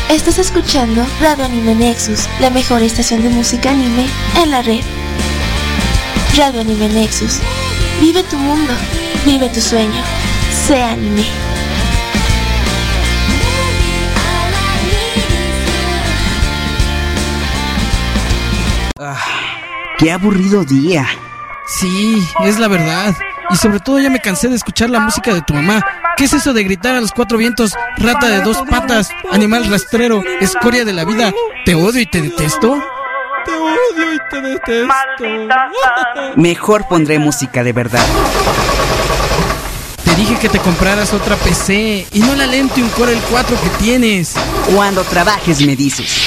Estás escuchando Radio Anime Nexus, la mejor estación de música anime en la red. Radio Anime Nexus. Vive tu mundo, vive tu sueño. Sé anime. ¡Qué aburrido día! Sí, es la verdad. Y sobre todo ya me cansé de escuchar la música de tu mamá. ¿Qué es eso de gritar a los cuatro vientos? Rata de dos patas, animal rastrero, escoria de la vida. ¿Te odio y te detesto? Te odio y te detesto. Mejor pondré música de verdad. Te dije que te compraras otra PC y no la Lentium Core el 4 que tienes. Cuando trabajes me dices.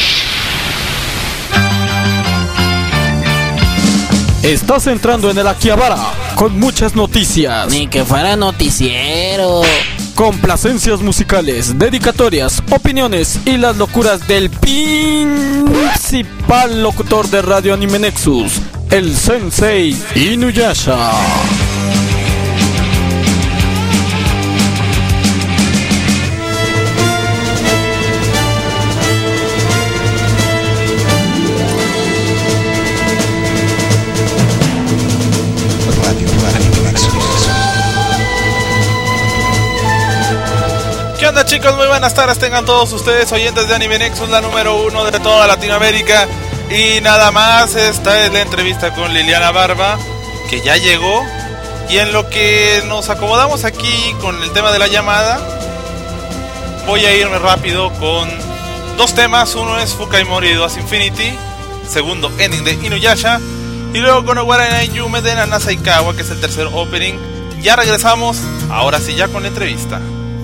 Estás entrando en el Akihabara con muchas noticias. Ni que fuera noticiero. Complacencias musicales, dedicatorias, opiniones y las locuras del principal locutor de Radio Anime Nexus, el Sensei Inuyasha. ¿Qué onda, chicos? Muy buenas tardes tengan todos ustedes, oyentes de Anime Nexus, la número 1 de toda Latinoamérica. Y nada más, esta es la entrevista con Liliana Barba, que ya llegó. Y en lo que nos acomodamos aquí con el tema de la llamada, voy a irme rápido con dos temas. Uno es Fukai Mori de As Infinity, segundo ending de Inuyasha, y luego con Owara Yume de Nana Saikawa, que es el tercer opening. Ya regresamos, ahora sí ya con la entrevista.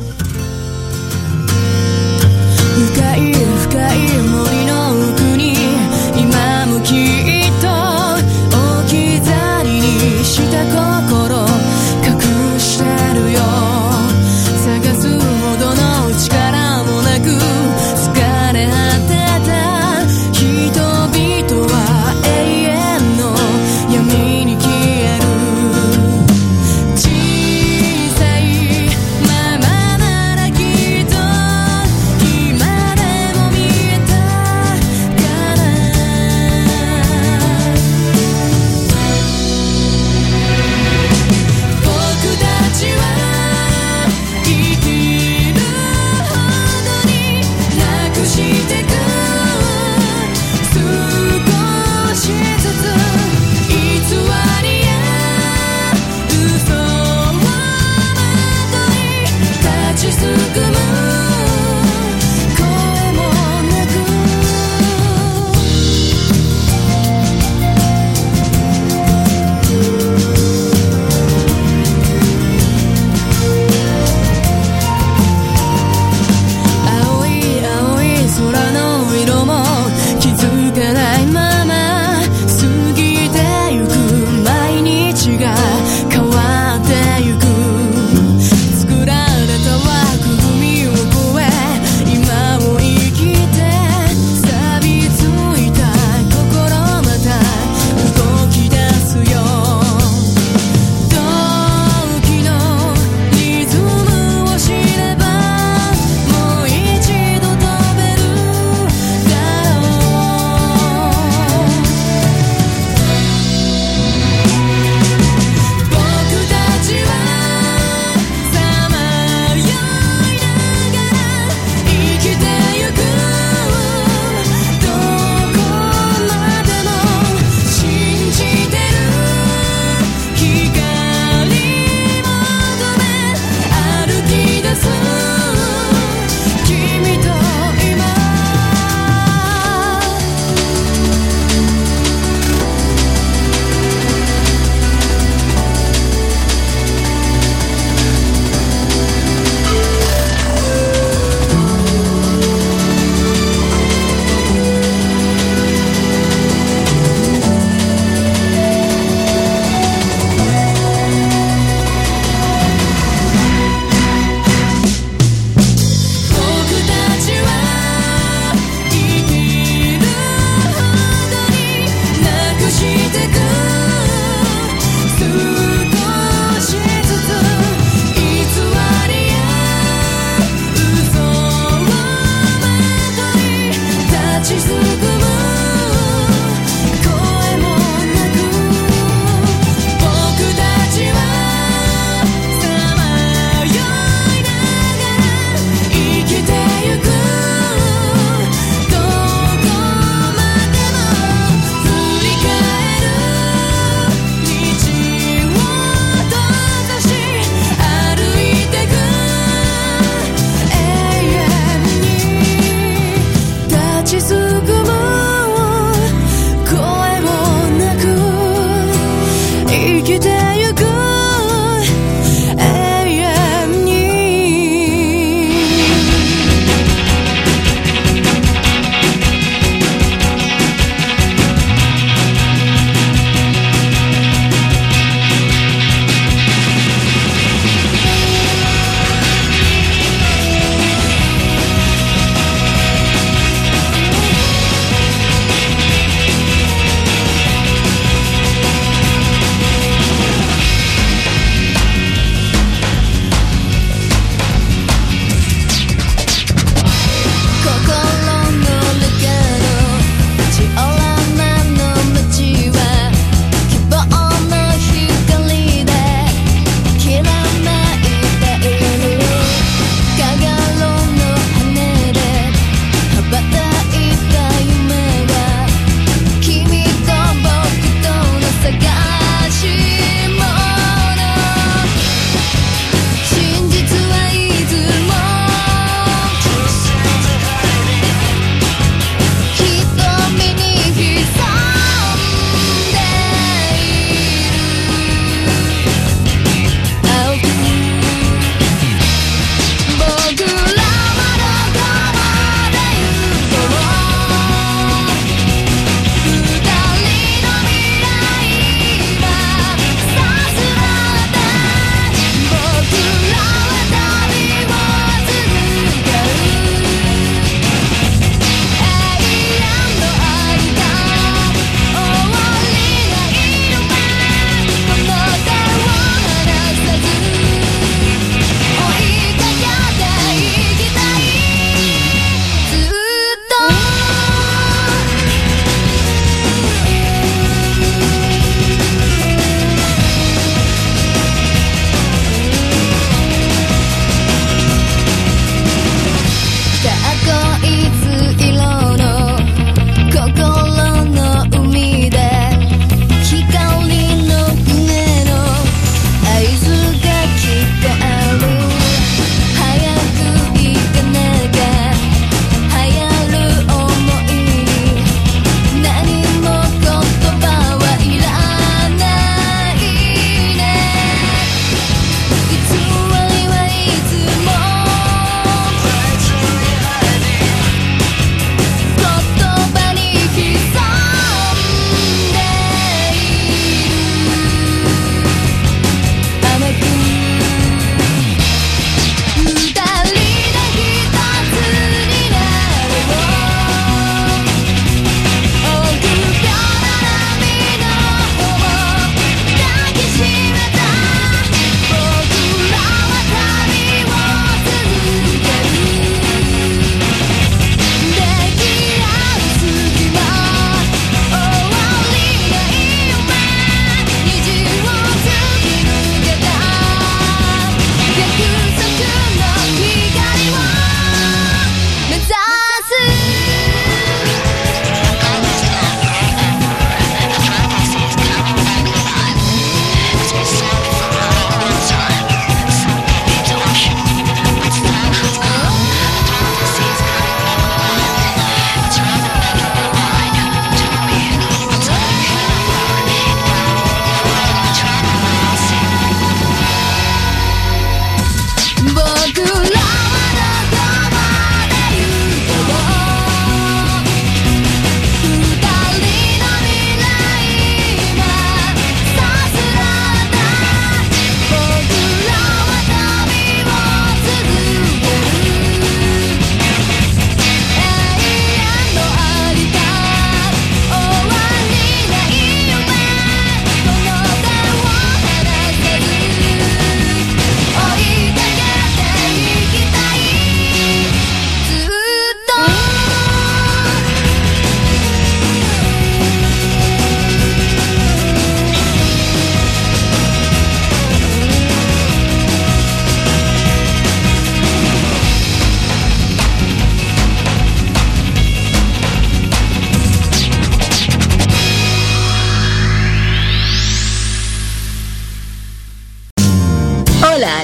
深い深い森の奥に今もきっと置き去りにした心隠してるよ探すほどの力もなく疲れ果てた人々は永遠の闇に消える小さいままならきっと Thank you.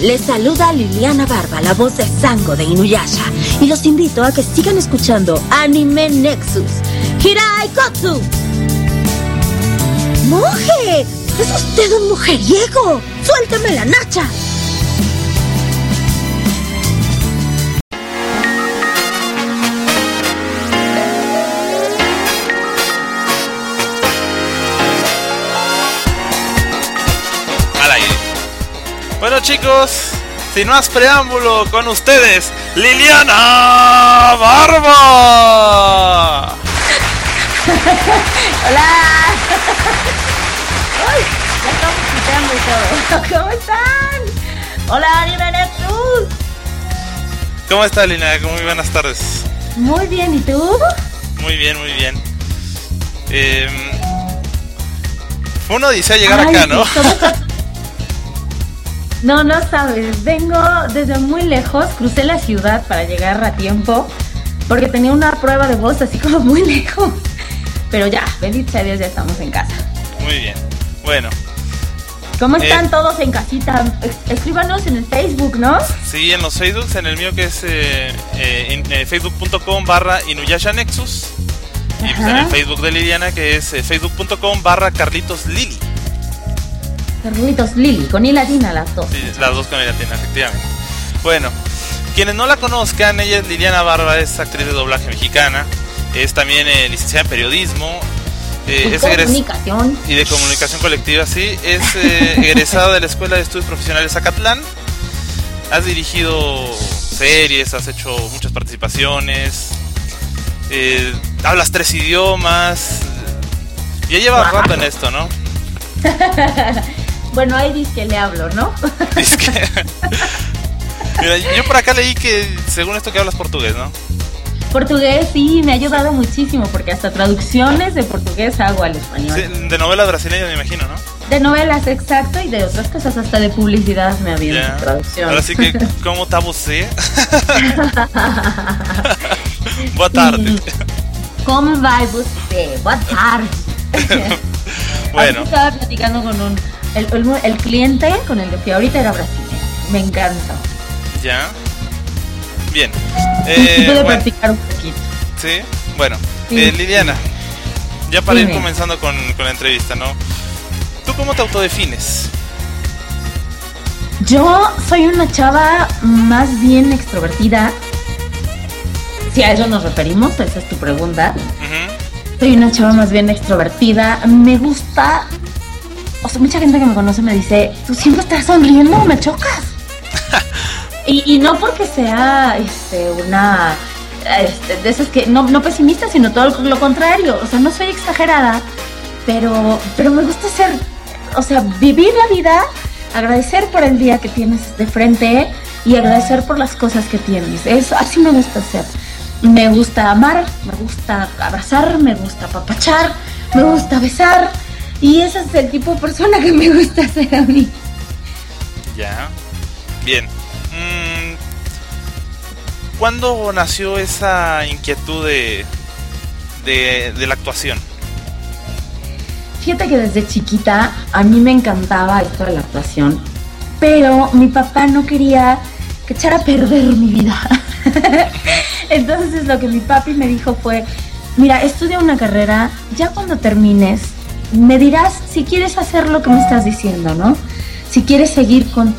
les saluda Liliana Barba, la voz de Sango de Inuyasha. Y los invito a que sigan escuchando Anime Nexus. ¡Hirai Kotsu! ¡Monje! ¡Es usted un mujeriego! ¡Suélteme la nacha! Bueno, chicos, sin más preámbulo, con ustedes, Liliana Barba. Hola. Uy, ya estamos escuchando y todo. ¿Cómo están? Hola, Anime Nexus. ¿Cómo está, Liliana? Muy buenas tardes. Muy bien, ¿y tú? Muy bien, muy bien. Fue una odisea llegar acá, ¿no? No sabes, vengo desde muy lejos, crucé la ciudad para llegar a tiempo, porque tenía una prueba de voz así como muy lejos. Pero ya, bendito sea Dios, ya estamos en casa. Muy bien, bueno. ¿Cómo están todos en casita? Escríbanos en el Facebook, ¿no? Sí, en los Facebooks, en el mío que es facebook.com/InuyashaNexus. Y pues en el Facebook de Liliana que es facebook.com/CarlitosLili. Carlitos Lili, con I latina las dos. Sí, las dos con I latina, efectivamente. Bueno, quienes no la conozcan, ella es Liliana Barba, es actriz de doblaje mexicana, es también licenciada en periodismo, es comunicación. Y de comunicación colectiva, sí, es egresada de la Escuela de Estudios Profesionales Zacatlán. Has dirigido series, has hecho muchas participaciones, hablas 3 idiomas, ya llevas rato en esto, ¿no? Bueno, ahí dice que le hablo, ¿no? Mira, yo por acá leí que según esto que hablas portugués, ¿no? Portugués, sí, me ha ayudado muchísimo porque hasta traducciones de portugués hago al español. Sí, de novelas brasileñas me imagino, ¿no? De novelas, exacto, y de otras cosas, hasta de publicidad me habían traducción. Ahora sí que, ¿cómo está você? Boa tarde. ¿Cómo va você? Boa tarde. Bueno. Aquí estaba platicando con el cliente con el que fui ahorita, era brasileño. Me encanta. Ya. Bien. Pude practicar un poquito. Sí. Bueno, sí. Liliana, ya para ir comenzando con la entrevista, ¿no? ¿Tú cómo te autodefines? Yo soy una chava más bien extrovertida. Si a eso nos referimos, esa es tu pregunta. Soy una chava más bien extrovertida. Me gusta. O sea, mucha gente que me conoce me dice: tú siempre estás sonriendo, me chocas. y no porque sea una de esas que no pesimista, sino todo lo contrario. O sea, no soy exagerada, pero me gusta ser, o sea, vivir la vida, agradecer por el día que tienes de frente y agradecer por las cosas que tienes. Eso, así me gusta ser. Me gusta amar, me gusta abrazar, me gusta apapachar, me gusta besar. Y ese es el tipo de persona que me gusta ser a mí. Ya, bien. ¿Cuándo nació esa inquietud de la actuación? Fíjate que desde chiquita a mí me encantaba esto de la actuación, pero mi papá no quería que echara a perder mi vida. Entonces lo que mi papi me dijo fue: mira, estudia una carrera, ya cuando termines me dirás si quieres hacer lo que me estás diciendo, ¿no? Si quieres seguir con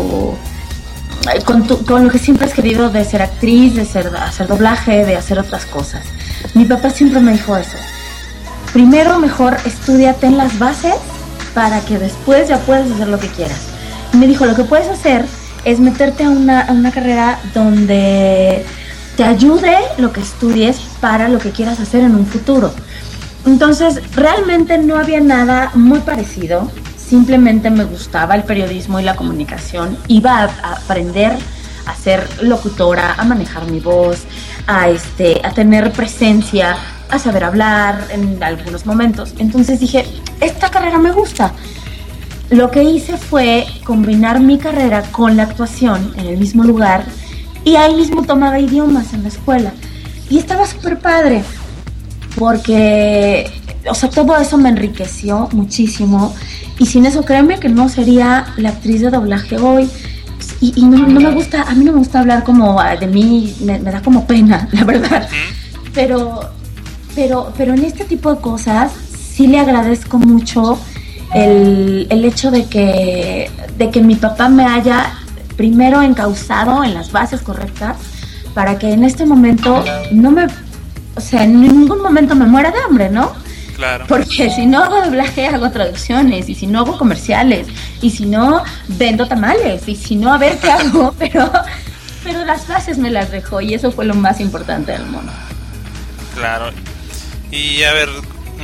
lo que siempre has querido, de ser actriz, de hacer doblaje, de hacer otras cosas. Mi papá siempre me dijo eso. Primero, mejor estúdiate en las bases para que después ya puedas hacer lo que quieras. Y me dijo: lo que puedes hacer es meterte a una carrera donde te ayude lo que estudies para lo que quieras hacer en un futuro. Entonces, realmente no había nada muy parecido. Simplemente me gustaba el periodismo y la comunicación. Iba a aprender a ser locutora, a manejar mi voz, a tener presencia, a saber hablar en algunos momentos. Entonces dije: esta carrera me gusta. Lo que hice fue combinar mi carrera con la actuación en el mismo lugar, y ahí mismo tomaba idiomas en la escuela. Y estaba súper padre, porque, o sea, todo eso me enriqueció muchísimo. Y sin eso, créeme que no sería la actriz de doblaje hoy. Y no me gusta, a mí no me gusta hablar como de mí, me da como pena, la verdad. Pero en este tipo de cosas sí le agradezco mucho el hecho de que mi papá me haya primero encauzado en las bases correctas para que en este momento en ningún momento me muera de hambre, ¿no? Claro. Porque si no hago doblaje, hago traducciones, y si no hago comerciales, y si no vendo tamales, y si no, a ver qué hago, pero las bases me las dejó y eso fue lo más importante del mundo. Claro. Y a ver,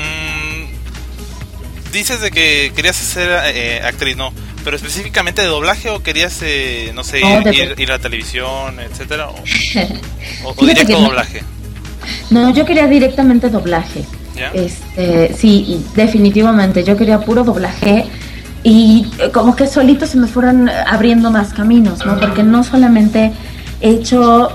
dices de que querías ser actriz, ¿no? Pero específicamente de doblaje o querías, ir a la televisión, etcétera, o directo doblaje. No, yo quería directamente doblaje. ¿Ya? Sí, definitivamente, yo quería puro doblaje y como que solito se me fueron abriendo más caminos, ¿no? Porque no solamente he hecho,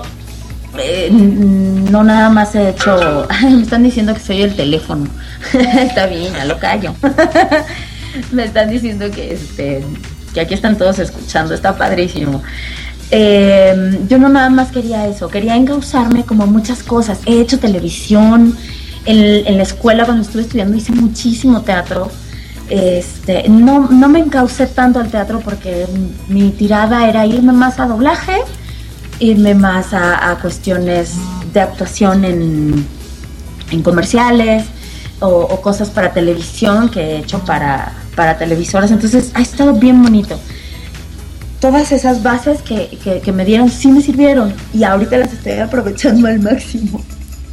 no nada más he hecho, me están diciendo que soy el teléfono, está bien, ya lo callo, me están diciendo que aquí están todos escuchando, está padrísimo. Yo no nada más quería eso, quería encauzarme como muchas cosas, he hecho televisión. En la escuela cuando estuve estudiando hice muchísimo teatro. No me encaucé tanto al teatro porque mi tirada era irme más a doblaje, irme más a cuestiones de actuación en comerciales o cosas para televisión que he hecho para televisoras. Entonces ha estado bien bonito. Todas esas bases que me dieron sí me sirvieron y ahorita las estoy aprovechando al máximo.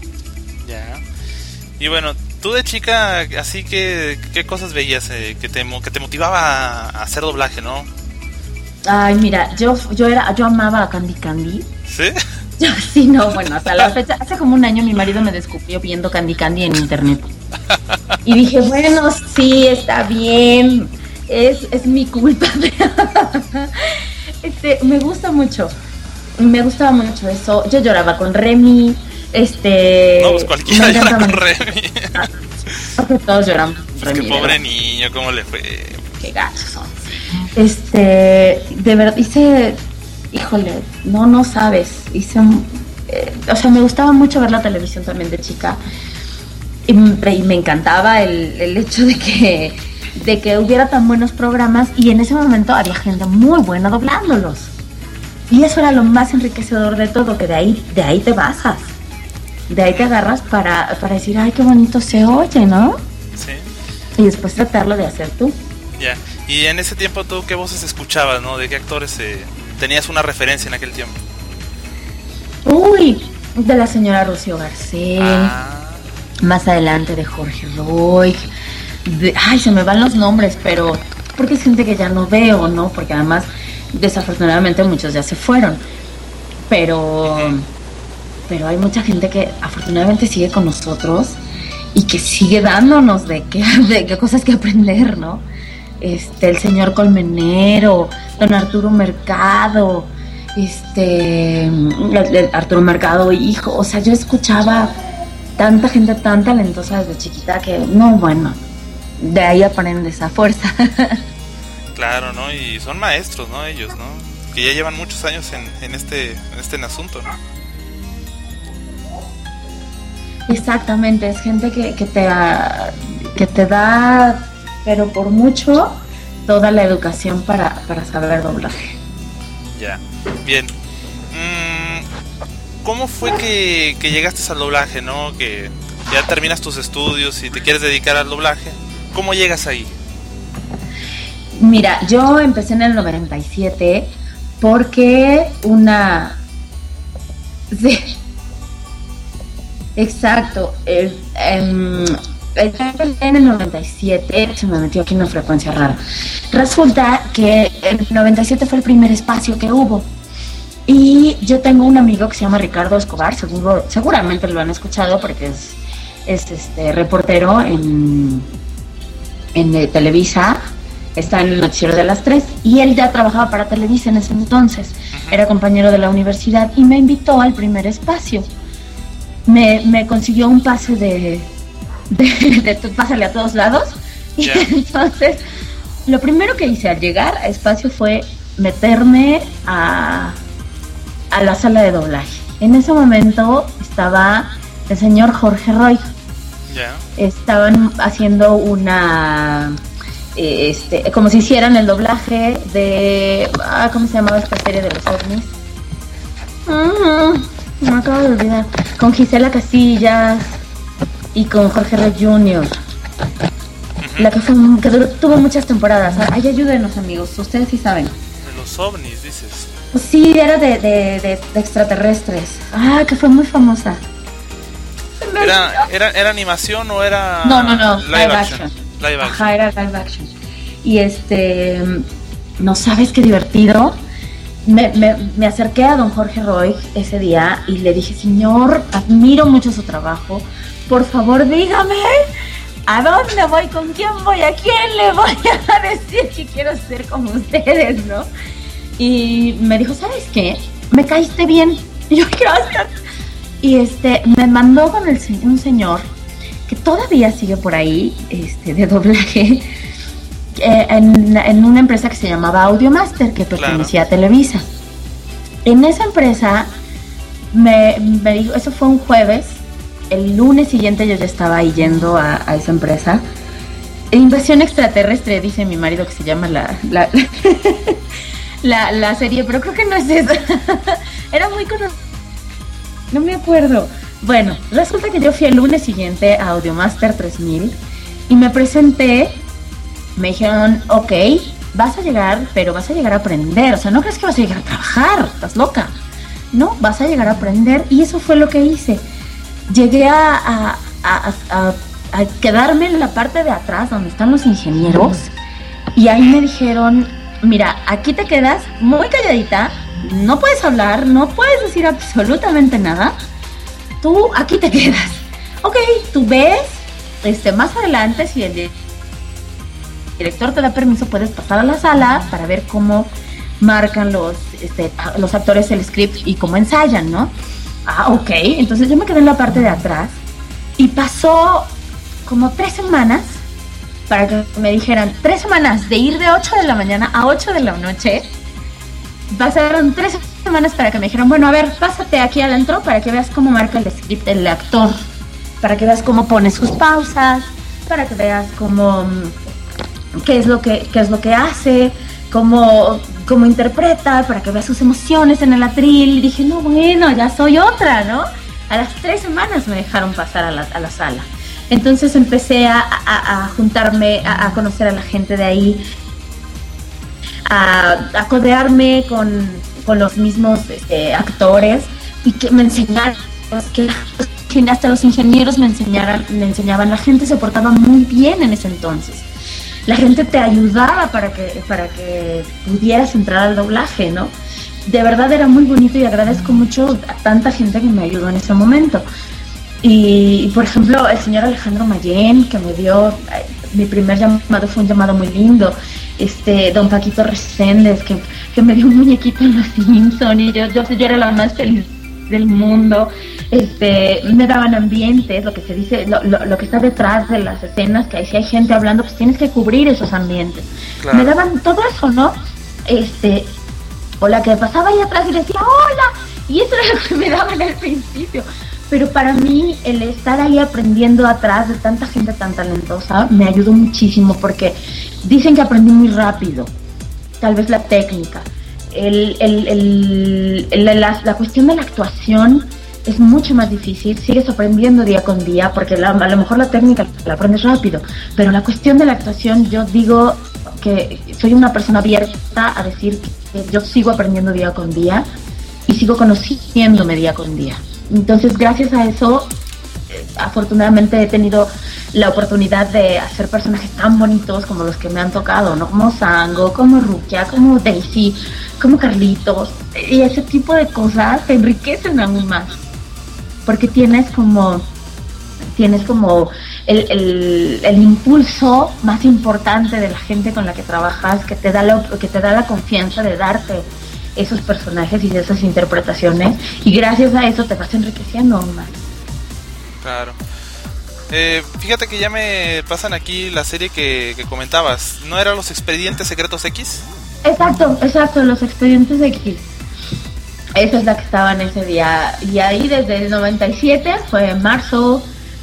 Y bueno, tú de chica, así que ¿qué cosas veías que te motivaba a hacer doblaje, no? Ay, mira, yo amaba a Candy Candy. ¿Sí? Sí, no, bueno, hasta la fecha, hace como un año mi marido me descubrió viendo Candy Candy en internet. Y dije, bueno, sí, está bien, es mi culpa. Me gustaba mucho eso. Yo lloraba con Remy. No, pues cualquiera llora con Remy. Porque todos lloramos con Remy. Que pobre niño, ¿cómo le fue? Qué gachos son. De verdad, híjole, no sabes, me gustaba mucho ver la televisión también de chica. Y me encantaba el hecho de que hubiera tan buenos programas y en ese momento había gente muy buena doblándolos. Y eso era lo más enriquecedor de todo, que de ahí te basas. De ahí te agarras para decir, ay, qué bonito se oye, ¿no? Sí. Y después tratarlo de hacer tú. Ya. Y en ese tiempo, ¿tú qué voces escuchabas, no? ¿De qué actores tenías una referencia en aquel tiempo? Uy, de la señora Rocío Garcés. Más adelante de Jorge Roig. Se me van los nombres, pero porque es gente que ya no veo, ¿no? Porque además, desafortunadamente, muchos ya se fueron. Pero hay mucha gente que afortunadamente sigue con nosotros y que sigue dándonos de qué cosas que aprender, ¿no? El señor Colmenero, don Arturo Mercado, Arturo Mercado hijo, o sea, yo escuchaba tanta gente tan talentosa desde chiquita que, no, bueno, de ahí aprendes a fuerza. Claro, ¿no? Y son maestros, ¿no? Ellos, ¿no? Que ya llevan muchos años en este asunto, ¿no? Exactamente, es gente que te da, pero por mucho, toda la educación para saber doblaje. Ya, bien. ¿Cómo fue que llegaste al doblaje, no? Que ya terminas tus estudios y te quieres dedicar al doblaje. ¿Cómo llegas ahí? Mira, yo empecé en el 97 porque Sí. Exacto. En el 97 se me metió aquí una frecuencia rara. Resulta que el 97 fue el primer espacio que hubo. Y yo tengo un amigo que se llama Ricardo Escobar, seguramente lo han escuchado porque es reportero en Televisa, está en el noticiero de las 3 y él ya trabajaba para Televisa en ese entonces, era compañero de la universidad y me invitó al primer espacio. Me consiguió un pase de pásale a todos lados y entonces lo primero que hice al llegar a espacio fue meterme a la sala de doblaje. En ese momento estaba el señor Jorge Roy. Yeah. Estaban haciendo una... como si hicieran el doblaje de... ¿cómo se llamaba esta serie de los ovnis? Me acabo de olvidar. Con Gisela Casillas y con Jorge Roy Jr. La que tuvo muchas temporadas. Ay, ayúdenos, amigos, ustedes sí saben. De los ovnis, dices. Sí, era de extraterrestres. Que fue muy famosa. ¿Era animación o era...? No, live action. Live action. Ajá, era live action. Y no sabes qué divertido. Me acerqué a don Jorge Roy ese día y le dije, señor, admiro mucho su trabajo. Por favor, dígame, ¿a dónde voy? ¿Con quién voy? ¿A quién le voy a decir que quiero ser como ustedes, no? Y me dijo, ¿sabes qué? Me caíste bien. Y yo, gracias. Y me mandó con un señor que todavía sigue por ahí, de doblaje, en una empresa que se llamaba Audiomaster, que pertenecía a Televisa. En esa empresa me dijo, eso fue un jueves, el lunes siguiente yo ya estaba ahí yendo a esa empresa. Invasión extraterrestre, dice mi marido que se llama la serie, pero creo que no es esa. Era muy conocida. No me acuerdo. Bueno, resulta que yo fui el lunes siguiente a Audiomaster 3000 y me presenté. Me dijeron, ok, vas a llegar, pero vas a llegar a aprender. O sea, no crees que vas a llegar a trabajar, estás loca. No, vas a llegar a aprender. Y eso fue lo que hice. Llegué a quedarme en la parte de atrás donde están los ingenieros. Y ahí me dijeron, mira, aquí te quedas muy calladita. No puedes hablar, no puedes decir absolutamente nada. Tú aquí te quedas. Ok, tú ves, más adelante, si el director te da permiso, puedes pasar a la sala para ver cómo marcan los actores el script y cómo ensayan, ¿no? Ok, entonces yo me quedé en la parte de atrás y pasó como 3 semanas para que me dijeran, 3 semanas de ir de 8 de la mañana a 8 de la noche. Pasaron 3 semanas para que me dijeran, bueno, a ver, pásate aquí adentro para que veas cómo marca el script el actor, para que veas cómo pone sus pausas, para que veas cómo qué es lo que hace, cómo interpreta, para que veas sus emociones en el atril. Y dije, no, bueno, ya soy otra, ¿no? A las 3 semanas me dejaron pasar a la sala. Entonces empecé a juntarme, a conocer a la gente de ahí, a codearme con los mismos actores, y que me enseñaran, que hasta los ingenieros me enseñaban. La gente se portaba muy bien en ese entonces. La gente te ayudaba para que pudieras entrar al doblaje, ¿no? De verdad era muy bonito y agradezco mucho a tanta gente que me ayudó en ese momento. Y por ejemplo, el señor Alejandro Mayén, que me dio mi primer llamado, fue un llamado muy lindo. Don Paquito Reséndez, que me dio un muñequito en Los Simpson, y yo era la más feliz del mundo. Me daban ambientes, lo que se dice, lo que está detrás de las escenas, que si hay gente hablando, pues tienes que cubrir esos ambientes. Claro. Me daban todo eso, ¿no? O la que pasaba ahí atrás y le decía hola, y eso era lo que me daban al principio. Pero para mí el estar ahí aprendiendo atrás de tanta gente tan talentosa me ayudó muchísimo, porque dicen que aprendí muy rápido, tal vez la técnica, la cuestión de la actuación es mucho más difícil, sigues aprendiendo día con día, porque a lo mejor la técnica la aprendes rápido, pero la cuestión de la actuación, yo digo que soy una persona abierta a decir que yo sigo aprendiendo día con día y sigo conociéndome día con día. Entonces, gracias a eso, afortunadamente he tenido la oportunidad de hacer personajes tan bonitos como los que me han tocado, ¿no? Como Sango, como Rukia, como Daisy, como Carlitos, y ese tipo de cosas te enriquecen aún más, porque tienes como el impulso más importante de la gente con la que trabajas, que te da la confianza de darte esos personajes y de esas interpretaciones, y gracias a eso te vas enriqueciendo aún más. Claro. Fíjate que ya me pasan aquí la serie que comentabas. ¿No era Los Expedientes Secretos X? Exacto, los Expedientes X. Esa es la que estaba en ese día. Y ahí desde el 97, fue en marzo.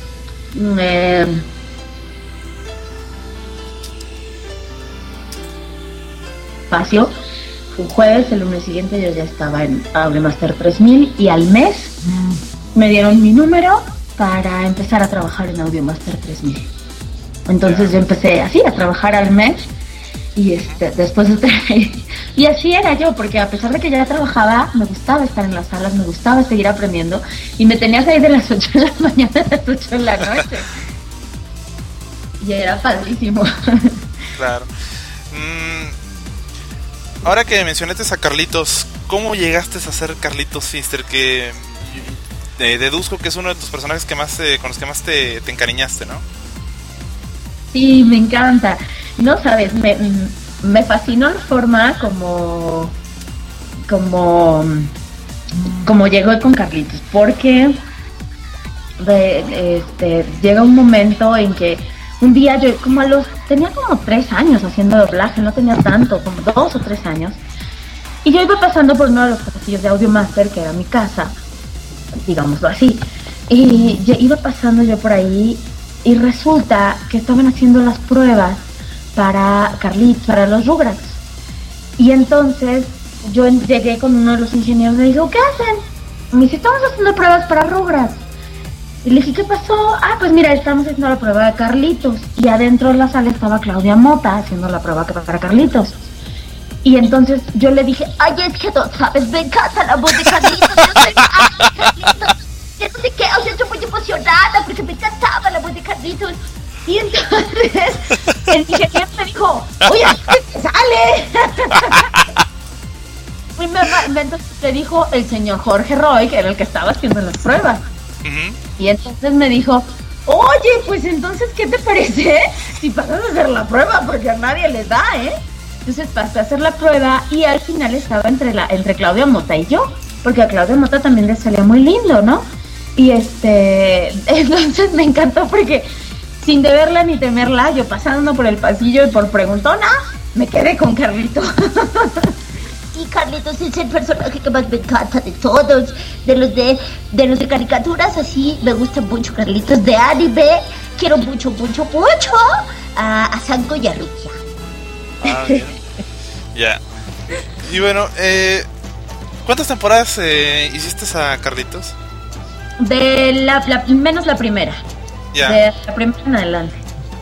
Espacio. Un jueves, el lunes siguiente yo ya estaba en Audiomaster 3000 y al mes me dieron mi número para empezar a trabajar en Audiomaster 3000. Entonces yo empecé así a trabajar al mes y después y así era yo, porque a pesar de que ya trabajaba, me gustaba estar en las salas, me gustaba seguir aprendiendo y me tenías ahí de las 8 de la mañana a las 8 de la noche. Y era padrísimo. Claro. Ahora que mencionaste a Carlitos, ¿cómo llegaste a ser Carlitos Finster? Que deduzco que es uno de tus personajes que más con los que más te encariñaste, ¿no? Sí, me encanta. No sabes, me fascinó la forma como llegó con Carlitos, porque llega un momento en que un día yo tenía como 3 años haciendo doblaje, no tenía tanto, como 2 o 3 años, y yo iba pasando por uno de los pasillos de Audiomaster, que era mi casa, digámoslo así, y iba pasando yo por ahí, y resulta que estaban haciendo las pruebas para Carlitos, para los Rugrats, y entonces yo llegué con uno de los ingenieros y le digo, ¿qué hacen? Y me dice, estamos haciendo pruebas para Rugrats. Y le dije, ¿qué pasó? Ah, pues mira, estamos haciendo la prueba de Carlitos. Y adentro de la sala estaba Claudia Mota haciendo la prueba para Carlitos. Y entonces yo le dije, ay, es que no sabes, me encanta la voz de Carlitos. Yo no sé qué, o sea, estoy muy emocionada porque me encantaba la voz de Carlitos. Y entonces el ingeniero me dijo, oye, ¿qué sale? Y entonces le dijo el señor Jorge Roy, que era el que estaba haciendo las pruebas. Y entonces me dijo, oye, pues entonces, ¿qué te parece si pasas a hacer la prueba? Porque a nadie le da, ¿eh? Entonces pasé a hacer la prueba y al final estaba entre Claudia Mota y yo, porque a Claudia Mota también le salía muy lindo, ¿no? Y entonces me encantó porque sin deberla ni temerla, yo pasando por el pasillo y por preguntona, me quedé con Carlitos. Y Carlitos es el personaje que más me encanta de todos, de los de caricaturas, así me gusta mucho Carlitos. De anime, quiero mucho a Sanko y a Rukia. Ah, bien. Ya. Y bueno, ¿cuántas temporadas hiciste a Carlitos? Menos la primera. Ya. De la primera en adelante.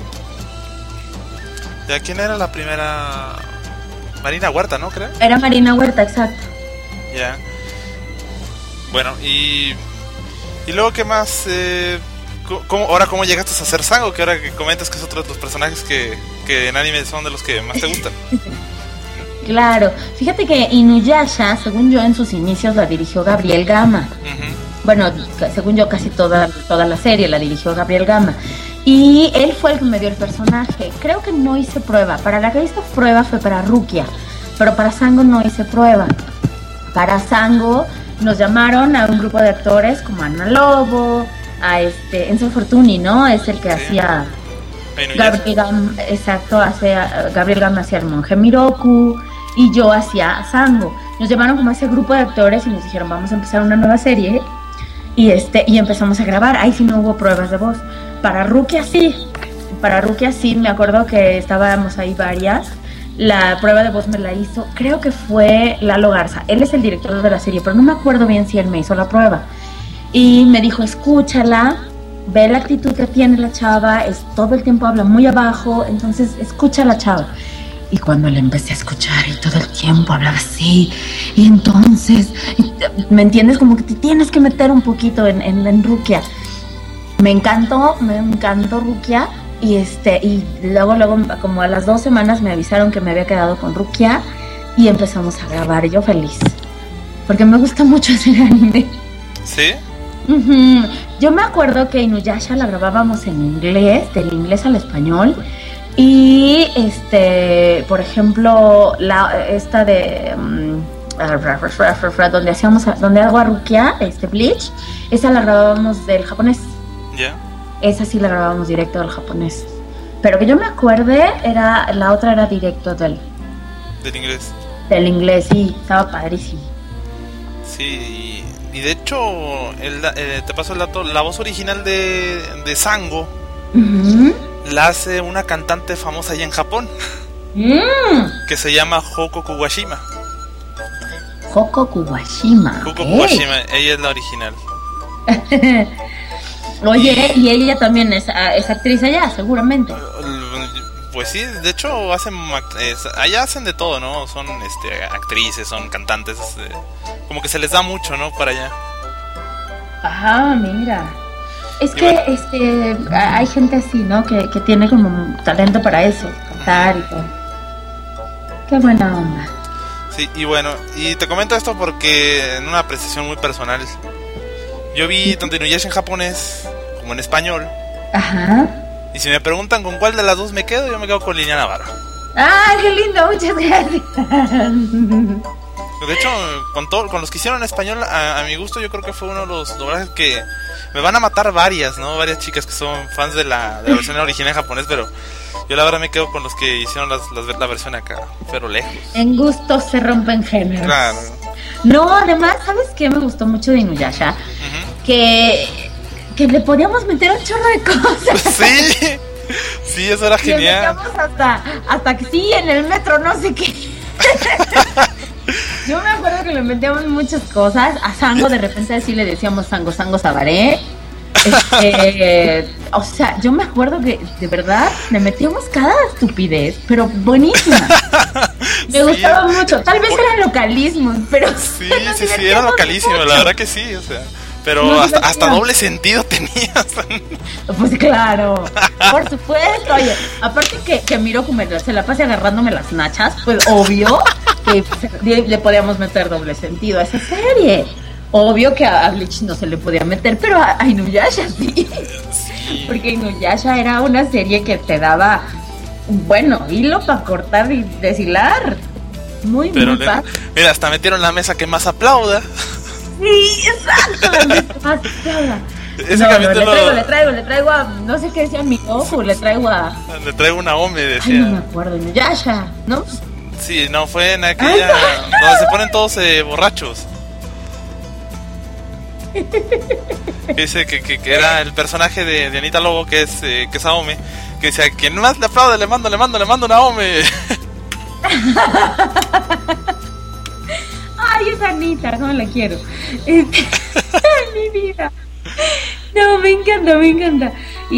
¿Ya quién era la primera? Marina Huerta, ¿no? Creo. Era Marina Huerta, exacto. Ya. Bueno, y luego, ¿qué más? ¿Cómo llegaste a ser Sango? Que ahora que comentas que es otro de tus personajes que en anime son de los que más te gustan. Claro. Fíjate que Inuyasha, según yo, en sus inicios la dirigió Gabriel Gama. Bueno, según yo, casi toda la serie la dirigió Gabriel Gama. Y él fue el que me dio el personaje. Creo que no hice prueba. Para la que hice prueba fue para Rukia, pero para Sango no hice prueba. Para Sango nos llamaron a un grupo de actores como Ana Lobo, a Enzo Fortuny, ¿no? Es el que hacía Gabriel Gama, exacto, Gabriel Gama hacía el monje Miroku y yo hacía a Sango. Nos llamaron como a ese grupo de actores y nos dijeron, vamos a empezar una nueva serie. Y empezamos a grabar. Ahí sí no hubo pruebas de voz. Para Rukia sí, me acuerdo que estábamos ahí varias. La prueba de voz me la hizo, creo que fue Lalo Garza. Él es el director de la serie, pero no me acuerdo bien si él me hizo la prueba. Y me dijo, escúchala, ve la actitud que tiene la chava, todo el tiempo habla muy abajo, entonces escucha a la chava. Y cuando le empecé a escuchar y todo el tiempo hablaba así, y entonces, ¿me entiendes? Como que te tienes que meter un poquito en Rukia. Me encantó Rukia y luego como a las 2 semanas me avisaron que me había quedado con Rukia y empezamos a grabar, y yo feliz, porque me gusta mucho hacer anime. ¿Sí? Yo me acuerdo que Inuyasha la grabábamos en inglés, del inglés al español. Y por ejemplo, esta de donde hago a Rukia, Bleach, esa la grabábamos del japonés. Ya. Esa sí la grabábamos directo del japonés. Pero que yo me acuerde, la otra era directo del. Del inglés. Del inglés, sí, estaba padrísimo. Sí, y de hecho, te paso el dato, la voz original de Sango la hace una cantante famosa allá en Japón, que se llama Hoko Kuwashima. Hoko Kuwashima. Hoko Kuwashima, ella es la original. Oye, y ella también es actriz allá, seguramente. Pues sí, de hecho allá hacen de todo, ¿no? Son actrices, son cantantes, como que se les da mucho, ¿no? Para allá. Ajá, mira. Es que hay gente así, ¿no? Que tiene como talento para eso, cantar y todo. Qué buena onda. Sí, y bueno, y te comento esto porque en una apreciación muy personal, yo vi tanto Inuyasha en japonés como en español. Ajá. Y si me preguntan con cuál de las dos me quedo, yo me quedo con Liliana Barba. ¡Ah, qué lindo! Muchas gracias. De hecho, con los que hicieron en español, a mi gusto, yo creo que fue uno de los doblajes que me van a matar varias, ¿no? Varias chicas que son fans de la versión original en japonés, pero yo la verdad me quedo con los que hicieron la versión acá, pero lejos. En gustos se rompen géneros. Claro. No, además, ¿sabes qué me gustó mucho de Inuyasha? Que le podíamos meter un chorro de cosas. Sí, sí, eso era genial. Le metíamos hasta que sí, en el metro, no sé qué. Yo me acuerdo que le metíamos muchas cosas. A Sango de repente así le decíamos Sango Sabaré. O sea, yo me acuerdo que de verdad le metíamos cada estupidez, pero buenísima. Me gustaba mucho. Tal vez eran localismos, pero sí, era localísimo, mucho. La verdad que sí, o sea. Pero hasta doble sentido tenías. Pues claro, por supuesto. Oye, aparte que Miroku se la pase agarrándome las nachas, pues obvio que le podíamos meter doble sentido a esa serie. Obvio que a Bleach no se le podía meter, pero a Inuyasha sí. Porque Inuyasha era una serie que te daba, bueno, hilo para cortar y deshilar. Muy fácil. Mira, hasta metieron la mesa que más aplauda. Sí, exacto, la mesa más aplauda. Ese capítulo... le traigo a, no sé qué decía mi ojo, le traigo una Ome, decía. Ay, no me acuerdo, Inuyasha, ¿no? Sí, no, fue en aquella donde se ponen todos borrachos. Dice que era el personaje de Anita Lobo, que es Aome, que decía, quien más le aplaude le mando una Aome. Ay, esa Anita, cómo la quiero. Ay, mi vida. No, me encanta.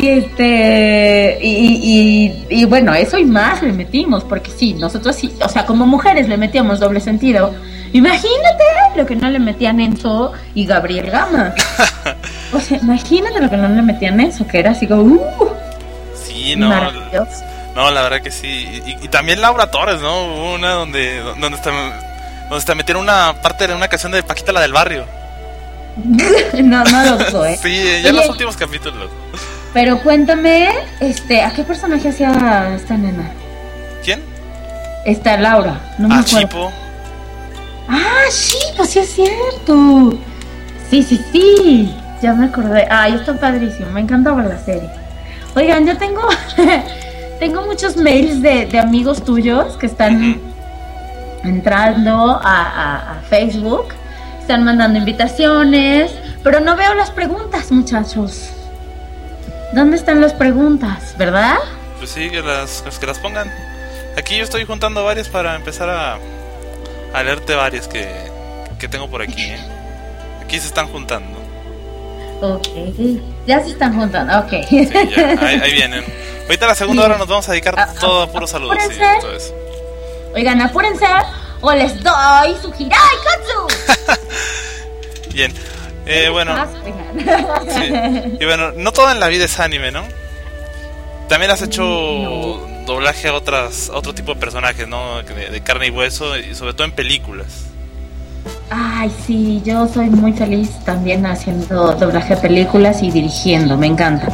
Y bueno, eso y más le metimos, porque sí, nosotros sí, o sea, como mujeres le metíamos doble sentido. Imagínate lo que no le metían Enzo y Gabriel Gama. O sea, imagínate lo que no le metían Enzo, que era así como sí, no. Maravilloso. No, la verdad que sí. Y también Laura Torres, ¿no? Hubo una donde te metieron una parte de una canción de Paquita la del Barrio. No lo dudo, Sí, ya en los últimos capítulos. Pero cuéntame, ¿a qué personaje hacía esta nena? ¿Quién? Esta Laura, no me acuerdo. Chipo. Chipo, sí es cierto. Sí, ya me acordé. Ay, está padrísimo, me encantaba la serie. Oigan, yo tengo muchos mails de amigos tuyos que están entrando a Facebook. Están mandando invitaciones, pero no veo las preguntas, muchachos. ¿Dónde están las preguntas, verdad? Pues sí, que las pongan. Aquí yo estoy juntando varias para empezar a leerte varias que tengo por aquí. Aquí se están juntando. Ok, ya se están juntando, ok. Sí, ya, ahí vienen. Ahorita la segunda hora nos vamos a dedicar todo a puros saludos. Sí, todo eso. Oigan, apúrense o les doy su Hirai Katsu. Bien, bueno. Sí. Y bueno, no todo en la vida es anime, ¿no? También has hecho doblaje a otro tipo de personajes, ¿no? De carne y hueso, y sobre todo en películas. Ay, sí, yo soy muy feliz también haciendo doblaje de películas y dirigiendo, me encanta.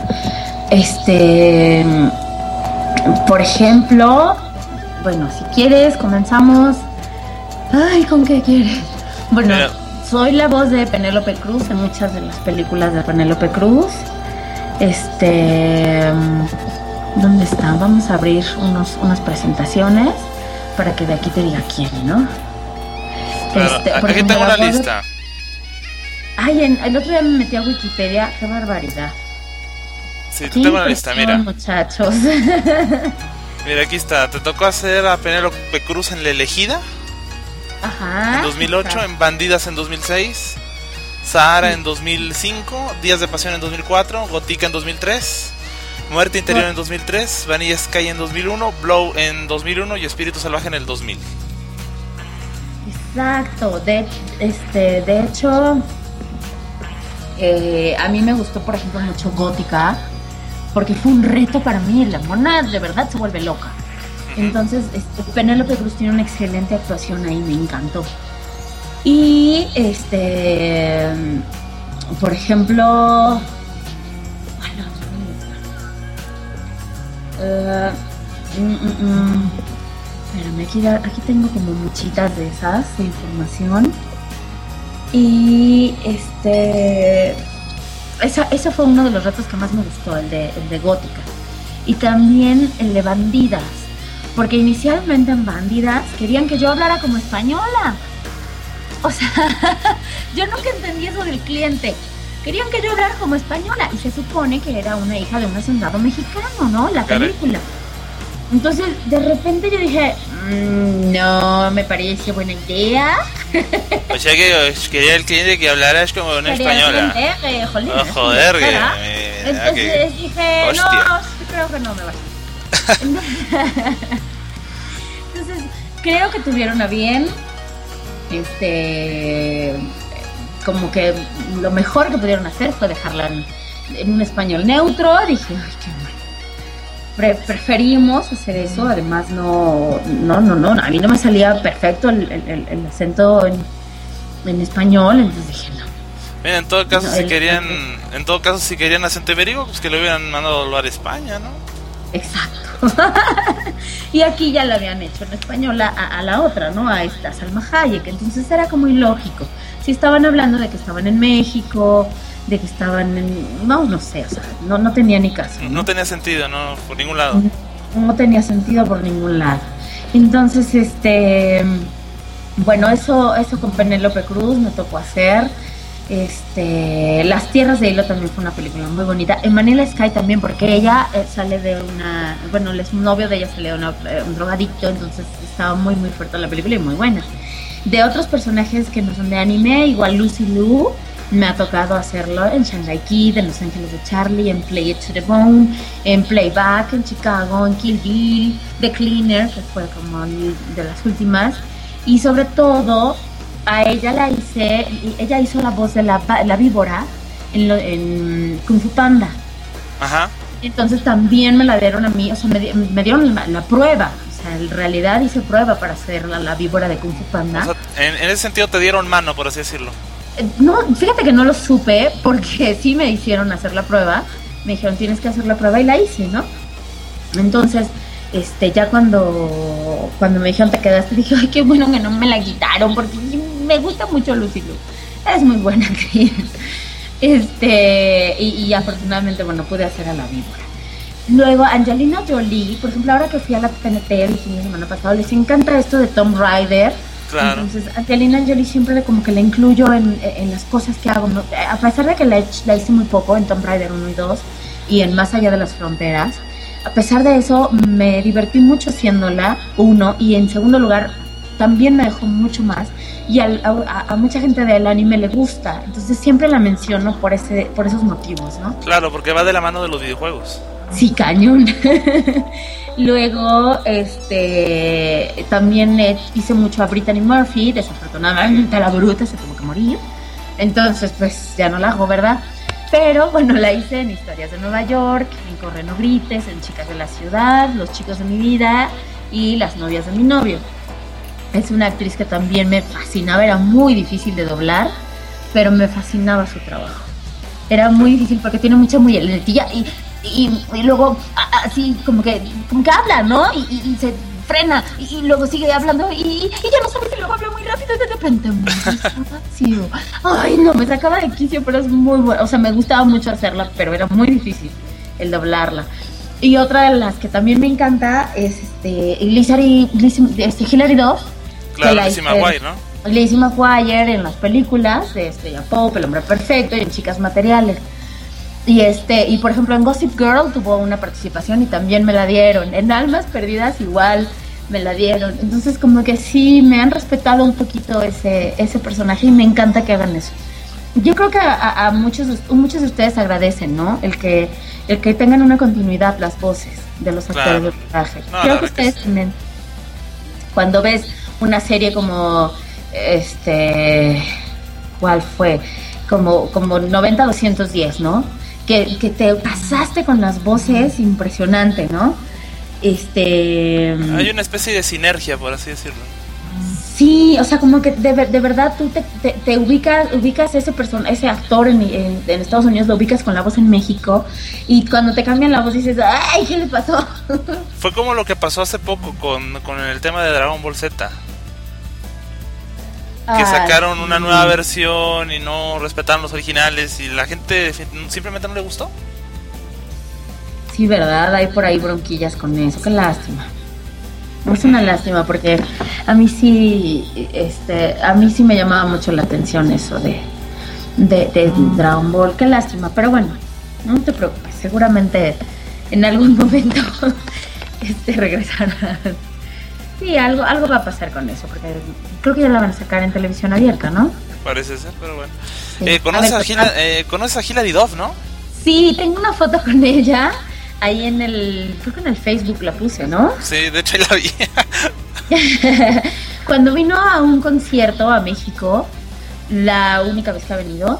Por ejemplo, bueno, si quieres comenzamos. Ay, ¿con qué quieres? Bueno, soy la voz de Penélope Cruz en muchas de las películas de Penélope Cruz. ¿Dónde están? Vamos a abrir unas presentaciones para que de aquí te diga quién, ¿no? Claro, por aquí ejemplo, tengo una la voz de- lista. Ay, el otro día me metí a Wikipedia, qué barbaridad. Sí, Qué tengo una lista, mira. impresión, muchachos. Mira, aquí está. Te tocó hacer a Penélope Cruz en La Elegida Ajá. en 2008, exacto. en Bandidas en 2006, Sahara en 2005, Días de Pasión en 2004, Gótica en 2003, Muerte Interior en 2003, Vanilla Sky en 2001, Blow en 2001 y Espíritu Salvaje en el 2000. Exacto, de hecho, a mí me gustó, por ejemplo, mucho Gótica, porque fue un reto para mí. La mona de verdad se vuelve loca. Entonces, Penélope Cruz tiene una excelente actuación ahí, me encantó. Y, por ejemplo, ay, no, espérame, aquí tengo como muchitas de esas de información. Y ese fue uno de los retos que más me gustó, el de Gótica. Y también el de Bandidas, porque inicialmente en Bandidas querían que yo hablara como española. O sea, yo nunca entendí eso del cliente. Querían que yo hablara como española y se supone que era una hija de un hacendado mexicano, ¿no? La película. Entonces, de repente yo dije, no me parece buena idea. O sea que quería el cliente que hablaras como una española. Joder, entonces dije, hostia. no, creo que no me va. Entonces, creo que tuvieron a bien, como que lo mejor que pudieron hacer fue dejarla en un español neutro. Dije, ay, qué bueno. Preferimos hacer eso. Además, no, a mí no me salía perfecto el acento en español, entonces dije, no. Mira, en todo caso, si querían acento ibérico, pues que lo hubieran mandado a hablar a España, ¿no? Exacto. Y aquí ya lo habían hecho en español a la otra, ¿no? A esta Salma Hayek. Entonces era como ilógico. Si estaban hablando de que estaban en México, de que estaban en... No sé, o sea, no tenía ni caso. No tenía sentido, ¿no? Por ningún lado. No tenía sentido por ningún lado. Entonces, bueno, eso con Penélope Cruz me tocó hacer. Las Tierras de Hilo también fue una película muy bonita. En Vanilla Sky también, porque ella sale de una... Bueno, el novio de ella sale de un drogadicto, entonces estaba muy, muy fuerte la película y muy buena. De otros personajes que no son de anime, igual Lucy Liu, me ha tocado hacerlo en Shanghai Kid, en Los Ángeles de Charlie, en Play It to the Bone, en Playback, en Chicago, en Kill Bill, The Cleaner, que fue como de las últimas. Y sobre todo, a ella ella hizo la voz de la víbora en Kung Fu Panda. Ajá. Entonces también me la dieron a mí, o sea, me dieron la prueba. O sea, en realidad hice prueba para hacer la víbora de Kung Fu Panda. O sea, en ese sentido te dieron mano, por así decirlo. No, fíjate que no lo supe, porque sí me hicieron hacer la prueba. Me dijeron, tienes que hacer la prueba, y la hice, ¿no? Entonces, ya cuando me dijeron te quedaste, dije, ay, qué bueno que no me la quitaron, porque me gusta mucho Lucy Liu. Es muy buena actriz. Y afortunadamente, bueno, pude hacer a la víbora. Luego, Angelina Jolie, por ejemplo, ahora que fui a la TNT el fin de semana pasado, les encanta esto de Tomb Raider. Claro. Entonces, Angelina Jolie siempre como que la incluyo en las cosas que hago, ¿no? A pesar de que la hice muy poco en Tomb Raider 1 y 2 y en Más Allá de las Fronteras, a pesar de eso me divertí mucho haciéndola, uno, y en segundo lugar también me dejó mucho más, y a mucha gente del anime le gusta, entonces siempre la menciono por esos motivos, ¿no? Claro, porque va de la mano de los videojuegos. Sí, cañón. Luego, también hice mucho a Brittany Murphy. Desafortunadamente la bruta se tuvo que morir. Entonces, pues ya no la hago, ¿verdad? Pero bueno, la hice en Historias de Nueva York, en Corre no grites, en Chicas de la Ciudad, Los chicos de mi vida y Las novias de mi novio. Es una actriz que también me fascinaba. Era muy difícil de doblar, pero me fascinaba su trabajo. Era muy difícil porque tiene mucha muletilla y luego así como que habla, ¿no? Y se frena y luego sigue hablando y ya no sabe si luego habla muy rápido y de repente muy despacio. Ay, no, me sacaba de quicio, pero es muy bueno. O sea, me gustaba mucho hacerla, pero era muy difícil el doblarla. Y otra de las que también me encanta es Hilary Duff. Claro, Lizzie McGuire, ¿no? Lizzie McGuire en las películas de Estrella Pop, El Hombre Perfecto y en Chicas Materiales. Y por ejemplo en Gossip Girl tuvo una participación y también me la dieron. En Almas Perdidas igual me la dieron. Entonces como que sí me han respetado un poquito ese personaje y me encanta que hagan eso. Yo creo que a muchos de ustedes agradecen, ¿no? El que tengan una continuidad las voces de los actores de doblaje. No, creo que ustedes también. Cuando ves una serie como ¿cuál fue? Como 90-210, ¿no? Que te pasaste con las voces, impresionante, ¿no? Hay una especie de sinergia, por así decirlo. Sí, o sea, como que de verdad tú te ubicas ese actor en Estados Unidos, lo ubicas con la voz en México, y cuando te cambian la voz dices, ¡ay, qué le pasó! Fue como lo que pasó hace poco con el tema de Dragon Ball Z. Que sacaron una nueva versión y no respetaron los originales y la gente simplemente no le gustó. Sí, verdad, hay por ahí bronquillas con eso, qué lástima. Es una lástima porque a mí sí me llamaba mucho la atención eso de Dragon Ball, qué lástima, pero bueno, no te preocupes, seguramente en algún momento regresarán. Sí, algo va a pasar con eso, porque creo que ya la van a sacar en televisión abierta, ¿no? Parece ser, pero bueno. Sí. ¿Conoces a Hilary Duff, no? Sí, tengo una foto con ella. Ahí creo que en el Facebook la puse, ¿no? Sí, de hecho ahí la vi. Cuando vino a un concierto a México, la única vez que ha venido,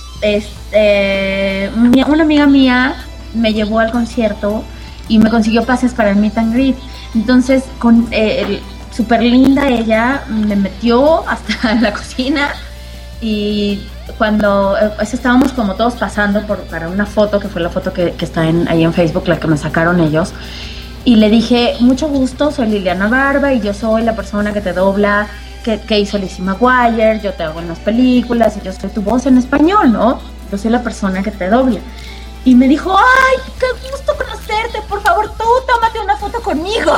una amiga mía me llevó al concierto y me consiguió pases para el meet and greet. Entonces, súper linda ella, me metió hasta la cocina y cuando estábamos como todos pasando para una foto, que fue la foto que está ahí en Facebook, la que me sacaron ellos, y le dije, mucho gusto, soy Liliana Barba y yo soy la persona que te dobla, que hizo Lizzie McGuire, yo te hago en las películas y yo soy tu voz en español, ¿no? Yo soy la persona que te dobla. Y me dijo, ¡ay, qué gusto conocerte! Por favor, tú tómate una foto conmigo.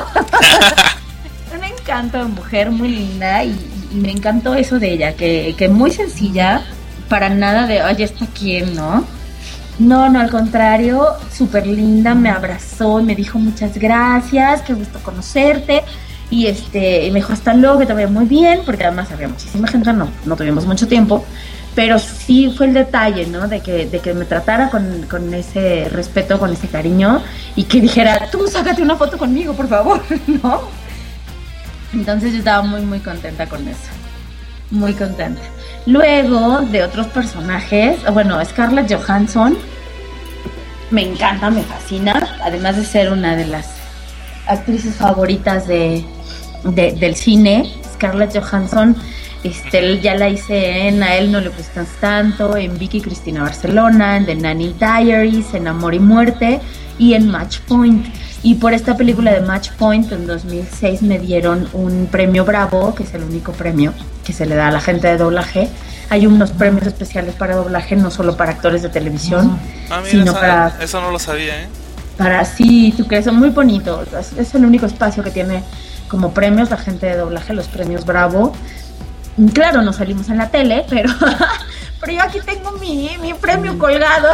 Un encanto de mujer, muy linda, y me encantó eso de ella, que muy sencilla, para nada de, oye, ¿está quién, no? No, al contrario, súper linda, me abrazó y me dijo muchas gracias, qué gusto conocerte. Y y me dijo, hasta luego, que te vaya muy bien, porque además había muchísima gente, no tuvimos mucho tiempo. Pero sí fue el detalle, ¿no? De que me tratara con ese respeto, con ese cariño, y que dijera, tú sácate una foto conmigo, por favor, ¿no? Entonces yo estaba muy, muy contenta con eso. Muy contenta. Luego, de otros personajes, bueno, Scarlett Johansson, me encanta, me fascina, además de ser una de las actrices favoritas del cine. Scarlett Johansson, ya la hice en A él no le gustas tanto, en Vicky Cristina Barcelona, en The Nanny Diaries, en Amor y Muerte y en Match Point. Y por esta película de Match Point en 2006 me dieron un premio Bravo, que es el único premio que se le da a la gente de doblaje. Hay unos premios especiales para doblaje, no solo para actores de televisión, sino para... Eso no lo sabía, ¿eh? Sí, tú crees, son muy bonitos. Es el único espacio que tiene como premios la gente de doblaje, los premios Bravo. Claro, no salimos en la tele, pero yo aquí tengo mi premio colgado.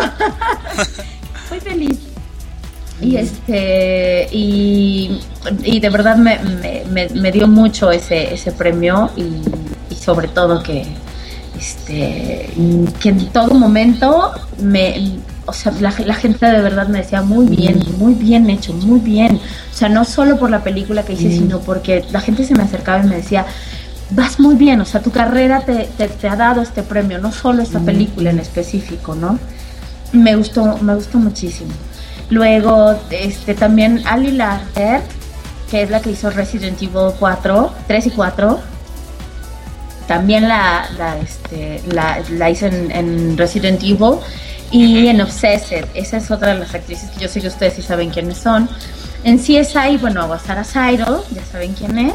Muy feliz. Y y de verdad me dio mucho ese premio, y sobre todo que en todo momento la gente de verdad me decía muy bien hecho, muy bien. O sea, no solo por la película que hice, sino porque la gente se me acercaba y me decía, vas muy bien, o sea, tu carrera te ha dado este premio, no solo esta película en específico, ¿no? Me gustó muchísimo. Luego, también Ali Larter, que es la que hizo Resident Evil 3 y 4, también la hizo en Resident Evil y en Obsessed. Esa es otra de las actrices que yo sé que ustedes sí saben quiénes son. En CSI, bueno, Sarah Cyril, ya saben quién es.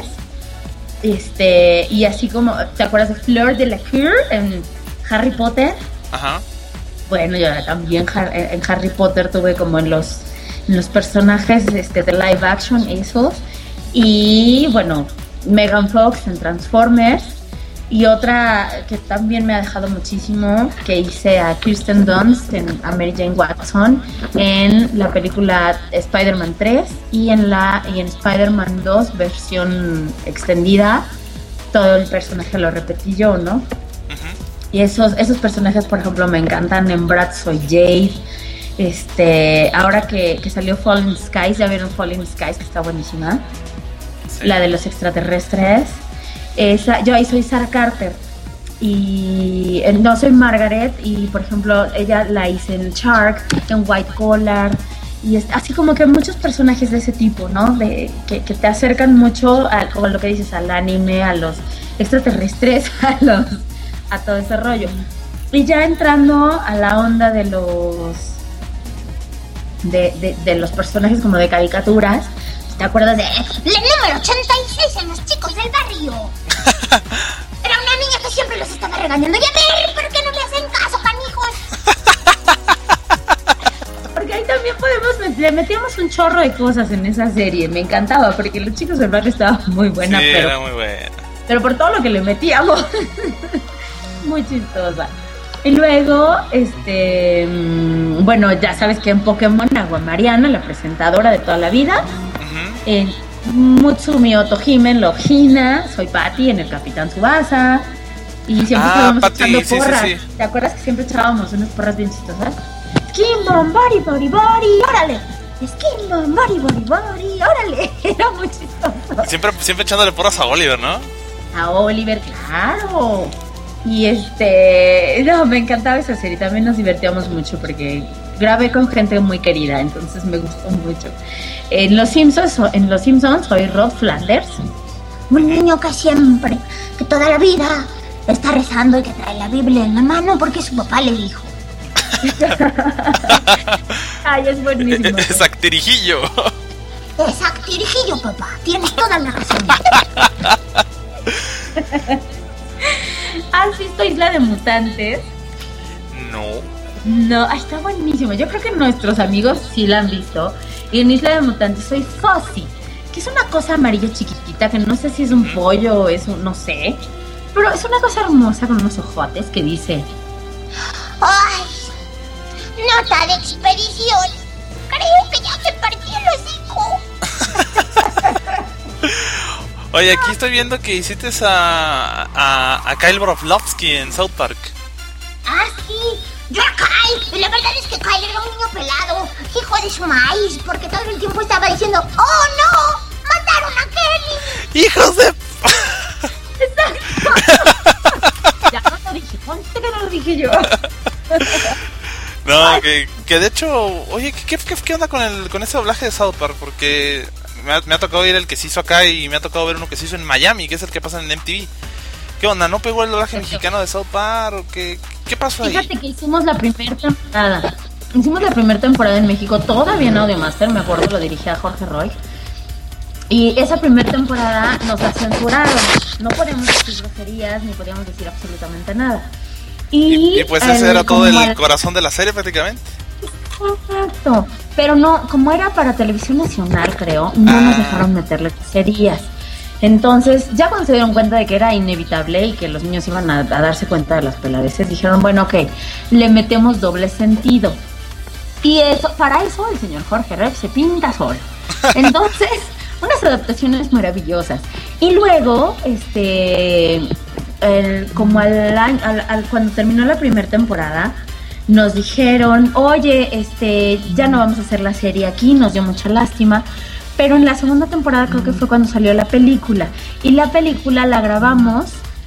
Y así como, ¿te acuerdas de Fleur Delacour en Harry Potter? Ajá. Bueno, yo también en Harry Potter tuve como en los personajes de live action, esos. Y bueno, Megan Fox en Transformers. Y otra que también me ha dejado muchísimo, que hice a Kirsten Dunst en a Mary Jane Watson en la película Spider-Man 3 y en Spider-Man 2 versión extendida. Todo el personaje lo repetí yo, ¿no? Y esos personajes, por ejemplo, me encantan. En Bratz soy Jade. Ahora que salió Falling Skies, ¿ya vieron Falling Skies? Que está buenísima. Sí. La de los extraterrestres. Yo ahí soy Sarah Carter. Y no, soy Margaret. Y por ejemplo, ella la hice en Shark, en White Collar. Y así como que muchos personajes de ese tipo, ¿no? Que te acercan mucho a, como lo que dices, al anime, a los extraterrestres, a todo ese rollo. Y ya entrando a la onda de los personajes como de caricaturas, ¿te acuerdas de la número 86 en Los Chicos del Barrio? Era una niña que siempre los estaba regañando. Y a ver, ¿por qué no le hacen caso, canijos? Porque ahí también le metíamos un chorro de cosas en esa serie. Me encantaba, porque Los Chicos del Barrio estaba muy buena. Sí, pero era muy buena. Pero por todo lo que le metíamos. Muy chistosa. Y luego, bueno, ya sabes que en Pokémon, Agua Mariana, la presentadora de toda la vida. Mutsumi Otohime en Logina, soy Patty en el Capitán Tsubasa. Y siempre estábamos echando porras. Sí. ¿Te acuerdas que siempre echábamos unas porras bien chistosas? Skin Bomb, Body, Body, Body, órale. Skin Bomb, Body, Body, Body, órale. Era muy chistoso. Siempre echándole porras a Oliver, ¿no? A Oliver, claro. Y no, me encantaba esa serie. También nos divertíamos mucho porque grabé con gente muy querida, entonces me gustó mucho. En Los Simpsons soy Rod Flanders, un niño que toda la vida está rezando y que trae la Biblia en la mano porque su papá le dijo. Ay, es buenísimo. Es actirijillo. Es actirijillo, papá. Tienes toda la razón. ¿Has visto Isla de Mutantes? No, está buenísimo. Yo creo que nuestros amigos sí la han visto. Y en Isla de Mutantes soy Fuzzy, que es una cosa amarilla chiquitita, que no sé si es un pollo o es un, no sé. Pero es una cosa hermosa con unos ojotes que dice: ¡ay! Nota de expedición. Creo que ya me partí el hocico. Oye, aquí estoy viendo que hiciste a Kyle Broflovsky en South Park. Ah, sí. Yo a Kyle. La verdad es que Kyle era un niño pelado, hijo de su maíz, porque todo el tiempo estaba diciendo: ¡oh, no! ¡Mataron a Kelly! ¡Hijos de...! Exacto. Ya no lo dije. Ponte que no lo dije yo. No, que de hecho... Oye, ¿qué onda con ese doblaje de South Park? Porque me ha tocado ir el que se hizo acá y me ha tocado ver uno que se hizo en Miami, que es el que pasa en MTV. ¿Qué onda? ¿No pegó el doblaje mexicano de South Park? ¿Qué pasó ahí? Fíjate que hicimos la primera temporada. En México, todavía en Audiomaster, me acuerdo, lo dirigía Jorge Roy. Y esa primera temporada nos la censuraron. No podíamos decir groserías, ni podíamos decir absolutamente nada. Y pues ese era todo el corazón de la serie prácticamente. Exacto. Pero no, como era para Televisión Nacional, creo, no nos dejaron meterle groserías. Entonces, ya cuando se dieron cuenta de que era inevitable y que los niños iban a darse cuenta de las peladeces, dijeron, bueno, ok, le metemos doble sentido. Y para eso el señor Jorge Rep se pinta solo. Entonces, unas adaptaciones maravillosas. Y luego, como cuando terminó la primera temporada, nos dijeron, oye, ya no vamos a hacer la serie aquí, nos dio mucha lástima. Pero en la segunda temporada creo que fue cuando salió la película. Y la película la grabamos,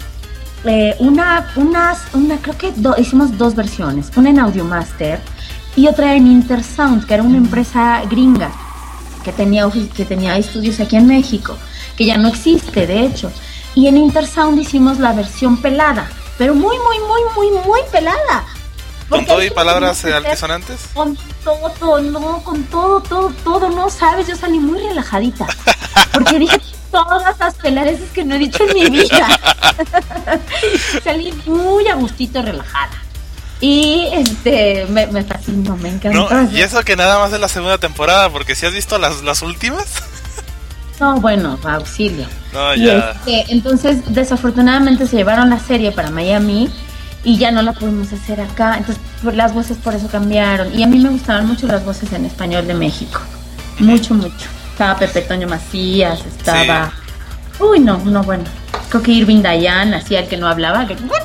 creo que hicimos dos versiones. Una en Audiomaster y otra en Intersound, que era una empresa gringa que tenía estudios aquí en México, que ya no existe, de hecho. Y en Intersound hicimos la versión pelada, pero muy, muy, muy, muy, muy pelada. ¿Con todo y palabras altisonantes? Con todo, no sabes, yo salí muy relajadita. Porque dije todas las peladeces que no he dicho en mi vida. Salí muy a gustito relajada. Y me fascinó, me encantó. No, y eso que nada más es la segunda temporada, porque si has visto las últimas. No, bueno, auxilio. No, y ya. Entonces, desafortunadamente se llevaron la serie para Miami y ya no la pudimos hacer acá. Entonces, las voces por eso cambiaron. Y a mí me gustaban mucho las voces en español de México. Mucho, mucho. Estaba Pepe Toño Macías, estaba... Sí. Uy, no, bueno. Creo que Irving Dayan, así el que no hablaba.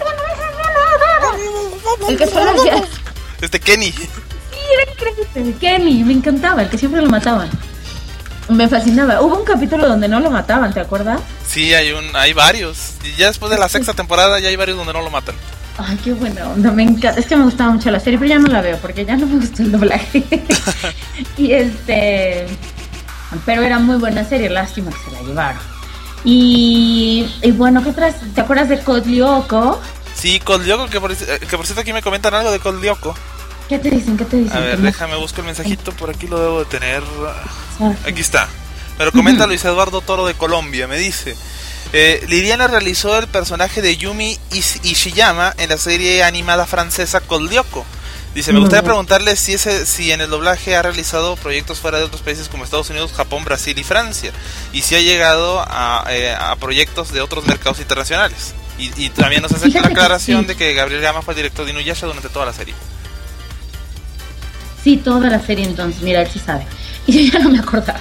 El que solo hacía... Kenny. Sí, era increíble. Kenny, me encantaba, el que siempre lo mataban. Me fascinaba. Hubo un capítulo donde no lo mataban, ¿te acuerdas? Sí, hay varios. Y ya después de la sexta temporada ya hay varios donde no lo matan. Ay, qué buena onda, me encanta. Es que me gustaba mucho la serie, pero ya no la veo porque ya no me gustó el doblaje. Y pero era muy buena serie, lástima que se la llevaron. Y bueno, ¿qué otras? ¿Te acuerdas de Code Lyoko? Sí, Code Lyoko, que por cierto aquí me comentan algo de Code Lyoko. ¿Qué te dicen? A ver, déjame buscar el mensajito, por aquí lo debo de tener. Aquí está. Pero comenta Luis Eduardo Toro de Colombia, me dice: Liliana realizó el personaje de Yumi Ishiyama en la serie animada francesa Code Lyoko. Dice, me gustaría preguntarle si en el doblaje ha realizado proyectos fuera de otros países como Estados Unidos, Japón, Brasil y Francia, y si ha llegado a proyectos de otros mercados internacionales. Y también nos hace la aclaración de que Gabriel Gama fue el director de Inuyasha durante toda la serie. Sí, toda la serie, entonces, mira, él sí sabe. Y yo ya no me acordaba.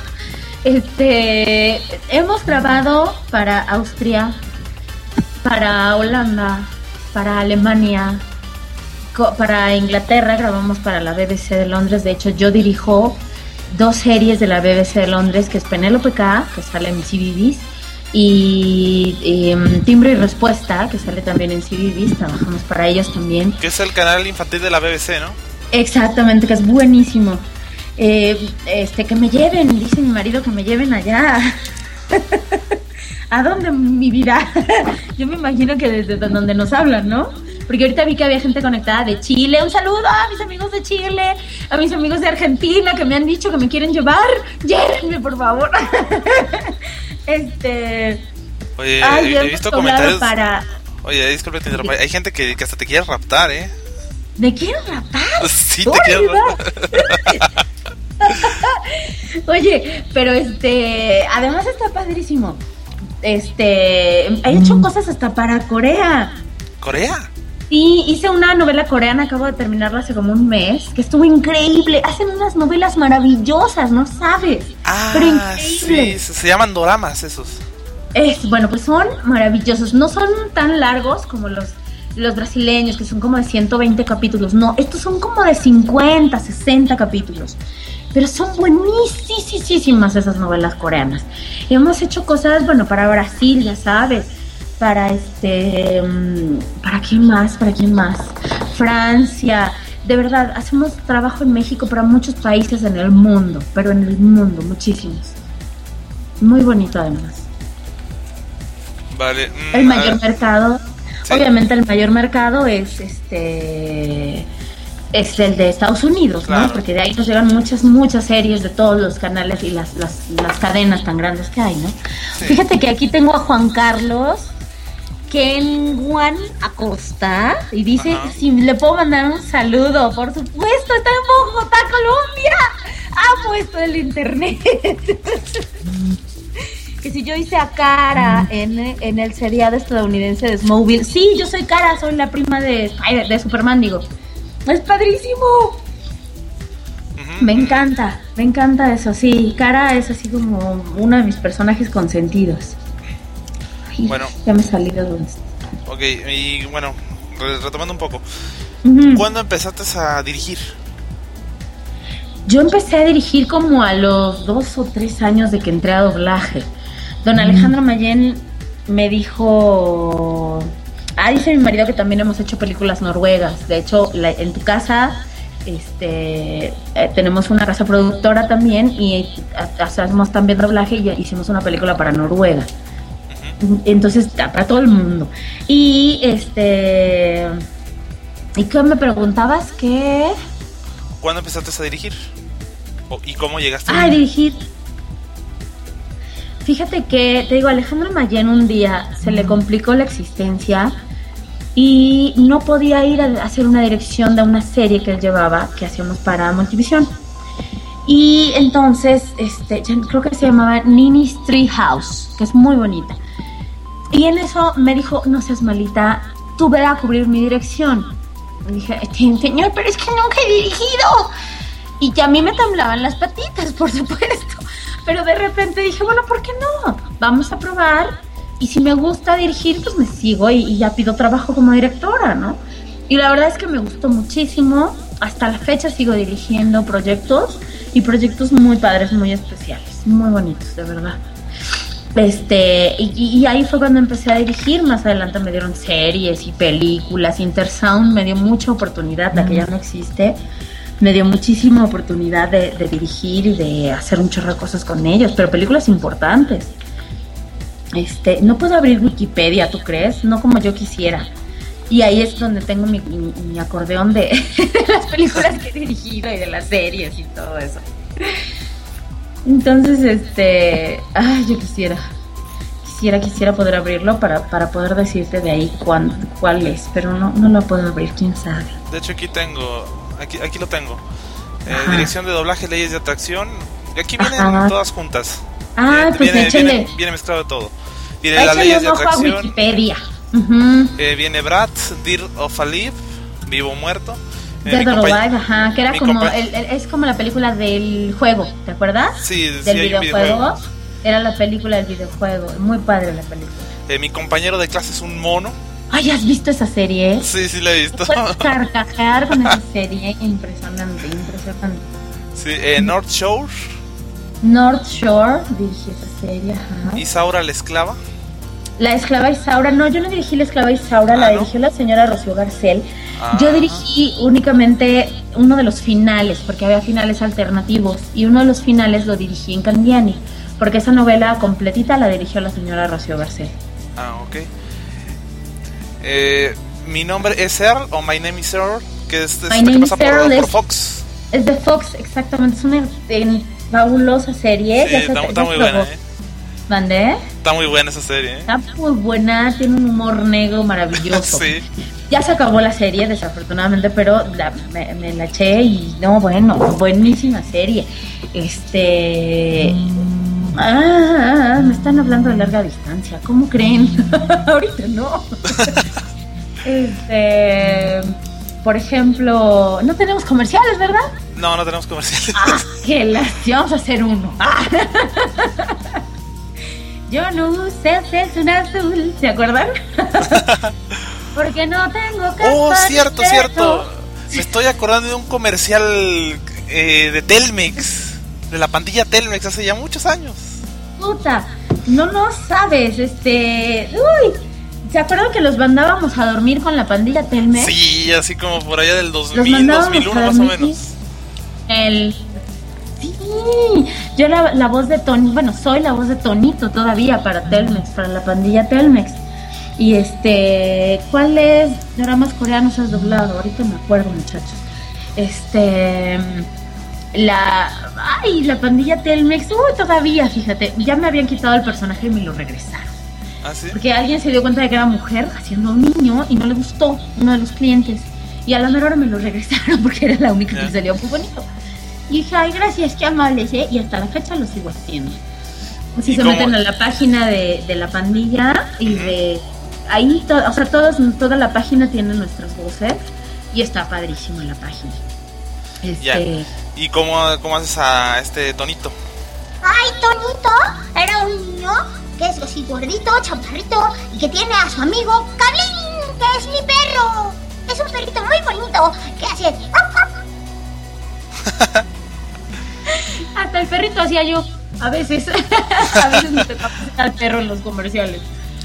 Hemos grabado para Austria, para Holanda, para Alemania, para Inglaterra, grabamos para la BBC de Londres. De hecho, yo dirijo 2 series de la BBC de Londres, que es Penélope K, que sale en CBeebies, y Timbre y Respuesta, que sale también en CBeebies. Trabajamos para ellos también. Que es el canal infantil de la BBC, ¿no? Exactamente, que es buenísimo. Que me lleven, dice mi marido, que me lleven allá. ¿A dónde, mi vida? Yo me imagino que desde donde nos hablan, ¿no? Porque ahorita vi que había gente conectada de Chile. Un saludo a mis amigos de Chile, a mis amigos de Argentina que me han dicho que me quieren llevar. Llévenme, por favor. Oye, he visto comentarios Oye, disculpe, te interrumpo. Hay gente que hasta te quiere raptar, ¿eh? ¿Me quieren raptar? Sí, te quiero raptar. Oye, pero además está padrísimo. He hecho cosas hasta para Corea. ¿Corea? Sí, hice una novela coreana, acabo de terminarla hace como un mes, que estuvo increíble. Hacen unas novelas maravillosas, no sabes. Pero increíble. Sí, se llaman doramas esos. Bueno, pues son maravillosos. No son tan largos como los brasileños, que son como de 120 capítulos. No, estos son como de 50, 60 capítulos. Pero son buenísimas esas novelas coreanas. Y hemos hecho cosas, bueno, para Brasil, ya sabes. Para ¿para quién más? Francia. De verdad, hacemos trabajo en México para muchos países en el mundo. Pero en el mundo, muchísimos. Muy bonito además. Vale. El mayor mercado... ¿Sí? Obviamente el mayor mercado es el de Estados Unidos, claro, ¿no? Porque de ahí nos llegan muchas series de todos los canales y las cadenas tan grandes que hay, ¿no? Sí. Fíjate que aquí tengo a Juan Carlos Kenwan Acosta y dice si le puedo mandar un saludo. Por supuesto, está en Bogotá, Colombia. Amo esto del internet. Que si yo hice a Cara en el seriado estadounidense de Smallville. Sí, yo soy Cara, soy la prima de Superman, digo. ¡Es padrísimo! Me encanta eso, sí. Cara es así como uno de mis personajes consentidos. Ay, bueno. Ya me salí de donde estoy. Ok, y bueno, retomando un poco. ¿Cuándo empezaste a dirigir? Yo empecé a dirigir como a los 2 o 3 años de que entré a doblaje. Don Alejandro Mayén me dijo... dice mi marido que también hemos hecho películas noruegas. De hecho, en tu casa tenemos una casa productora también y hacemos también doblaje y hicimos una película para Noruega. Entonces, para todo el mundo. Y ¿y qué me preguntabas? ¿Qué? ¿Cuándo empezaste a dirigir? ¿Y cómo llegaste a dirigir? Fíjate que, te digo, Alejandro Mayén un día se le complicó la existencia y no podía ir a hacer una dirección de una serie que él llevaba, que hacíamos para Multivisión. Y entonces, creo que se llamaba Nini's Tree House, que es muy bonita. Y en eso me dijo, no seas malita, tú ve a cubrir mi dirección. Y dije, señor, pero es que nunca he dirigido. Y que a mí me temblaban las patitas, por supuesto. Pero de repente dije, bueno, ¿por qué no? Vamos a probar. Y si me gusta dirigir, pues me sigo y ya pido trabajo como directora, ¿no? Y la verdad es que me gustó muchísimo. Hasta la fecha sigo dirigiendo proyectos. Y proyectos muy padres, muy especiales, muy bonitos, de verdad. Y ahí fue cuando empecé a dirigir. Más adelante me dieron series y películas. Intersound me dio mucha oportunidad, la que ya no existe. Me dio muchísima oportunidad de dirigir y de hacer un chorro de cosas con ellos, pero películas importantes. No puedo abrir Wikipedia, ¿tú crees? No como yo quisiera. Y ahí es donde tengo mi acordeón de las películas que he dirigido y de las series y todo eso. Entonces, yo quisiera poder abrirlo para poder decirte de ahí cuál es, pero no lo puedo abrir, quién sabe. De hecho aquí lo tengo. Dirección de doblaje, leyes de atracción. Y aquí vienen todas juntas. Pues échale. Viene mezclado de todo. Viene las leyes de atracción. Wikipedia. Viene Bratz, Dead of Alive, Vivo o Muerto. Dead or Alive, que era como es como la película del juego, ¿te acuerdas? Sí, del hay videojuego. Era la película del videojuego, muy padre la película. Mi compañero de clase es un mono. Ay, ¿has visto esa serie? Sí, la he visto. Puedes carcajear con esa serie, impresionante. Sí, North Shore. North Shore, dirigí esa serie, Isaura la esclava. La esclava Isaura, no, yo no dirigí la esclava Isaura, la dirigió la señora Rocío Garcel. Yo dirigí únicamente uno de los finales, porque había finales alternativos, y uno de los finales lo dirigí en Candiani, porque esa novela completita la dirigió la señora Rocío Garcel. Ok. Mi nombre es Earl, o My Name is Earl, que es que pasa por Fox. Es de Fox, exactamente, es una fabulosa serie. Sí, está muy buena, ¿Mandé? Está muy buena esa serie, Está muy buena, tiene un humor negro maravilloso. Sí. Ya se acabó la serie, desafortunadamente, pero me la eché y buenísima serie. Me están hablando de larga distancia, ¿cómo creen? Ahorita no. Por ejemplo, no tenemos comerciales, ¿verdad? No tenemos comerciales. Qué lástima, vamos a hacer uno. Yo no usé un azul, ¿se acuerdan? Porque no tengo capa. Cierto. Me estoy acordando de un comercial de Telmex, de la pandilla Telmex, hace ya muchos años. Puta, no sabes, ¿se acuerdan que los mandábamos a dormir con la pandilla Telmex? Sí, así como por allá del 2000, 2001 más o menos. Sí, yo la voz de Tony, soy la voz de Tonito todavía para Telmex, para la pandilla Telmex. Y ¿cuáles dramas coreanos has doblado? Ahorita me acuerdo, muchachos. La pandilla Telmex, todavía, fíjate, ya me habían quitado el personaje y me lo regresaron. ¿Sí? Porque alguien se dio cuenta de que era mujer haciendo un niño y no le gustó uno de los clientes. Y a la mera hora me lo regresaron porque era la única que salió muy bonito. Y dije, ay, gracias, qué amables, y hasta la fecha lo sigo haciendo. Si se meten a la página de la pandilla y de ahí, toda la página tiene nuestras voces y está padrísimo la página. ¿Y cómo haces a Tonito? Ay, Tonito era un niño que es así gordito, chaparrito y que tiene a su amigo Cablín, que es mi perro. Es un perrito muy bonito que hace... Hasta el perrito hacía yo, a veces me tocaba al perro en los comerciales.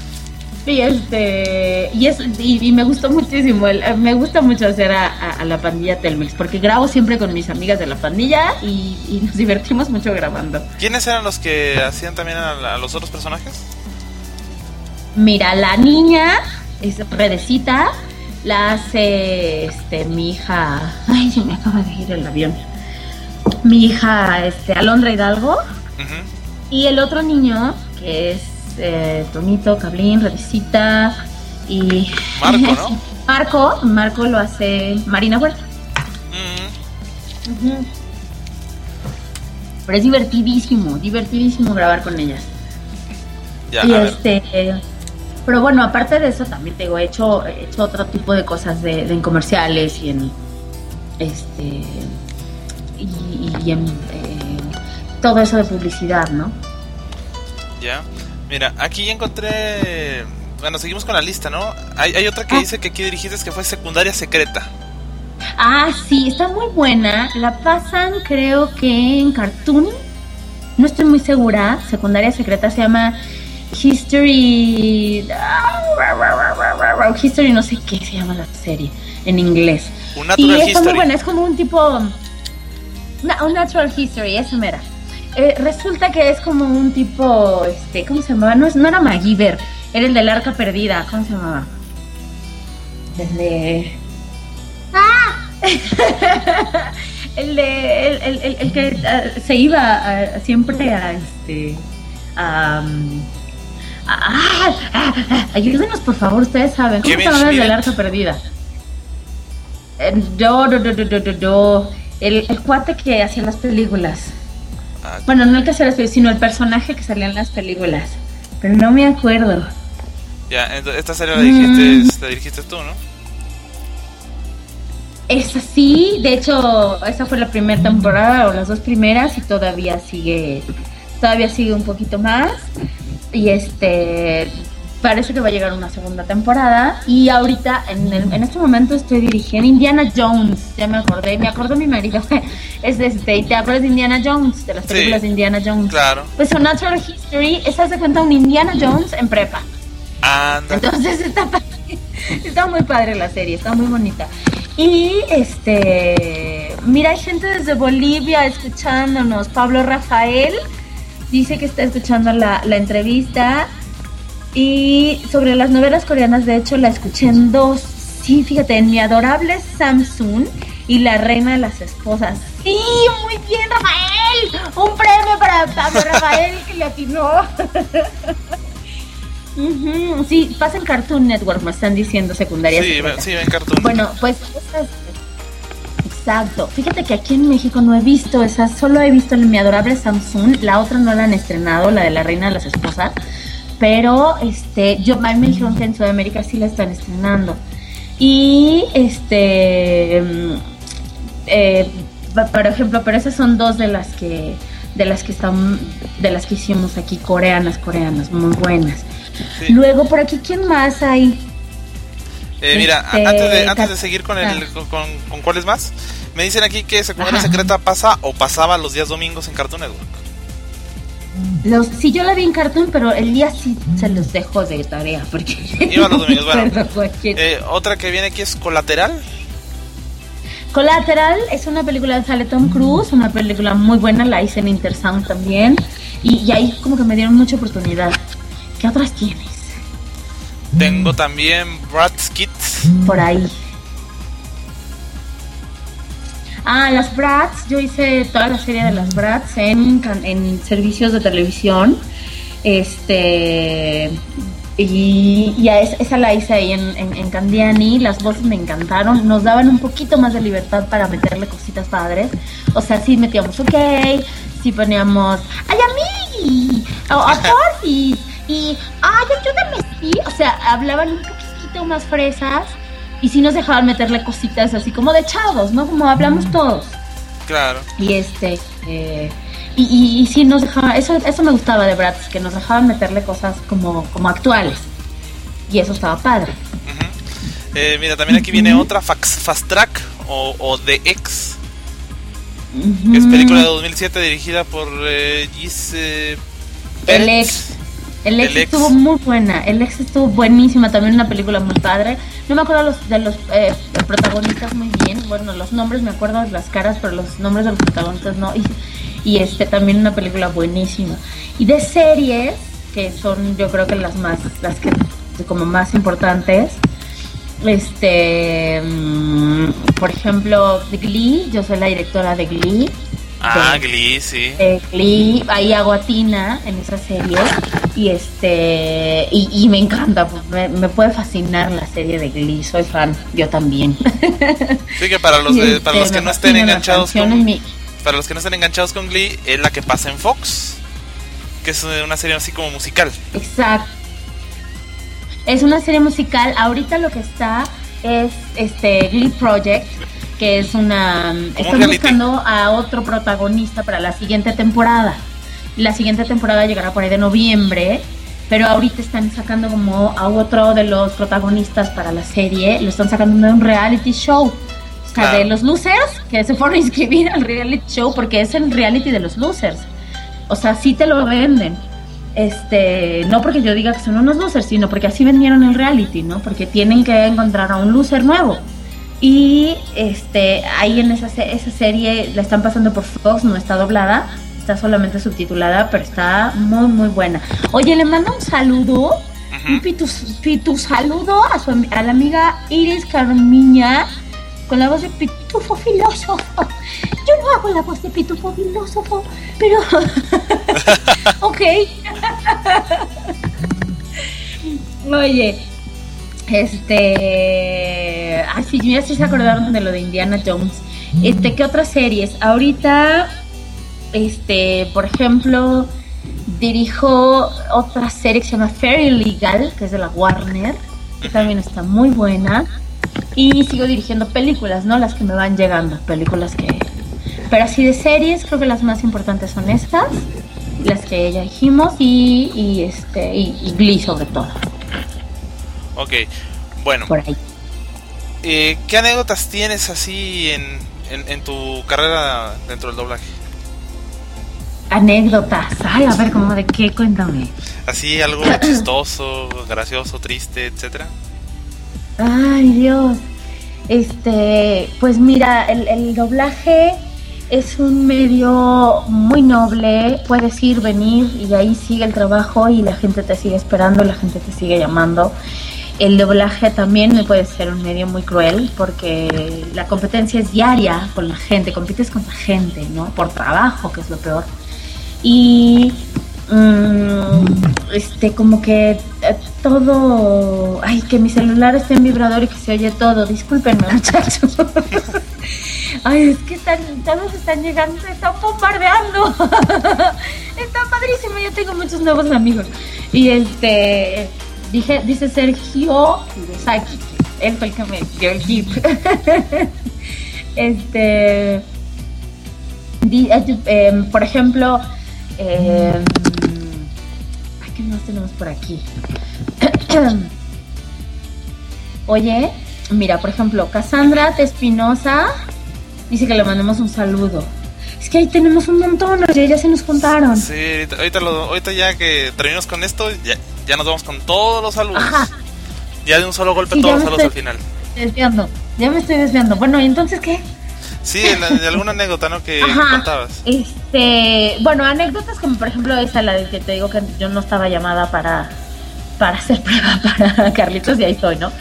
Y me gustó muchísimo, me gusta mucho hacer a la pandilla Telmex, porque grabo siempre con mis amigas de la pandilla y nos divertimos mucho grabando. ¿Quiénes eran los que hacían también a los otros personajes? Mira, la niña es Redecita, la hace mi hija, ay, se me acaba de ir el avión. Mi hija, Alondra Hidalgo. Y el otro niño, que es Tonito, Cablín, Redecita Y Marco, ¿no? Marco lo hace Marina Huerta. Pero es divertidísimo grabar con ellas. Ya, y pero bueno, aparte de eso también te digo, he hecho otro tipo de cosas en comerciales y en y en todo eso de publicidad, ¿no? Ya. Mira, aquí ya encontré. Bueno, seguimos con la lista, ¿no? Hay otra que dice que aquí dirigiste, que fue Secundaria Secreta. Ah, sí, está muy buena. La pasan, creo que en Cartoon. No estoy muy segura. Secundaria Secreta se llama History. History, no sé qué se llama la serie en inglés. Un Natural History. Y está muy History. buena, es como un tipo. Un Natural History, esa mera. Resulta que es como un tipo. ¿Cómo se llamaba? No era MacGyver, era el del Arca Perdida. ¿Cómo se llamaba? El que se iba siempre ayúdenos por favor, ustedes saben cómo se llama el del Arca Perdida. El cuate que hacía las películas. Bueno, no el que hacía las películas, sino el personaje que salía en las películas, pero no me acuerdo. Ya, entonces esta serie la dirigiste tú, ¿no? Esa sí, de hecho, esa fue la primera temporada o las dos primeras y todavía sigue un poquito más. Y parece que va a llegar una segunda temporada. Y ahorita, en este momento estoy dirigiendo Indiana Jones. Ya me acordé mi marido. ¿Y te acuerdas de Indiana Jones? De las películas de Indiana Jones. Claro. Pues un Natural History, esa se cuenta un Indiana Jones en prepa. Anda. Entonces está muy padre la serie, está muy bonita. Y mira, hay gente desde Bolivia escuchándonos. Pablo Rafael dice que está escuchando la entrevista. Y sobre las novelas coreanas, de hecho, la escuché en 2. Sí, fíjate, en Mi Adorable Samsung y La Reina de las Esposas. Sí, muy bien, Rafael. Un premio para Pablo Rafael que le atinó. Sí, pasa en Cartoon Network, me están diciendo Secundaria Secreta. Sí, en Cartoon. Bueno, pues exacto. Fíjate que aquí en México no he visto esas, solo he visto Mi Adorable Samsung. La otra no la han estrenado, la de La Reina de las Esposas. Pero a mí me dijeron que en Sudamérica sí la están estrenando. Y por ejemplo, pero esas son 2 de las que hicimos aquí, coreanas, muy buenas. Sí. Luego por aquí, ¿quién más hay? Mira, antes de seguir con ¿cuáles más? Me dicen aquí que Secundaria Secreta pasaba los días domingos en Cartoon Network. Sí, yo la vi en Cartoon, pero el día sí se los dejo de tarea porque iba los domingos. Bueno, otra que viene aquí es Colateral. Collateral es una película de sale Tom Cruise, una película muy buena, la hice en Intersound también, y ahí como que me dieron mucha oportunidad. ¿Qué otras tienes? Tengo también Bratz Kids. Por ahí. Las Bratz, yo hice toda la serie de las Bratz en servicios de televisión. Y esa la hice ahí en Candiani. Las voces me encantaron, nos daban un poquito más de libertad para meterle cositas padres. O sea, sí metíamos sí poníamos ¡ay, amigui! O porfis y ¡ay, ayúdame! Sí, o sea, hablaban un poquito más fresas y sí nos dejaban meterle cositas así como de chavos, ¿no? Como hablamos todos. Claro. Y y sí nos dejaban, eso me gustaba de Bratz, que nos dejaban meterle cosas como actuales. Y eso estaba padre. Mira, también aquí viene otra, Fast Track o The X. Que es película de 2007 dirigida por Gise Pérez. El ex estuvo muy buena. El ex estuvo buenísima, también una película muy padre. No me acuerdo de los protagonistas muy bien. Bueno, los nombres me acuerdo de las caras, pero los nombres de los protagonistas no. Y también una película buenísima. Y de series, que son yo creo que las que como más importantes. Por ejemplo, de Glee, yo soy la directora de Glee. Glee, sí. Glee, ahí hago a Tina en esa serie. y me encanta, me puede fascinar la serie de Glee, soy fan, yo también. Sí, que para los que no estén enganchados para los que no estén enganchados con Glee, es la que pasa en Fox, que es una serie así como musical. Exacto. Es una serie musical. Ahorita lo que está es Glee Project, que es están buscando a otro protagonista para la siguiente temporada. La siguiente temporada llegará por ahí de noviembre, pero ahorita están sacando como a otro de los protagonistas para la serie, lo están sacando de un reality show. O sea, de los losers que se fueron a inscribir al reality show, porque es el reality de los losers. O sea, sí te lo venden. No porque yo diga que son unos losers, sino porque así vendieron el reality, ¿no? Porque tienen que encontrar a un loser nuevo. Y ahí en esa serie la están pasando por Fox, no está doblada, está solamente subtitulada, pero está muy muy buena. Oye, le mando un saludo, un pitu saludo a la amiga Iris Carmiña, con la voz de Pitufo Filósofo. Yo no hago la voz de Pitufo Filósofo, pero ok. Oye, sí, ya se acordaron de lo de Indiana Jones. ¿Qué otras series? Ahorita, por ejemplo, dirijo otra serie que se llama Fairy Legal, que es de la Warner, que también está muy buena. Y sigo dirigiendo películas, ¿no? Las que me van llegando, películas que... Pero así de series, creo que las más importantes son estas, las que ya dijimos, y Glee sobre todo. Ok, bueno. Por ahí. ¿Qué anécdotas tienes así en tu carrera dentro del doblaje? Anécdotas, ay, a ver, ¿cómo de qué? Cuéntame. Así, algo chistoso, gracioso, triste, etcétera. Ay, Dios. Pues mira, el doblaje es un medio muy noble, puedes ir, venir y ahí sigue el trabajo y la gente te sigue esperando, la gente te sigue llamando. El doblaje también puede ser un medio muy cruel porque la competencia es diaria con la gente, compites con la gente, ¿no? Por trabajo, que es lo peor. Y como que todo, ay, que mi celular esté en vibrador y que se oye todo, discúlpenme, muchachos. Ay, es que todos están llegando, están bombardeando. Está padrísimo, yo tengo muchos nuevos amigos. Y dice Sergio Hirosaki, él fue el que me dio el tip. Por ejemplo, ¿qué más tenemos por aquí? Oye, mira, por ejemplo, Cassandra Tespinosa dice que le mandemos un saludo. Es que ahí tenemos un montón, ya se nos juntaron. Sí, ahorita ya que terminamos con esto, ya nos vamos con todos los saludos. Ajá. Ya de un solo golpe, sí, todos los saludos al final. Ya me estoy desviando. Bueno, ¿y entonces qué? Sí, de alguna anécdota, ¿no? Que contabas. Bueno, anécdotas como por ejemplo esa, la de que te digo que yo no estaba llamada para hacer prueba para Carlitos y ahí estoy, ¿no?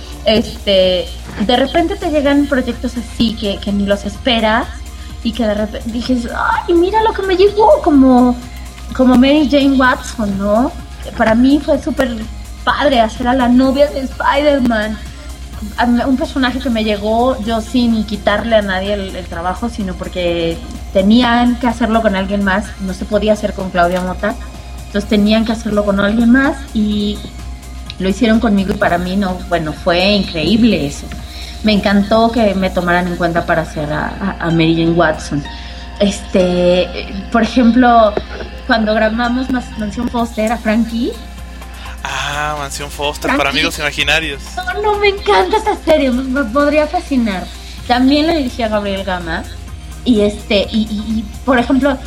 De repente te llegan proyectos así que ni los esperas y que de repente dices, ay, mira lo que me llegó, como Mary Jane Watson, ¿no? Para mí fue súper padre hacer a la novia de Spider-Man. Un personaje que me llegó yo sin quitarle a nadie el trabajo, sino porque tenían que hacerlo con alguien más, no se podía hacer con Claudia Mota, entonces tenían que hacerlo con alguien más y lo hicieron conmigo y para mí fue increíble eso. Me encantó que me tomaran en cuenta para hacer a Mary Jane Watson. Por ejemplo, cuando grabamos Mansión Foster a Frankie. Ah, Mansión Foster para amigos imaginarios. No, me encanta esta serie, me podría fascinar. También la dirigí a Gabriel Gama. Y por ejemplo,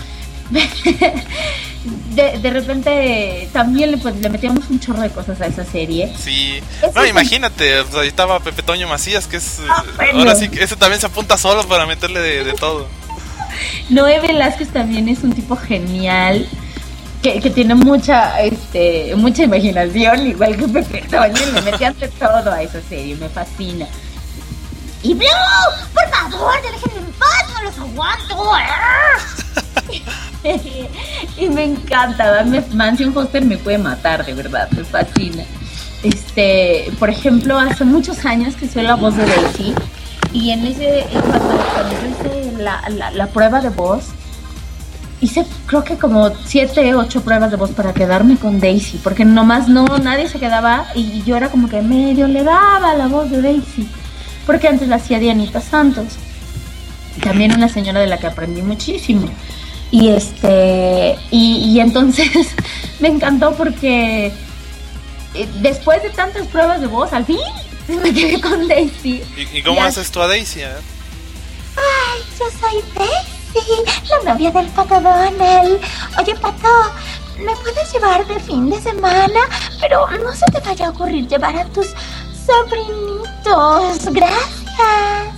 de repente también le metíamos un chorro de cosas a esa serie. Sí, imagínate, o sea, ahí estaba Pepe Toño Macías, que es ahora sí que ese también se apunta solo para meterle de todo. Noé Velázquez también es un tipo genial. Que tiene mucha imaginación, igual que Pepe Toño, le metían de todo a esa serie, me fascina. Y Blue, por favor, déjenme en paz, no los aguanto. Y me encanta, Mansion Foster me puede matar, de verdad, me fascina. Por ejemplo, hace muchos años que soy la voz de Daisy, y cuando yo hice la prueba de voz, hice creo que como 7, 8 pruebas de voz para quedarme con Daisy, porque nomás nadie se quedaba, y yo era como que medio le daba la voz de Daisy, porque antes la hacía Dianita Santos, también una señora de la que aprendí muchísimo. Y y entonces me encantó porque después de tantas pruebas de voz, al fin me quedé con Daisy. ¿Y cómo haces tú a Daisy? A ver. Ay, yo soy Daisy, la novia del Pato Donald. Oye, Pato, ¿me puedes llevar de fin de semana? Pero no se te vaya a ocurrir llevar a tus sobrinitos. Gracias.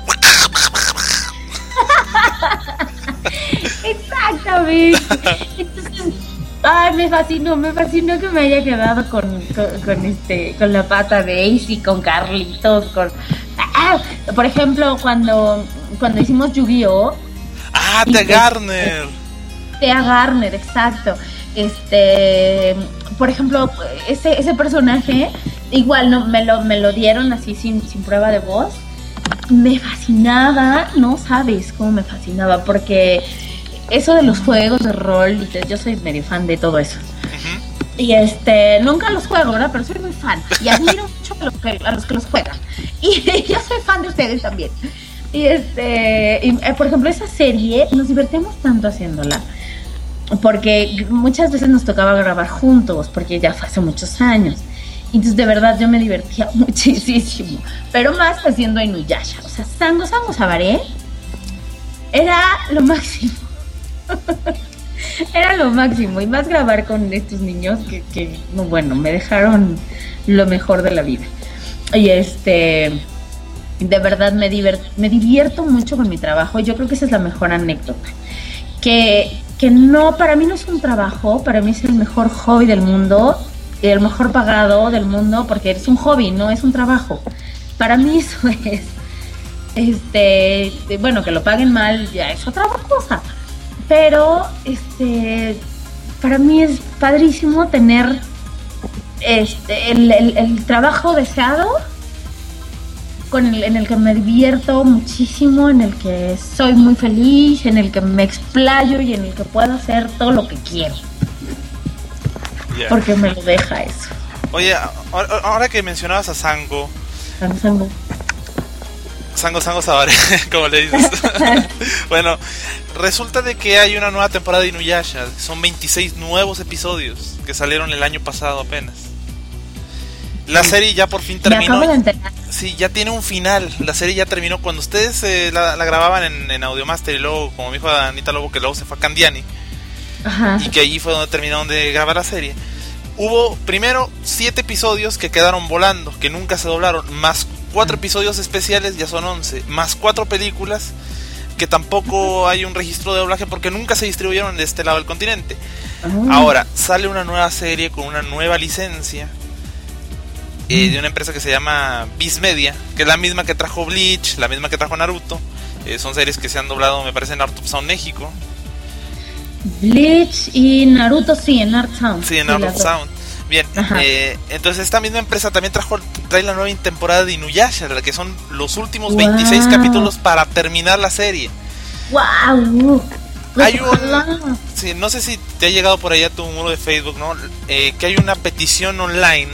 Exactamente. Entonces, ay, me fascinó que me haya quedado con la pata Daisy, con Carlitos, por ejemplo, cuando hicimos Yu-Gi-Oh. Thea Garner. Thea Garner, exacto. Por ejemplo, ese personaje igual no me lo dieron así sin prueba de voz. Me fascinaba, no sabes cómo me fascinaba, porque eso de los juegos de rol, yo soy medio fan de todo eso. Y nunca los juego, ¿verdad? Pero soy muy fan y admiro mucho a los que los juegan. Y yo soy fan de ustedes también. Y por ejemplo, esa serie nos divertimos tanto haciéndola, porque muchas veces nos tocaba grabar juntos, porque ya fue hace muchos años. Entonces, de verdad, yo me divertía muchísimo. Pero más haciendo Inuyasha. O sea, Sango Sabaré era lo máximo. Era lo máximo. Y más grabar con estos niños que bueno, me dejaron lo mejor de la vida. Y de verdad me divierto mucho con mi trabajo. Yo creo que esa es la mejor anécdota. Que no, para mí no es un trabajo, para mí es el mejor hobby del mundo. El mejor pagado del mundo, porque es un hobby, no es un trabajo. Para mí eso es. Bueno, que lo paguen mal ya es otra cosa. Pero para mí es padrísimo tener el trabajo deseado, en el que me divierto muchísimo, en el que soy muy feliz, en el que me explayo y en el que puedo hacer todo lo que quiero. Porque me lo deja eso. Oye, ahora que mencionabas a Sango Sabaré, como le dices. Bueno, resulta de que hay una nueva temporada de Inuyasha. Son 26 nuevos episodios que salieron el año pasado apenas. La serie ya por fin terminó. Sí, ya tiene un final. La serie ya terminó. Cuando ustedes la grababan en Audiomaster, y luego, como me dijo Anita Lobo, que luego se fue a Candiani. Ajá. Y que allí fue donde terminaron de grabar la serie. Hubo primero 7 episodios que quedaron volando, que nunca se doblaron, más 4 episodios especiales, ya son 11, más 4 películas que tampoco hay un registro de doblaje porque nunca se distribuyeron de este lado del continente. Ahora sale una nueva serie con una nueva licencia de una empresa que se llama Viz Media, que es la misma que trajo Bleach, la misma que trajo Naruto. Son series que se han doblado, me parece, en Art Sound México. Bleach y Naruto, sí, en Art Sound. Sí, en Art Sound. Bien, entonces esta misma empresa también trae la nueva temporada de Inuyasha, que son los últimos 26 capítulos para terminar la serie. ¡Wow! Hay sí, no sé si te ha llegado por ahí a tu muro de Facebook, ¿no? Que hay una petición online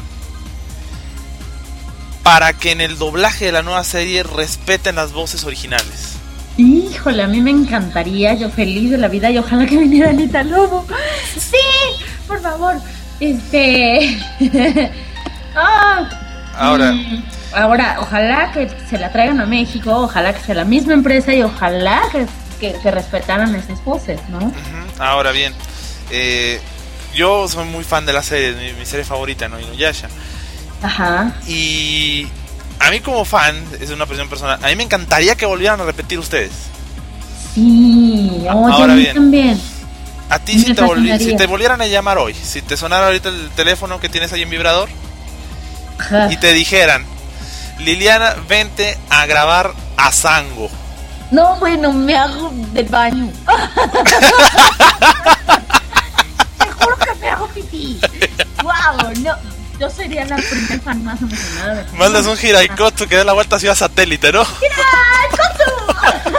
para que en el doblaje de la nueva serie respeten las voces originales. Híjole, a mí me encantaría, yo feliz de la vida, y ojalá que viniera Anita Lobo. Sí, por favor. Ahora, ojalá que se la traigan a México, ojalá que sea la misma empresa y ojalá que respetaran esas voces, ¿no? Ahora bien, yo soy muy fan de la serie, mi serie favorita, ¿no? Inuyasha. Ajá. Y a mí como fan, es una opinión personal, a mí me encantaría que volvieran a repetir ustedes. Sí, ahora a mí bien, también. A ti si te volvieran a llamar hoy, si te sonara ahorita el teléfono que tienes ahí en vibrador, ajá, y te dijeran, Liliana, vente a grabar a Sango. No, bueno, me hago del baño. más emocionada. Mandas un Hiraikotsu que dé la vuelta a Ciudad Satélite, ¿no? ¡Hiraikotsu!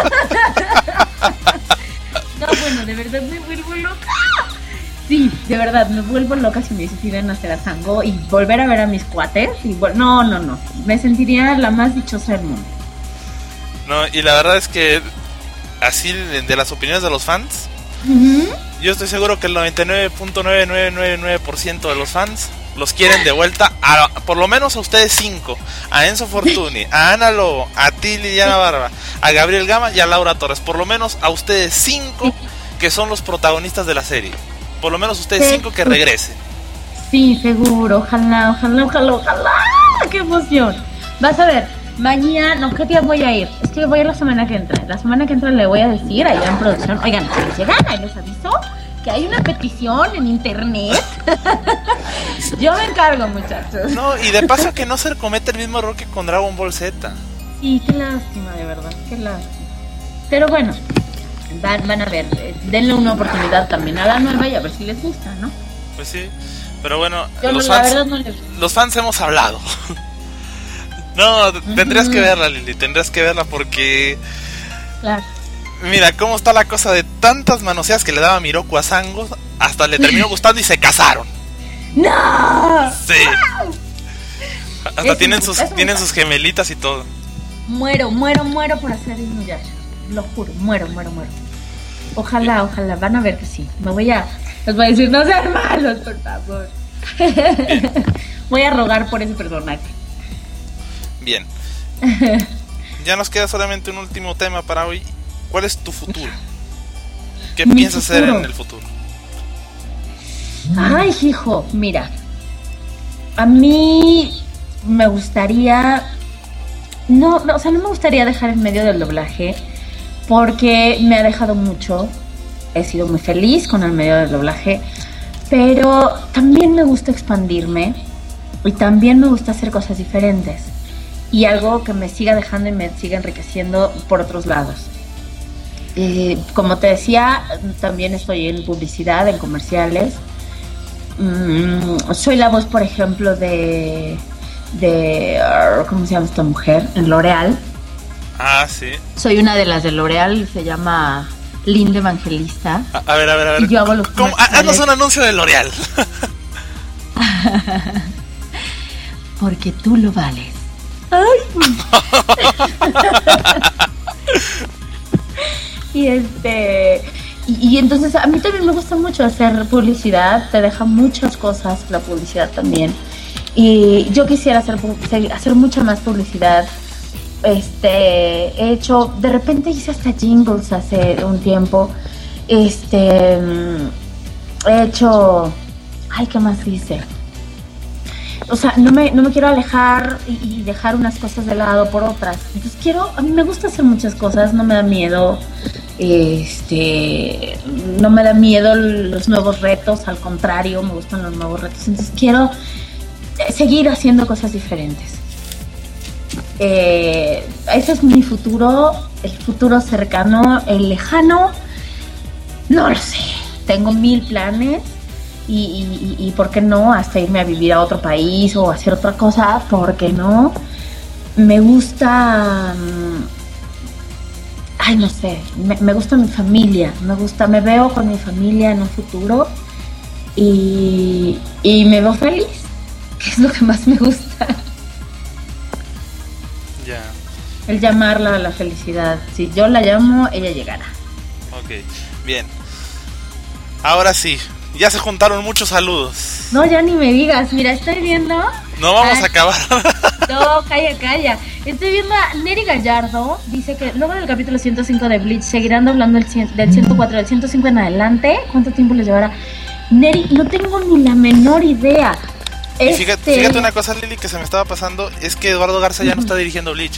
No, bueno, de verdad me vuelvo loca. Sí, de verdad, me vuelvo loca si me deciden hacer a Sango y volver a ver a mis cuates. Y no. Me sentiría la más dichosa del mundo. No, y la verdad es que así de las opiniones de los fans, yo estoy seguro que el 99.9999% de los fans los quieren de vuelta, por lo menos a ustedes 5, a Enzo Fortuny, a Ana Lobo, a ti Liliana Barba, a Gabriel Gama y a Laura Torres, por lo menos a ustedes 5 que son los protagonistas de la serie, por lo menos ustedes 5 que regresen. Sí, seguro, ojalá, qué emoción. Vas a ver, mañana, ¿qué día voy a ir? Es que voy a ir la semana que entra. La semana que entra le voy a decir allá en producción, oigan, si llegan, ahí les aviso que hay una petición en internet. Yo me encargo, muchachos. No, y de paso que no se comete el mismo error que con Dragon Ball Z. Sí, qué lástima, de verdad, qué lástima. Pero bueno, van a ver, denle una oportunidad también a la nueva y a ver si les gusta, ¿no? Pues sí, pero bueno, la verdad no les... los fans hemos hablado. No, tendrías que verla, Lili, tendrías que verla porque... Claro. Mira, cómo está la cosa de tantas manoseadas que le daba Miroku a Sango, hasta le terminó gustando y se casaron. ¡No! Sí. Hasta tienen sus gemelitas y todo. Muero por hacer Inuyasha. Lo juro, muero. Ojalá, van a ver que sí. Les voy a decir, no sean malos, por favor. Voy a rogar por ese personaje. Bien. Ya nos queda solamente un último tema para hoy. ¿Cuál es tu futuro? ¿Qué piensas hacer en el futuro? Ay, hijo, mira. A mí me gustaría... No me gustaría dejar en medio del doblaje porque me ha dejado mucho. He sido muy feliz con el medio del doblaje, pero también me gusta expandirme y también me gusta hacer cosas diferentes y algo que me siga dejando y me siga enriqueciendo por otros lados. Como te decía, también estoy en publicidad, en comerciales. Soy la voz, por ejemplo, de ¿cómo se llama esta mujer? En L'Oreal. Ah, sí. Soy una de las de L'Oreal, se llama Linda Evangelista. A ver. Y yo hago los haznos un anuncio de L'Oreal. Porque tú lo vales. Ay. Y entonces a mí también me gusta mucho hacer publicidad, te deja muchas cosas la publicidad también. Y yo quisiera hacer mucha más publicidad. De repente hice hasta jingles hace un tiempo. He hecho, ¿qué más hice? O sea, no me quiero alejar y dejar unas cosas de lado por otras. Entonces a mí me gusta hacer muchas cosas, no me da miedo. No me da miedo los nuevos retos, al contrario, me gustan los nuevos retos. Entonces quiero seguir haciendo cosas diferentes. Ese es mi futuro, el futuro cercano, el lejano, no lo sé. Tengo 1000 planes y ¿por qué no? Hasta irme a vivir a otro país o hacer otra cosa, ¿por qué no? Me gusta... no sé, me gusta mi familia, me veo con mi familia en un futuro y me veo feliz, que es lo que más me gusta. Ya. El llamarla a la felicidad, si yo la llamo, ella llegará. Ok, bien. Ahora sí, ya se juntaron muchos saludos. No, ya ni me digas, mira, estoy viendo... No vamos a acabar. No, calla. Estoy viendo a Neri Gallardo. Dice que luego del capítulo 105 de Bleach seguirán doblando del 104, del 105 en adelante. ¿Cuánto tiempo les llevará? Neri, no tengo ni la menor idea. Y fíjate una cosa, Lili, que se me estaba pasando. Es que Eduardo Garza ya no está dirigiendo Bleach,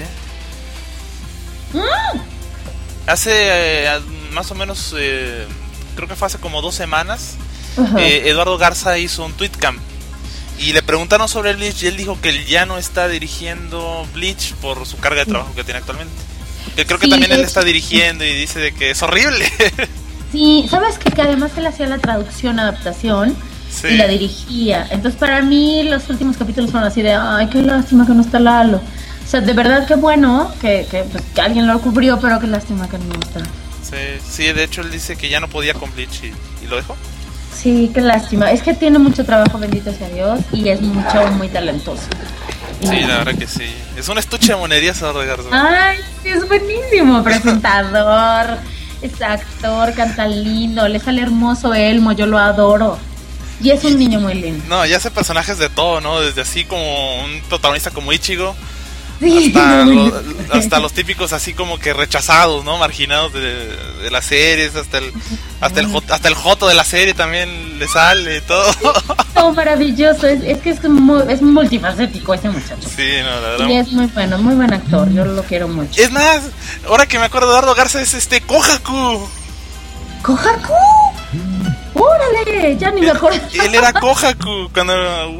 Hace más o menos, creo que fue hace como 2 semanas, Eduardo Garza hizo un tweetcam y le preguntaron sobre Bleach y él dijo que él ya no está dirigiendo Bleach por su carga de trabajo que tiene actualmente. Que creo que también él está dirigiendo y dice de que es horrible. Sí, ¿sabes qué? Que además él hacía la traducción, adaptación Sí. Y la dirigía. Entonces para mí los últimos capítulos fueron así de, ay, qué lástima que no está Lalo. O sea, de verdad qué bueno que alguien lo cubrió, pero qué lástima que no está. Sí, de hecho él dice que ya no podía con Bleach y lo dejó. Sí, qué lástima. Es que tiene mucho trabajo, bendito sea Dios, y es muy talentoso. Sí, la verdad que sí. Es un estuche de monerías ahora de Garza. Ay, sí, es buenísimo. Presentador, es actor, canta lindo, le sale hermoso Elmo, yo lo adoro. Y es un niño muy lindo. No, ya hace personajes de todo, ¿no? Desde así como un protagonista como Ichigo. Sí, hasta los típicos así como que rechazados, ¿no? Marginados de las series, hasta el joto de la serie también le sale todo. Todo maravilloso, es que es multifacético ese muchacho. Sí, no, la verdad. Y es muy bueno, muy buen actor, yo lo quiero mucho. Es más, ahora que me acuerdo, Eduardo Garza es Kohaku. ¿Kohaku? ¡Órale! Ya ni me acuerdo. Él era Kohaku cuando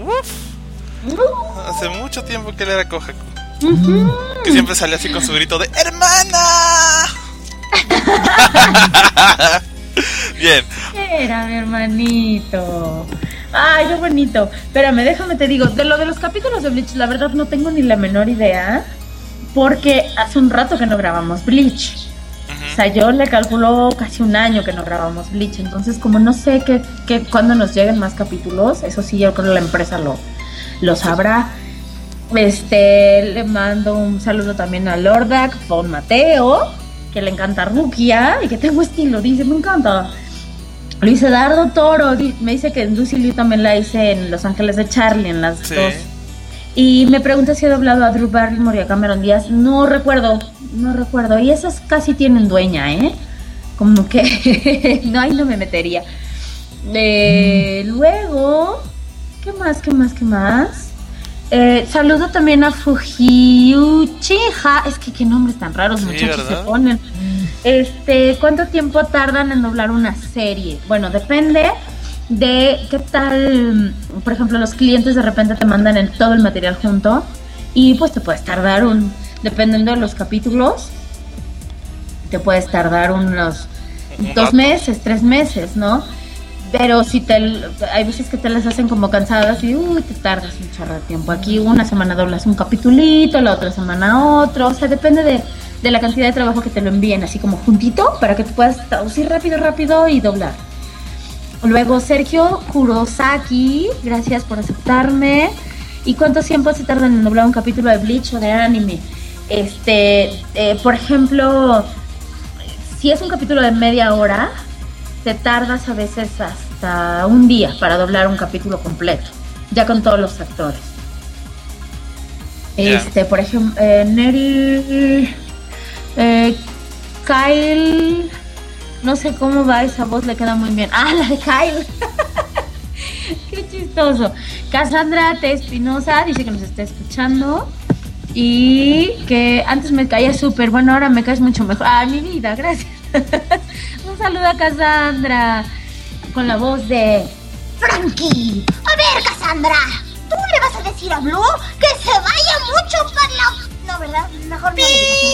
hace mucho tiempo que él era Kohaku. Que siempre salía así con su grito de ¡hermana! Bien. Era mi hermanito. Ay, qué bonito. Espérame, déjame te digo, de lo de los capítulos de Bleach, la verdad no tengo ni la menor idea, porque hace un rato que no grabamos Bleach. O sea, yo le calculo casi un año que no grabamos Bleach, entonces como no sé cuándo nos lleguen más capítulos, eso sí, yo creo que la empresa lo sabrá. Le mando un saludo también a Lordak, Don Mateo, que le encanta Rukia y que tengo estilo, dice, me encanta. Luis Eduardo Toro, me dice que en Lucy Liu también la hice en Los Ángeles de Charlie, en las dos. Y me pregunta si he doblado a Drew Barrymore y a Cameron Díaz. No recuerdo. Y esas casi tienen dueña, como que no, ahí no me metería. Luego, ¿qué más? Saludo también a Fujiuchiha. Es que qué nombres tan raros, muchachos, ¿verdad? Se ponen. ¿Cuánto tiempo tardan en doblar una serie? Bueno, depende de qué tal. Por ejemplo, los clientes de repente te mandan todo el material junto y pues te puedes tardar dependiendo de los capítulos, te puedes tardar unos 2 meses, 3 meses, ¿no? Pero si hay veces que te las hacen como cansadas y te tardas un chorro de tiempo. Aquí una semana doblas un capitulito, la otra semana otro. O sea, depende de la cantidad de trabajo que te lo envíen, así como juntito, para que tú puedas traducir rápido y doblar. Luego Sergio Kurosaki, gracias por aceptarme. ¿Y cuánto tiempo se tardan en doblar un capítulo de Bleach o de anime? Por ejemplo, si es un capítulo de media hora, te tardas a veces hasta un día para doblar un capítulo completo, ya con todos los actores. Por ejemplo, Neri, Kyle, no sé cómo va esa voz, le queda muy bien. Ah, la de Kyle. Qué chistoso. Cassandra T. Espinosa dice que nos está escuchando y que antes me caía súper, bueno, ahora me caes mucho mejor. Ah, mi vida, gracias. Un saludo a Cassandra con la voz de Frankie. A ver, Cassandra, ¿tú le vas a decir a Blue que se vaya mucho para la... No, ¿verdad? Mejor no.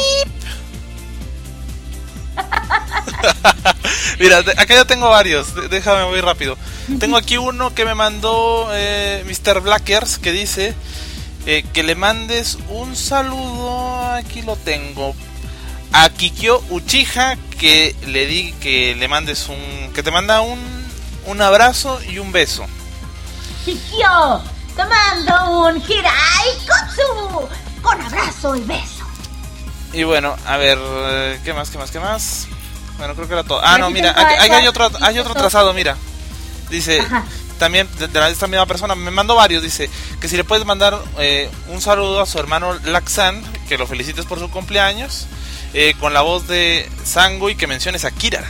Mira, acá ya tengo varios. Déjame muy rápido. Tengo aquí uno que me mandó Mr. Blackers, que dice que le mandes un saludo. Aquí lo tengo. A Kikyo Uchiha, que le mandes que te manda un abrazo y un beso. Kikyo, te mando un Hirai Kotsu con abrazo y beso. Y bueno, a ver, ¿qué más? Bueno, creo que era todo. Ah, no, mira, hay otro trazado, mira. Dice, también de esta misma persona, me mandó varios, dice que si le puedes mandar un saludo a su hermano Laxan, que lo felicites por su cumpleaños, con la voz de Sango, y que menciones a Kirara.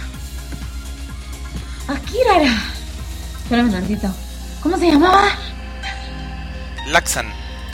¿A Kirara? Espérame tantito. ¿Cómo se llamaba? Laxan.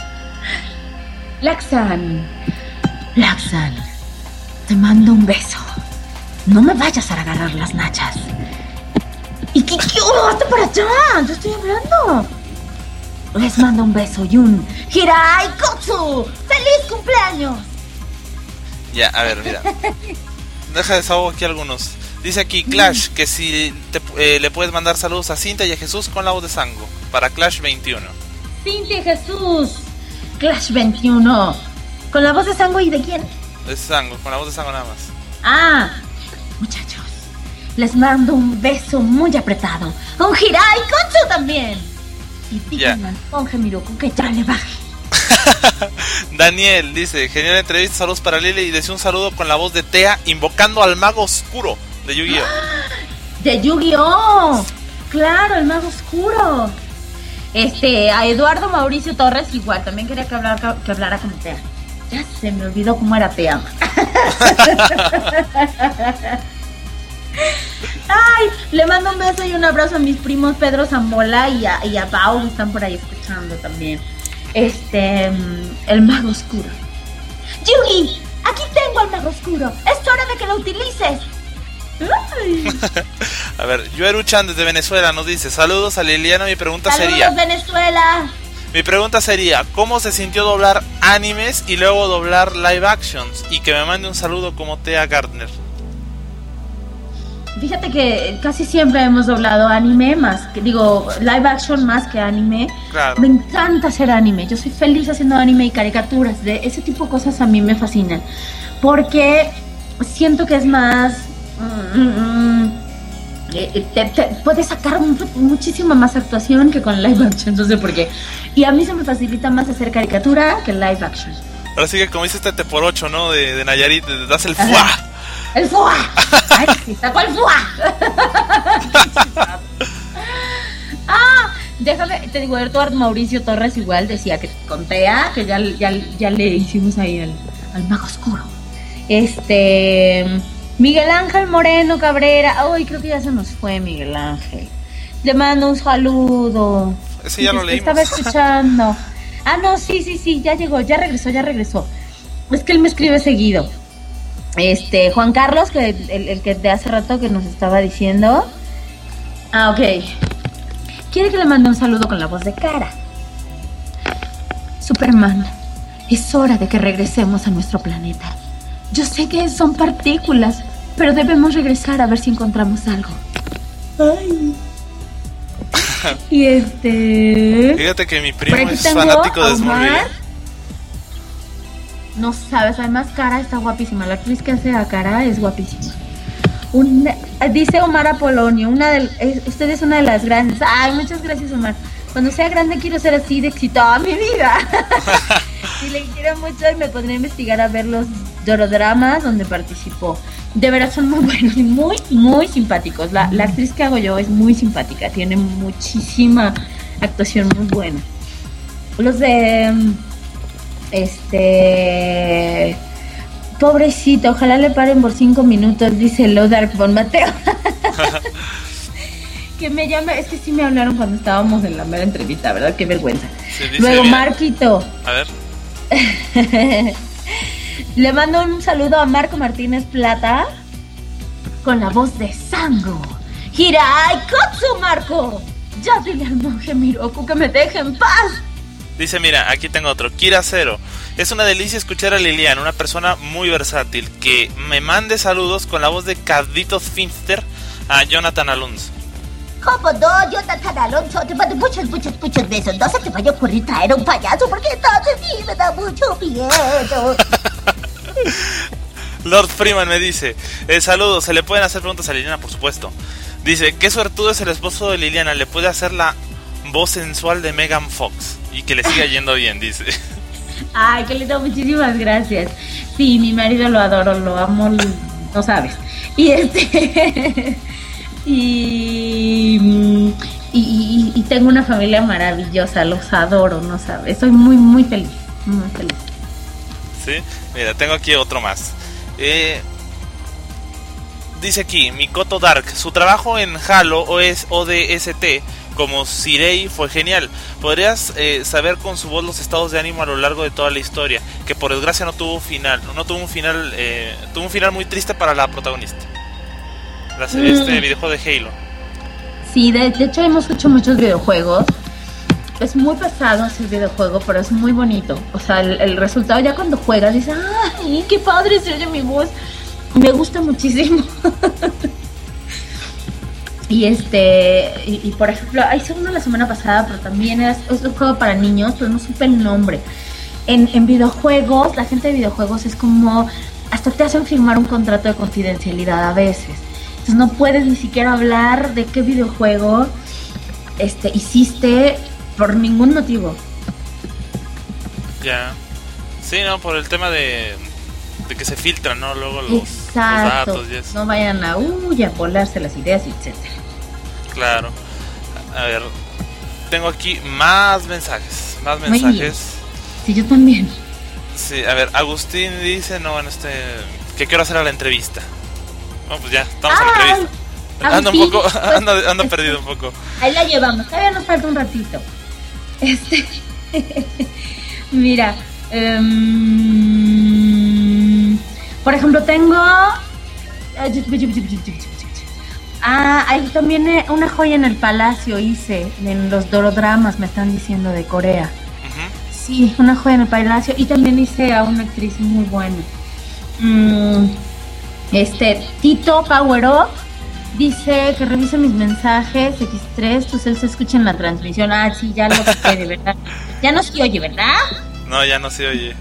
Laxan, te mando un beso. No me vayas a agarrar las nachas. ¿Y qué? ¡Hasta para allá! ¡Yo estoy hablando! Les mando un beso y un Hirai Kotsu. ¡Feliz cumpleaños! Ya, a ver, mira. Deja de desahogo aquí algunos. Dice aquí Clash que si le puedes mandar saludos a Cintia y a Jesús con la voz de Sango para Clash 21. Cintia y Jesús, Clash 21. ¿Con la voz de Sango y de quién? De Sango, con la voz de Sango nada más. Ah, muchachos, les mando un beso muy apretado. Un Hirai Kotsu también. Y díganle al monje Miroku que ya le baje. Daniel dice, genial entrevista, saludos para Lili y deseo un saludo con la voz de Tea invocando al mago oscuro de Yu-Gi-Oh. De Yu-Gi-Oh, claro, el mago oscuro. A Eduardo Mauricio Torres igual, también quería que hablara con Tea. Ya se me olvidó cómo era Tea. Ay, le mando un beso y un abrazo a mis primos Pedro Zambola y a Pau, que están por ahí escuchando también. El mago oscuro. Yugi, aquí tengo al mago oscuro. Es hora de que lo utilices. A ver, Yoeru-chan desde Venezuela nos dice, saludos a Liliana, mi pregunta saludos, sería... Venezuela. Mi pregunta sería, ¿cómo se sintió doblar animes y luego doblar live actions? Y que me mande un saludo como Tea Gardner. Fíjate que casi siempre hemos doblado anime live action más que anime. Claro. Me encanta hacer anime. Yo soy feliz haciendo anime y caricaturas. De ese tipo de cosas a mí me fascinan. Porque siento que es más... te puedes sacar muchísima más actuación que con live action. No sé por qué. Y a mí se me facilita más hacer caricatura que live action. Ahora sí que como dice este T8, ¿no? De Nayarit, te das el fuá. ¡El fuá! ¡Ay, sí, sacó el fuá! Déjame, te digo, Eduardo Mauricio Torres igual decía que con Tea, que ya le hicimos ahí al mago oscuro. Miguel Ángel Moreno Cabrera. Ay, creo que ya se nos fue Miguel Ángel. Le mando un saludo. Ese ya lo leímos. Estaba escuchando. No, sí, ya llegó, ya regresó. Es que él me escribe seguido. Juan Carlos, que el que de hace rato que nos estaba diciendo. Ok. Quiere que le mande un saludo con la voz de Cara. Superman, es hora de que regresemos a nuestro planeta. Yo sé que son partículas, pero debemos regresar a ver si encontramos algo. Ay. Y Fíjate que mi primo es fanático de Smallville. No sabes, además Cara está guapísima. La actriz que hace a Cara es guapísima. Dice Omar Apolonio, usted es una de las grandes. Ay, muchas gracias, Omar. Cuando sea grande quiero ser así de exitosa mi vida. Y le quiero mucho y me podré investigar a ver los dorodramas donde participó. De verdad son muy buenos y muy, muy simpáticos. La actriz que hago yo es muy simpática, tiene muchísima actuación muy buena. Los de... pobrecito, ojalá le paren por 5 minutos, dice Lodark von Mateo. Que me llame, es que sí me hablaron cuando estábamos en la mera entrevista, ¿verdad? Qué vergüenza. Luego bien. Marquito. A ver. Le mando un saludo a Marco Martínez Plata con la voz de Sango. Hirai Kotsu, Marco. Ya dile al monje Miroku que me deje en paz. Dice, mira, aquí tengo otro, Kira Cero. Es una delicia escuchar a Liliana, una persona muy versátil, que me mande saludos con la voz de Carlitos Finster a Jonathan Alonso. ¿Cómo no, Jonathan Alonso? Te mando muchos besos. No se te vaya a ocurrir traer a un payaso, porque entonces sí me da mucho miedo. Lord Freeman me dice, saludos, ¿se le pueden hacer preguntas a Liliana? Por supuesto. Dice, ¿qué suertudo es el esposo de Liliana? ¿Le puede hacer la voz sensual de Megan Fox? Y que le siga yendo bien, dice. Ay, qué lindo, muchísimas gracias. Sí, mi marido lo adoro, lo amo, no sabes. Y y tengo una familia maravillosa, los adoro, no sabes. Soy muy, muy feliz, muy feliz. Sí, mira, tengo aquí otro más. Dice aquí, Mikoto Dark, su trabajo en Halo ODST como Sirei fue genial. ¿Podrías saber con su voz los estados de ánimo a lo largo de toda la historia? Que por desgracia no tuvo un final muy triste para la protagonista. Este videojuego de Halo. Sí, de hecho hemos hecho muchos videojuegos. Es muy pesado ese videojuego, pero es muy bonito. O sea, el resultado ya cuando juegas dices, ¡ay, qué padre se oye mi voz! Me gusta muchísimo. Y por ejemplo, hice uno la semana pasada, pero también es un juego para niños, pero no supe el nombre. En videojuegos, la gente de videojuegos es como, hasta te hacen firmar un contrato de confidencialidad a veces. Entonces no puedes ni siquiera hablar de qué videojuego hiciste por ningún motivo. Ya. Sí, no, por el tema de que se filtran, ¿no? Luego los Exacto. datos y eso. No vayan a volarse las ideas, etcétera. Claro. A ver, tengo aquí más mensajes. Sí, yo también. Sí, a ver, Agustín dice, que quiero hacer a la entrevista. Bueno, pues ya, estamos a la entrevista. Agustín, anda perdido un poco. Ahí la llevamos, todavía nos falta un ratito. Mira, por ejemplo, tengo... hay también una joya en el Palacio hice, en los dorodramas me están diciendo de Corea. Sí, una joya en el Palacio. Y también hice a una actriz muy buena. Tito Power Up dice que revise mis mensajes. X3, tu cel se escucha en la transmisión. Ah, sí, ya lo sé, de verdad. Ya no se oye, ¿verdad? No, ya no se oye.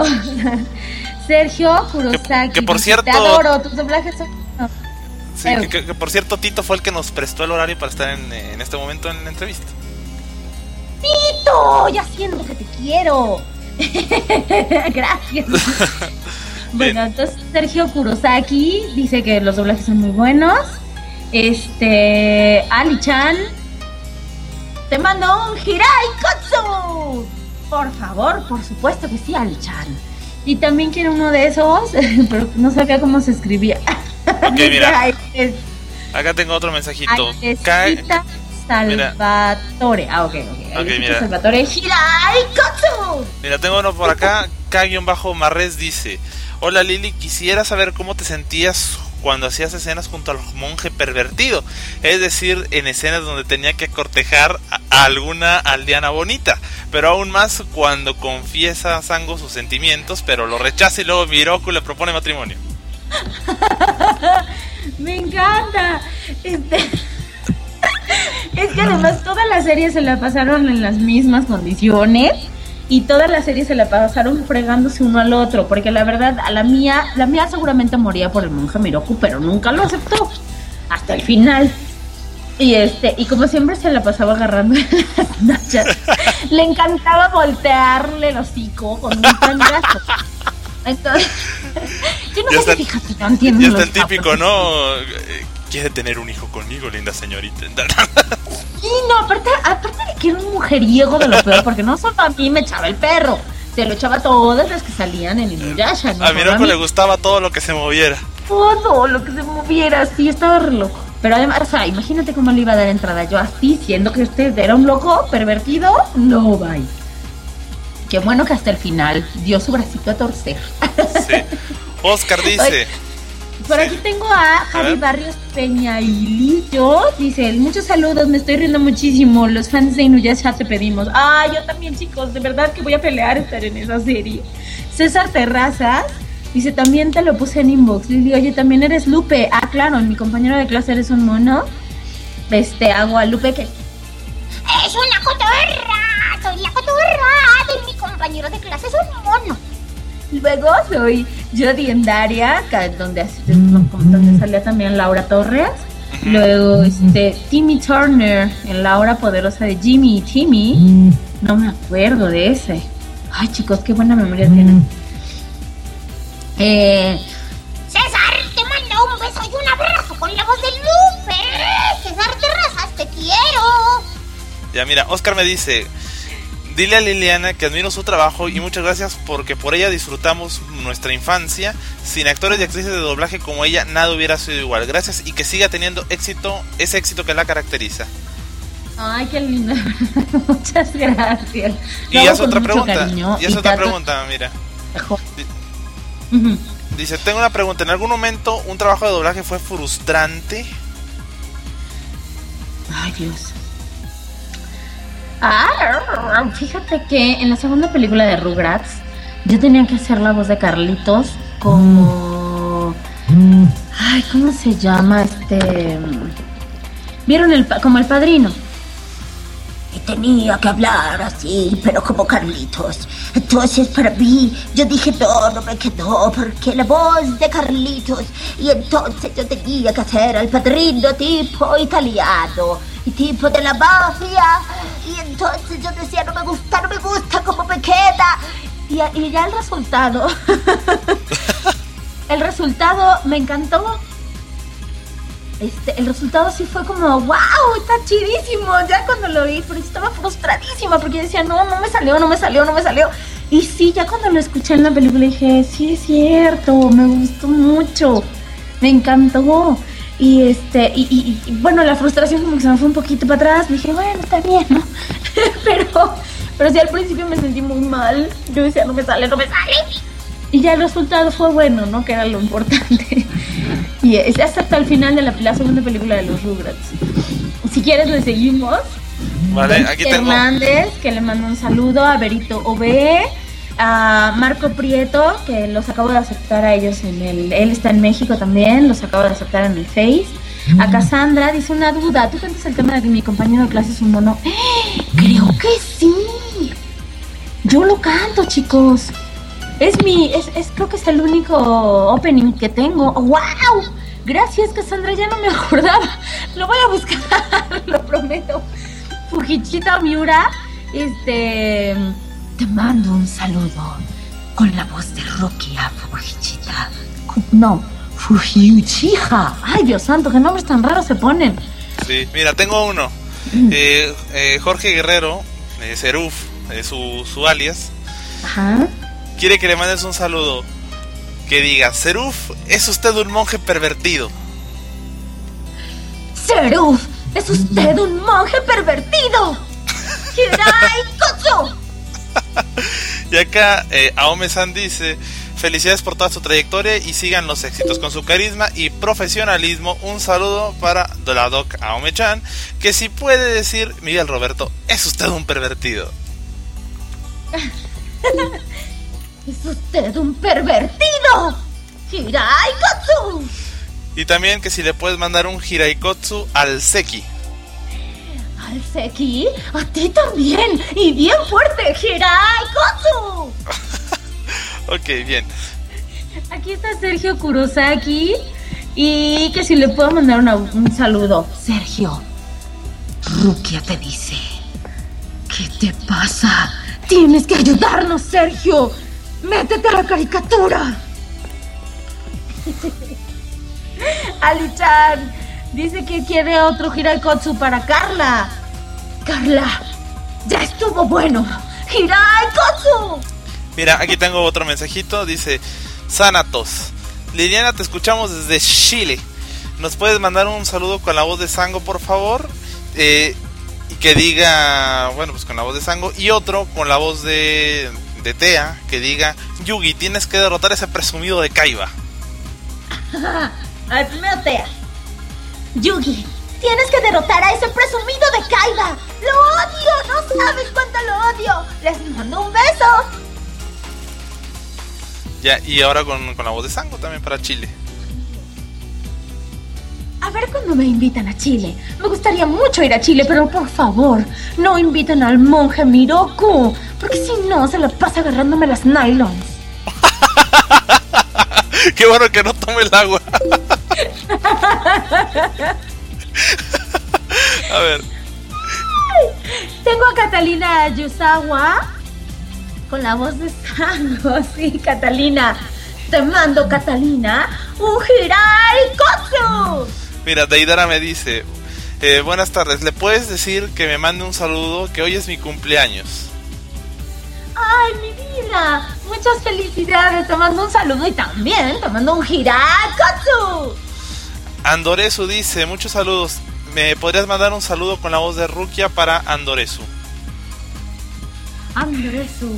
Sergio Kurosaki. Que por cierto... Te adoro, tus doblajes son... Sí, que por cierto, Tito fue el que nos prestó el horario para estar en este momento en la entrevista. ¡Tito! Ya siento que te quiero. Gracias. Bueno, entonces Sergio Kurosaki dice que los doblajes son muy buenos. Ali-chan, te mando un Hirai Kotsu. Por favor, por supuesto que sí, Ali-chan. Y también quiero uno de esos, pero no sabía cómo se escribía. Ok, mira. Acá tengo otro mensajito. Salvatore. Mira. Salvatore Hirai Kotsu. Mira, tengo uno por acá. K-Marres dice: hola Lili, quisiera saber cómo te sentías cuando hacías escenas junto al monje pervertido. Es decir, en escenas donde tenía que cortejar a alguna aldeana bonita. Pero aún más cuando confiesa a Sango sus sentimientos, pero lo rechaza y luego Miroku le propone matrimonio. Me encanta. Es que además toda la serie se la pasaron en las mismas condiciones y toda la serie se la pasaron fregándose uno al otro, porque la verdad la mía seguramente moría por el monje Miroku, pero nunca lo aceptó hasta el final. Y como siempre se la pasaba agarrando en las nachas. Le encantaba voltearle el hocico con un trancazo. Entonces, yo no sé, fíjate, no entiendo. Ya está el típico, ¿no? Quiere tener un hijo conmigo, linda señorita. Sí, no, aparte de que era un mujeriego de lo peor, porque no solo a mí me echaba el perro, se lo echaba a todas las que salían en Inuyasha, ¿no? A Miroku le gustaba todo lo que se moviera. Todo lo que se moviera, sí, estaba re loco. Pero además, o sea, imagínate cómo le iba a dar entrada yo así, siendo que era un loco pervertido. No, bye. Qué bueno que hasta el final dio su bracito a torcer. Sí. Oscar dice... Oye, por aquí tengo a Javi Barrios Peñailillo. Dice, muchos saludos, me estoy riendo muchísimo. Los fans de Inuyasha te pedimos. Yo también, chicos, de verdad que voy a pelear estar en esa serie. César Terrazas dice, también te lo puse en inbox. Lili, oye, también eres Lupe. Claro, mi compañero de clase eres un mono. Hago a Lupe que... ¡Es una cotorra! ¡Soy la cotorra de mi compañero de clase! ¡Es un mono! Luego soy Jodie en Daria, donde salía también Laura Torres. Luego Timmy Turner en La Hora Poderosa de Jimmy y Timmy. No me acuerdo de ese. Ay, chicos, qué buena memoria tienen. César, te mando un beso y un abrazo con la voz de Lupe. César Terrazas, te quiero. Ya, mira, Oscar me dice: dile a Liliana que admiro su trabajo y muchas gracias porque por ella disfrutamos nuestra infancia. Sin actores y actrices de doblaje como ella, nada hubiera sido igual. Gracias y que siga teniendo éxito, ese éxito que la caracteriza. Ay, qué linda. Muchas gracias. Y hace otra pregunta. Mira. Dice, tengo una pregunta. ¿En algún momento un trabajo de doblaje fue frustrante? Ay, Dios. Fíjate que en la segunda película de Rugrats yo tenía que hacer la voz de Carlitos como... Ay, ¿cómo se llama? ¿Vieron como El Padrino? Y tenía que hablar así, pero como Carlitos. Entonces para mí, yo dije no me quedó, porque la voz de Carlitos. Y entonces yo tenía que hacer al padrino tipo italiano y tipo de la mafia. Y entonces yo decía, no me gusta cómo me queda. Y ya el resultado, el resultado me encantó. El resultado sí fue como, wow, está chidísimo. Ya cuando lo vi, pero estaba frustradísima porque decía, no me salió. Y sí, ya cuando lo escuché en la película dije, sí es cierto, me gustó mucho, me encantó. Y bueno, la frustración como que se me fue un poquito para atrás. Dije, bueno, está bien, ¿no? pero sí, al principio me sentí muy mal. Yo decía, no me sale. Y ya el resultado fue bueno, ¿no? Que era lo importante. Y es hasta el final de la segunda película de los Rugrats. Si quieres le seguimos. Vale, aquí tengo Hernández, que le mando un saludo a Berito Ove, a Marco Prieto, que los acabo de aceptar a ellos él está en México también, los acabo de aceptar en el Face. A Cassandra dice una duda, ¿tú cantas el tema de que mi compañero de clase es un mono? Creo que sí. Yo lo canto, chicos. Creo que es el único opening que tengo. ¡Oh, wow! Gracias, Cassandra, ya no me acordaba. Lo voy a buscar, lo prometo. Fujichita Miura, te mando un saludo con la voz de Rukia Fujichita. No, Fujiuchiha. Ay, Dios santo, qué nombres tan raros se ponen. Sí, mira, tengo uno. Jorge Guerrero, Seruf, su alias. Ajá. Quiere que le mandes un saludo. Que diga, Seruf, es usted un monje pervertido. Seruf, es usted un monje pervertido. Hirai Kotsu. Y acá Aome-san dice, felicidades por toda su trayectoria y sigan los éxitos con su carisma y profesionalismo. Un saludo para la doc Aome-chan, que si puede decir, Miguel Roberto, es usted un pervertido. ¡Es usted un pervertido! ¡Hirai Kotsu! Y también que si le puedes mandar un Hiraikotsu al Seki. ¿Al Seki? ¡A ti también! ¡Y bien fuerte! ¡Hirai Kotsu! Ok, bien. Aquí está Sergio Kurosaki. Y que si le puedo mandar un saludo. Sergio, Rukia te dice, ¿qué te pasa? Tienes que ayudarnos, Sergio. ¡Métete a la caricatura! Ali-chan dice que quiere otro Hiraikotsu para Carla. Carla, ya estuvo bueno. ¡Hiraikotsu! Mira, aquí tengo otro mensajito. Dice, Sanatos, Liliana, te escuchamos desde Chile. ¿Nos puedes mandar un saludo con la voz de Sango, por favor? Y que diga, bueno, pues con la voz de Sango. Y otro con la voz de Tea, que diga, Yugi, tienes que derrotar a ese presumido de Kaiba. A ver, primero Tea. Yugi, tienes que derrotar a ese presumido de Kaiba. ¡Lo odio! ¡No sabes cuánto lo odio! Les mando un beso. Ya, y ahora con la voz de Sango también para Chile. A ver cuando me invitan a Chile. Me gustaría mucho ir a Chile, pero por favor, no inviten al monje Miroku, porque si no, se la pasa agarrándome las nylons. Qué bueno que no tome el agua. A ver. Tengo a Catalina Yusawa con la voz de Sango. Sí, Catalina. Te mando, Catalina, un Hiraikotsu. Mira, Deidara me dice, buenas tardes, ¿le puedes decir que me mande un saludo, que hoy es mi cumpleaños? Ay, mi vida, muchas felicidades, te mando un saludo y también te mando un Hiraikotsu. Andoresu dice, muchos saludos, ¿me podrías mandar un saludo con la voz de Rukia para Andoresu? Andoresu,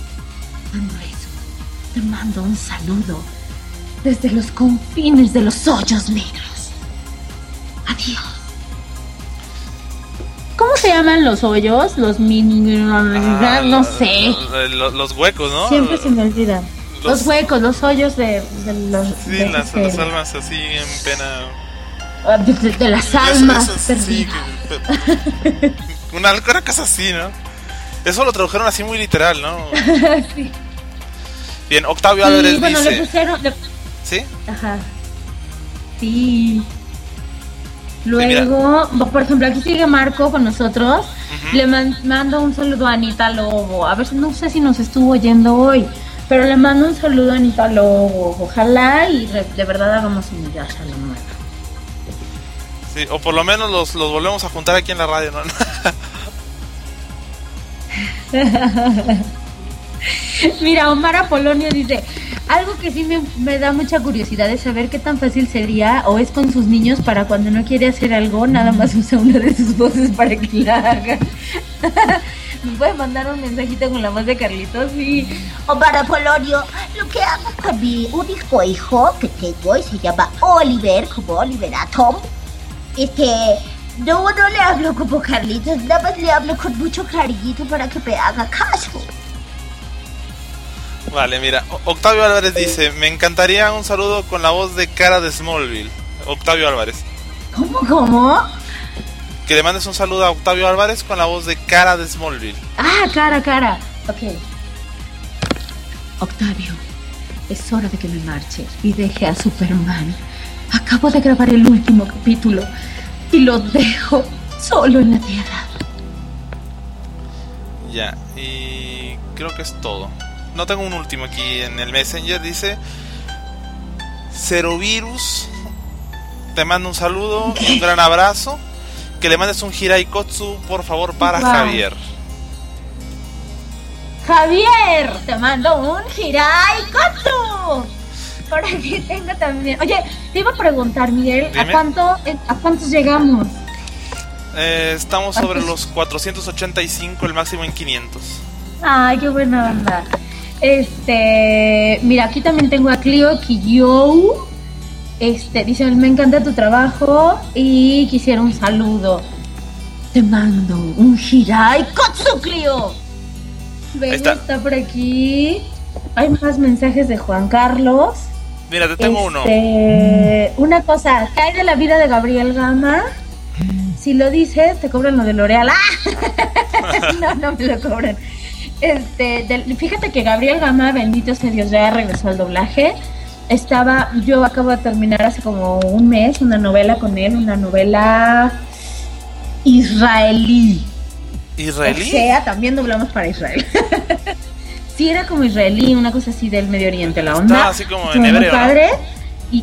te mando un saludo desde los confines de los hoyos negros. Adiós. ¿Cómo se llaman los hoyos? Los no sé. Los huecos, ¿no? Siempre se me olvida. Los huecos, los hoyos de los... Sí, las almas así en pena. De las almas perdidas. Sí, una cosa así, ¿no? Eso lo tradujeron así muy literal, ¿no? Sí. Bien, Octavio Álvarez bueno, dice... le pusieron... ¿Sí? Ajá. Sí. Luego, por ejemplo, aquí sigue Marco con nosotros. Le mando un saludo a Anita Lobo. A ver, no sé si nos estuvo oyendo hoy, pero le mando un saludo a Anita Lobo. Ojalá y de verdad hagamos Inuyasha la nueva. Sí, o por lo menos los volvemos a juntar aquí en la radio, ¿no? Mira, Omar Apolonio dice: algo que sí me da mucha curiosidad es saber qué tan fácil sería o es con sus niños para cuando no quiere hacer algo, nada más usa una de sus voces para que la haga. ¿Me puede mandar un mensajito con la voz de Carlitos? Sí. Omar Apolonio, lo que hago con mi único hijo que tengo y se llama Oliver, como Oliver Atom, es que no le hablo como Carlitos, nada más le hablo con mucho cariñito para que me haga caso. Vale, mira, Octavio Álvarez dice: me encantaría un saludo con la voz de Cara de Smallville. Octavio Álvarez. ¿Cómo? Que le mandes un saludo a Octavio Álvarez con la voz de Cara de Smallville. Ah, Cara. Ok. Octavio, es hora de que me marche y deje a Superman. Acabo de grabar el último capítulo y lo dejo solo en la Tierra. Ya, y creo que es todo. No tengo un último aquí en el Messenger. Dice Cerovirus: te mando un saludo y un gran abrazo. Que le mandes un Hirai Kotsu, por favor, para Javier. Javier, te mando un Hirai Kotsu para que tenga también. Oye, te iba a preguntar, Miguel, ¿a cuántos llegamos? Estamos sobre los 485, el máximo en 500. Ay, qué buena onda. Mira, aquí también tengo a Clio Kiyou. Dice: me encanta tu trabajo y quisiera un saludo. Te mando un Hirai Kotsu, Clio. Está por aquí. Hay más mensajes de Juan Carlos. Mira, te tengo uno. Una cosa, ¿qué hay de la vida de Gabriel Gama? Si lo dices, te cobran lo de L'Oreal. No me lo cobran. Fíjate que Gabriel Gama, bendito sea Dios, ya regresó al doblaje. Yo acabo de terminar hace como un mes una novela con él, una novela israelí. ¿Israelí? O sea, también doblamos para Israel. Sí, era como israelí, una cosa así del Medio Oriente, la onda. Está así como en hebreo, padre, ¿no?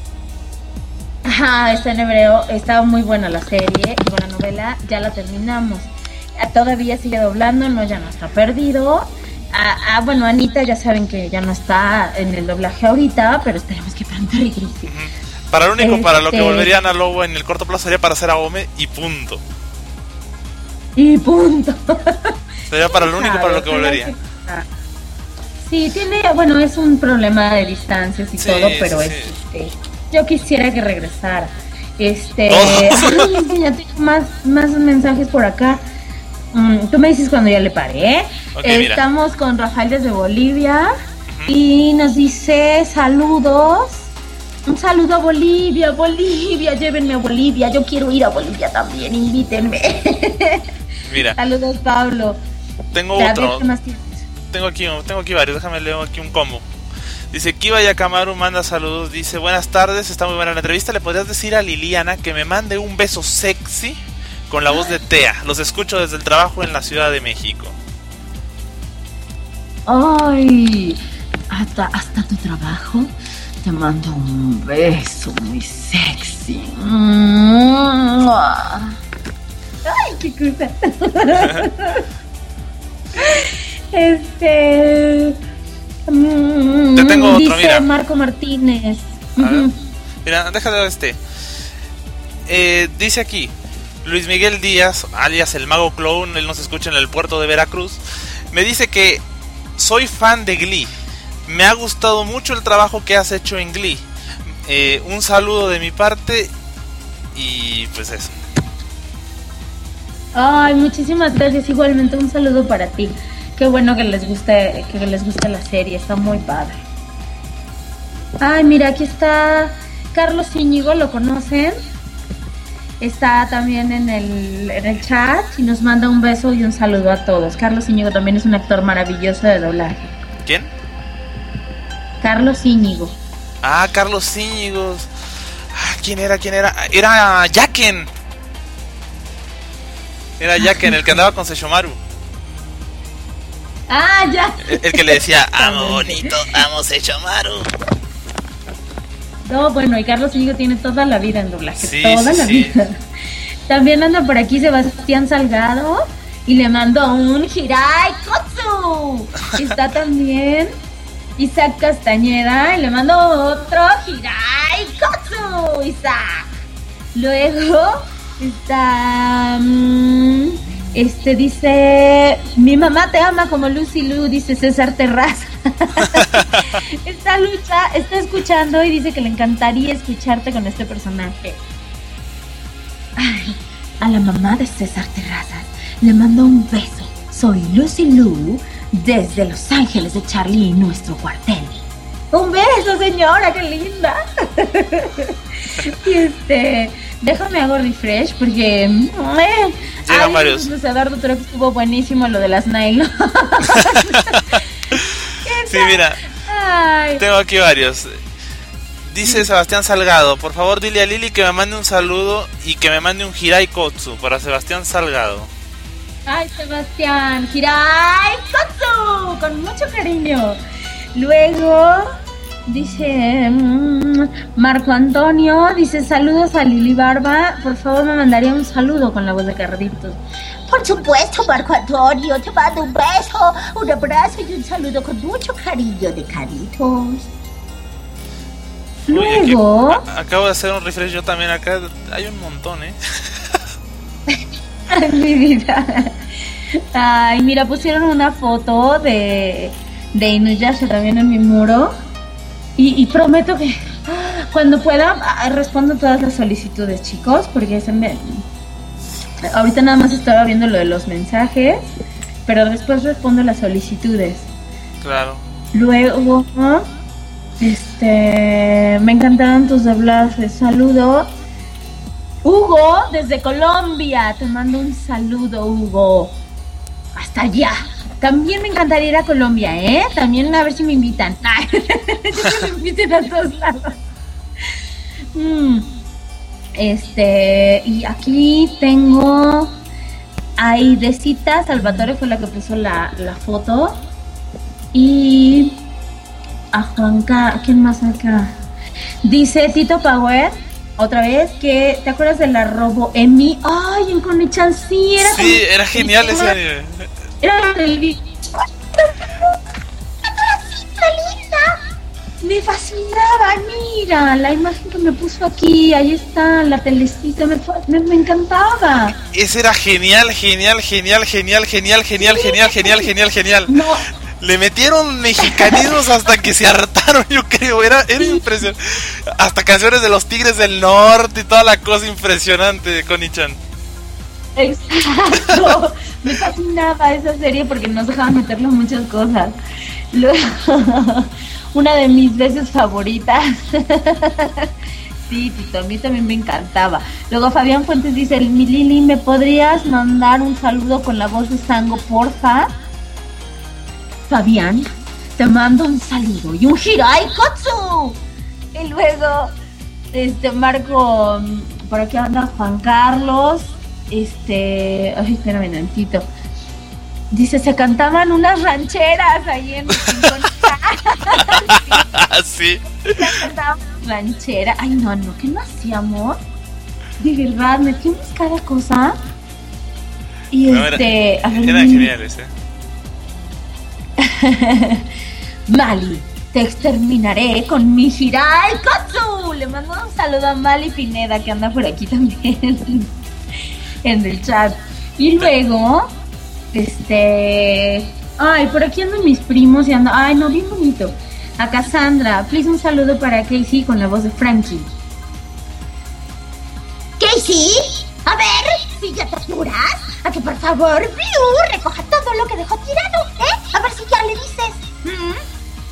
Ajá, está en hebreo, estaba muy buena la serie, y la novela, ya la terminamos. Todavía sigue doblando, ya no está perdido. Bueno, Anita ya saben que ya no está en el doblaje ahorita, pero esperemos que pronto regrese. Para lo único, para lo que volvería Ana Lobo en el corto plazo sería para hacer a Ome y punto. Sería para lo único para lo que volvería. Sí, es un problema de distancias y todo, pero yo quisiera que regresara. Ya tengo más mensajes por acá. Tú me dices cuando ya le paré. Okay, estamos con Rafael desde Bolivia. Y nos dice: saludos. Un saludo a Bolivia, llévenme a Bolivia. Yo quiero ir a Bolivia también, invítenme. Mira. Saludos, Pablo. Tengo otro. Tengo aquí varios, déjame leer aquí un combo. Dice: Kiba Yakamaru manda saludos. Dice: buenas tardes, está muy buena la entrevista. ¿Le podrías decir a Liliana que me mande un beso sexy con la voz de Tea? Los escucho desde el trabajo en la Ciudad de México. Ay, hasta tu trabajo te mando un beso muy sexy. Ay, qué cosa. Te tengo otro, dice mira. Marco Martínez. Mira, déjalo dice aquí Luis Miguel Díaz, alias el Mago Clown, él nos escucha en el puerto de Veracruz. Me dice que soy fan de Glee. Me ha gustado mucho el trabajo que has hecho en Glee. Un saludo de mi parte. Y pues eso. Ay, muchísimas gracias. Igualmente un saludo para ti. Qué bueno que les guste la serie. Está muy padre. Ay, mira, aquí está Carlos Íñigo, ¿lo conocen? está también en el chat y nos manda un beso y un saludo a todos. Carlos Íñigo también es un actor maravilloso de doblaje. ¿Quién? Carlos Íñigo. Ah, Carlos Íñigo. ¿Quién era? Era Jacken. Era Jacken, el que andaba con Sesshomaru. Ah, ya. El que le decía, amo bonito, amo Sesshomaru. No, bueno, y Carlos Íñigo tiene toda la vida en doblaje, sí, toda la vida. También anda por aquí Sebastián Salgado y le mandó un Hirai Kotsu. Está también Isaac Castañeda y le mandó otro Hirai Kotsu, Isaac. Luego está dice, mi mamá te ama como Lucy Lu, dice César Terraza. Esta Lucha está escuchando y dice que le encantaría escucharte con este personaje. Ay, a la mamá de César Terrazas le mando un beso. Soy Lucy Lu desde Los Ángeles de Charlie y nuestro cuartel. Un beso, señora, qué linda. Y déjame hago refresh porque llegan varios. Luis Eduardo creo que estuvo buenísimo lo de las nylon. Sí, mira. Ay. Tengo aquí varios. Dice Sebastián Salgado, por favor dile a Lili que me mande un saludo y que me mande un Hirai Kotsu para Sebastián Salgado. Ay, Sebastián, Hirai Kotsu, con mucho cariño. Luego dice Marco Antonio, dice saludos a Lili Barba, por favor me mandaría un saludo con la voz de Carlitos. Por supuesto, Marco Antonio, te mando un beso, un abrazo y un saludo con mucho cariño de Caritos. Luego... Oye, acabo de hacer un refresh yo también, acá hay un montón, Ay, mi vida. Ay, mira, pusieron una foto de Inuyasha también en mi muro y prometo que cuando pueda respondo todas las solicitudes, chicos, porque ahorita nada más estaba viendo lo de los mensajes, pero después respondo las solicitudes. Claro. Luego, me encantaron tus doblajes. Saludo. Hugo, desde Colombia. Te mando un saludo, Hugo. Hasta allá. También me encantaría ir a Colombia, ¿eh? También a ver si me invitan. Que me inviten a todos lados. Y aquí tengo a Idecita Salvatore, fue la que puso la foto. Y a Juanca, ¿quién más acá? Dice Tito Power, otra vez, que ¿te acuerdas de la Robo Emi? Ay, en Koni-chan, sí, era genial ese anime. Era el me fascinaba, mira, la imagen que me puso aquí, ahí está, la telecita, me encantaba. Ese era genial. No. Le metieron mexicanismos hasta que se hartaron, yo creo, era impresionante. Hasta canciones de los Tigres del Norte y toda la cosa impresionante de Koni-chan. Exacto, me fascinaba esa serie porque nos dejaban meterle muchas cosas. Una de mis veces favoritas. Sí, Tito, a mí también me encantaba. Luego Fabián Fuentes dice, mi Lili, ¿me podrías mandar un saludo con la voz de Sango, porfa? Fabián, te mando un saludo y un Hirai Kotsu. Y luego, Marco, por aquí anda Juan Carlos. Ay, espérame tantito. Dice, se cantaban unas rancheras ahí en Sí. Se cantaban rancheras. Ay, no, que no hacíamos. De verdad, metimos cada cosa. Y no, eran geniales, Mali, te exterminaré con mi Hirai Kotsu. Le mando un saludo a Mali Pineda, que anda por aquí también en el chat. Y luego, ay, por aquí andan mis primos y andan, ay, no, bien bonito. A Cassandra, please, un saludo para Casey con la voz de Frankie. ¿Casey? A ver, si ya te apuras, a que por favor, Blue, recoja todo lo que dejó tirado, ¿eh? A ver si ya le dices.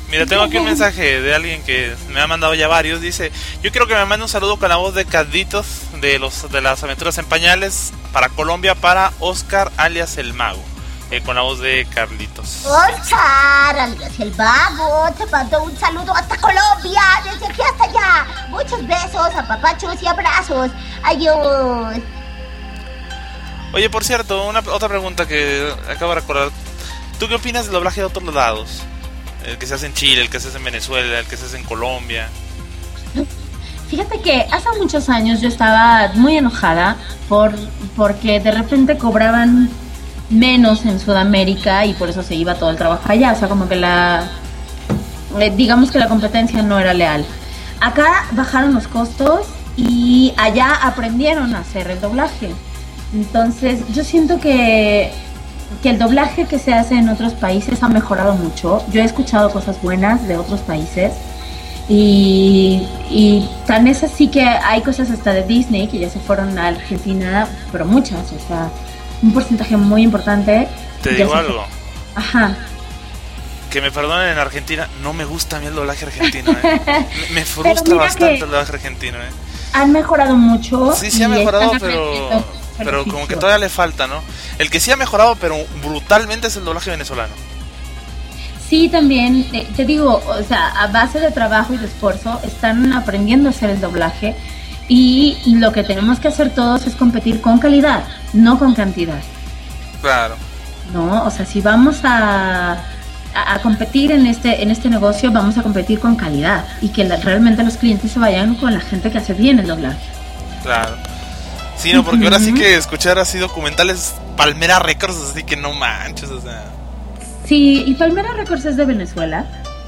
Mira, tengo aquí un mensaje de alguien que me ha mandado ya varios. Dice: yo quiero que me mande un saludo con la voz de Carlitos de las aventuras en pañales para Colombia, para Oscar alias el Mago, con la voz de Carlitos. Oscar alias el Mago, te mando un saludo hasta Colombia, desde aquí hasta allá. Muchos besos, apapachos y abrazos. Adiós. Oye, por cierto, otra pregunta que acabo de recordar. ¿Tú qué opinas del doblaje de otros lados? El que se hace en Chile, el que se hace en Venezuela, el que se hace en Colombia. Fíjate que hace muchos años yo estaba muy enojada porque de repente cobraban menos en Sudamérica y por eso se iba todo el trabajo allá. O sea, como que digamos que la competencia no era leal. Acá bajaron los costos y allá aprendieron a hacer el doblaje. Entonces yo siento que el doblaje que se hace en otros países ha mejorado mucho. Yo he escuchado cosas buenas de otros países y tan es así que hay cosas hasta de Disney que ya se fueron a Argentina, pero muchas, o sea, un porcentaje muy importante. Te digo algo. Ajá. Que me perdonen, en Argentina no me gusta a mí el doblaje argentino. Me frustra bastante el doblaje argentino. Han mejorado mucho. Sí, ha mejorado, pero como que todavía le falta, ¿no? El que sí ha mejorado, pero brutalmente, es el doblaje venezolano. Sí, también, te digo, o sea, a base de trabajo y de esfuerzo están aprendiendo a hacer el doblaje y lo que tenemos que hacer todos es competir con calidad, no con cantidad. Claro. No, o sea, si vamos a competir en este negocio, vamos a competir con calidad y que realmente los clientes se vayan con la gente que hace bien el doblaje. Claro. Sí, no, porque ahora sí que escuchar así documentales Palmera Records, así que no manches, o sea. Sí, ¿y Palmera Records es de Venezuela?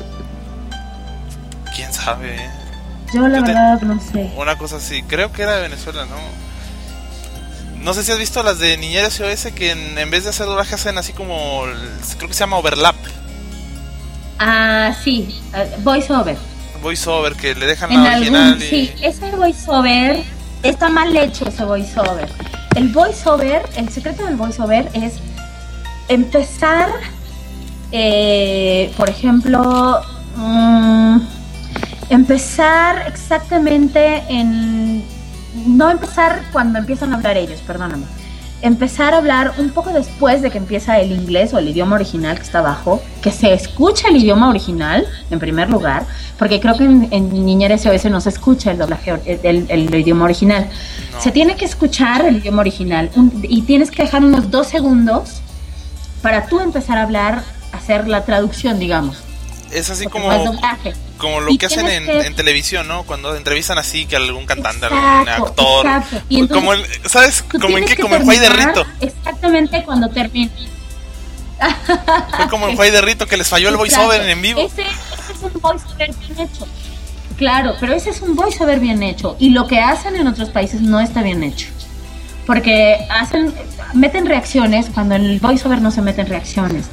¿Quién sabe? Yo la verdad no sé. Una cosa así, creo que era de Venezuela, ¿no? No sé si has visto las de Niñera SOS, que en vez de hacer doblaje hacen así como, creo que se llama overlap. Ah, sí, voiceover. Voiceover, que le dejan la original Sí, ese voiceover está mal hecho, ese voiceover. El voiceover, el secreto del voiceover es empezar, por ejemplo, empezar exactamente no empezar cuando empiezan a hablar ellos, perdóname. Empezar a hablar un poco después de que empieza el inglés o el idioma original que está abajo, que se escucha el idioma original en primer lugar, porque creo que en Niñera SOS no se escucha el doblaje, el idioma original. No. Se tiene que escuchar el idioma original y tienes que dejar unos 2 segundos para tú empezar a hablar, hacer la traducción, digamos. Es así como lo que hacen en televisión, ¿no? Cuando entrevistan así que algún cantante, algún actor. Exacto. Y entonces, como ¿sabes? Como en qué, como en Juay de Rito. Exactamente cuando termina. Fue como en Juay de Rito que les falló el voiceover en vivo. Ese es un voiceover bien hecho. Claro, pero ese es un voiceover bien hecho. Y lo que hacen en otros países no está bien hecho. Porque meten reacciones cuando en el voiceover no se meten reacciones.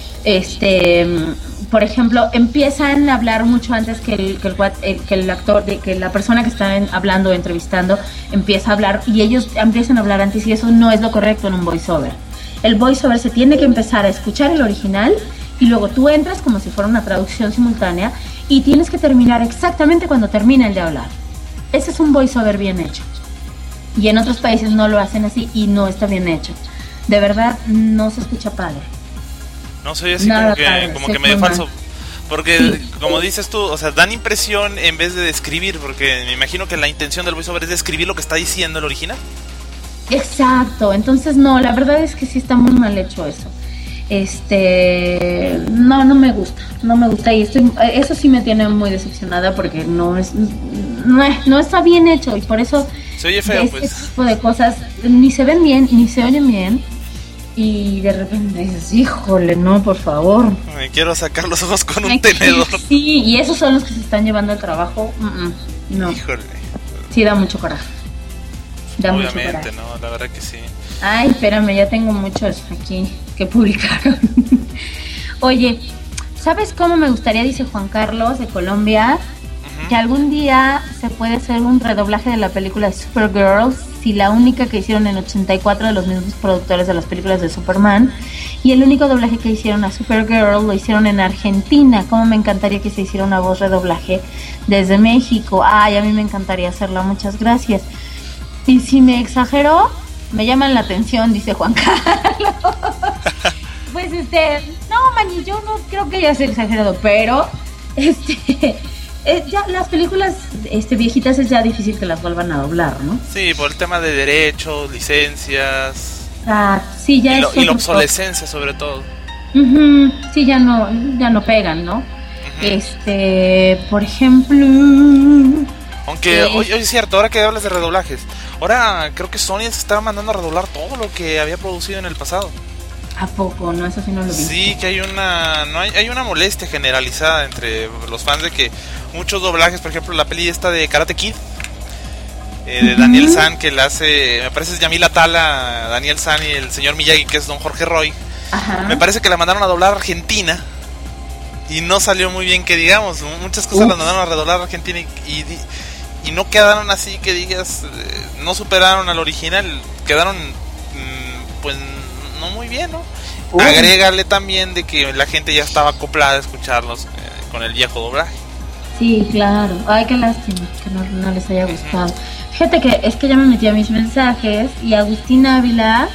Por ejemplo, empiezan a hablar mucho antes que el actor, que la persona que está hablando o entrevistando empieza a hablar y ellos empiezan a hablar antes y eso no es lo correcto en un voiceover. El voiceover se tiene que empezar a escuchar el original y luego tú entras como si fuera una traducción simultánea y tienes que terminar exactamente cuando termina el de hablar. Ese es un voiceover bien hecho. Y en otros países no lo hacen así y no está bien hecho. De verdad, no se escucha padre. No soy así como que medio falso. Porque, sí, como dices tú, o sea, dan impresión en vez de describir. Porque me imagino que la intención del voiceover es describir lo que está diciendo el original. Exacto, entonces no, la verdad es que sí está muy mal hecho eso. No me gusta y eso sí me tiene muy decepcionada porque no está bien hecho y por eso se oye feo, este tipo de cosas ni se ven bien, ni se oyen bien. Y de repente dices, híjole, no, por favor. Me quiero sacar los ojos con un tenedor. Sí, y esos son los que se están llevando al trabajo. No. Híjole. Sí, da mucho coraje. Obviamente, no, la verdad que sí. Ay, espérame, ya tengo muchos aquí que publicaron. Oye, ¿sabes cómo me gustaría, dice Juan Carlos de Colombia, que algún día se puede hacer un redoblaje de la película Supergirl, si la única que hicieron en 84 de los mismos productores de las películas de Superman, Y el único doblaje que hicieron a Supergirl lo hicieron en Argentina. Como me encantaría que se hiciera una voz redoblaje desde México. Ay, a mí me encantaría hacerla, muchas gracias. Y si me exagero, me llaman la atención, dice Juan Carlos. Pues no, Mani, yo no creo que haya sido exagerado, pero ya las películas viejitas es ya difícil que las vuelvan a doblar, ¿no? Sí, por el tema de derechos, licencias. Sí, ya y la obsolescencia sobre todo. Sí, ya no pegan, ¿no? Por ejemplo, aunque hoy es cierto, ahora que hablas de redoblajes, ahora creo que Sony se está mandando a redoblar todo lo que había producido en el pasado. ¿A poco? No, eso sí no lo vi. Sí, que hay una molestia generalizada entre los fans de que muchos doblajes, por ejemplo, la peli esta de Karate Kid, de Daniel San, que la hace, me parece es Yamil Atala, Daniel San, y el señor Miyagi, que es don Jorge Roy. Ajá. Me parece que la mandaron a doblar a Argentina y no salió muy bien, que digamos. Muchas cosas las mandaron a redoblar a Argentina y no quedaron así, que digas, no superaron al original, quedaron pues no muy bien, ¿no? Agrégale también de que la gente ya estaba acoplada a escucharlos con el viejo doblaje. Sí, claro. Ay, qué lástima que no les haya gustado. Fíjate que es que ya me metí a mis mensajes y Agustín Ávila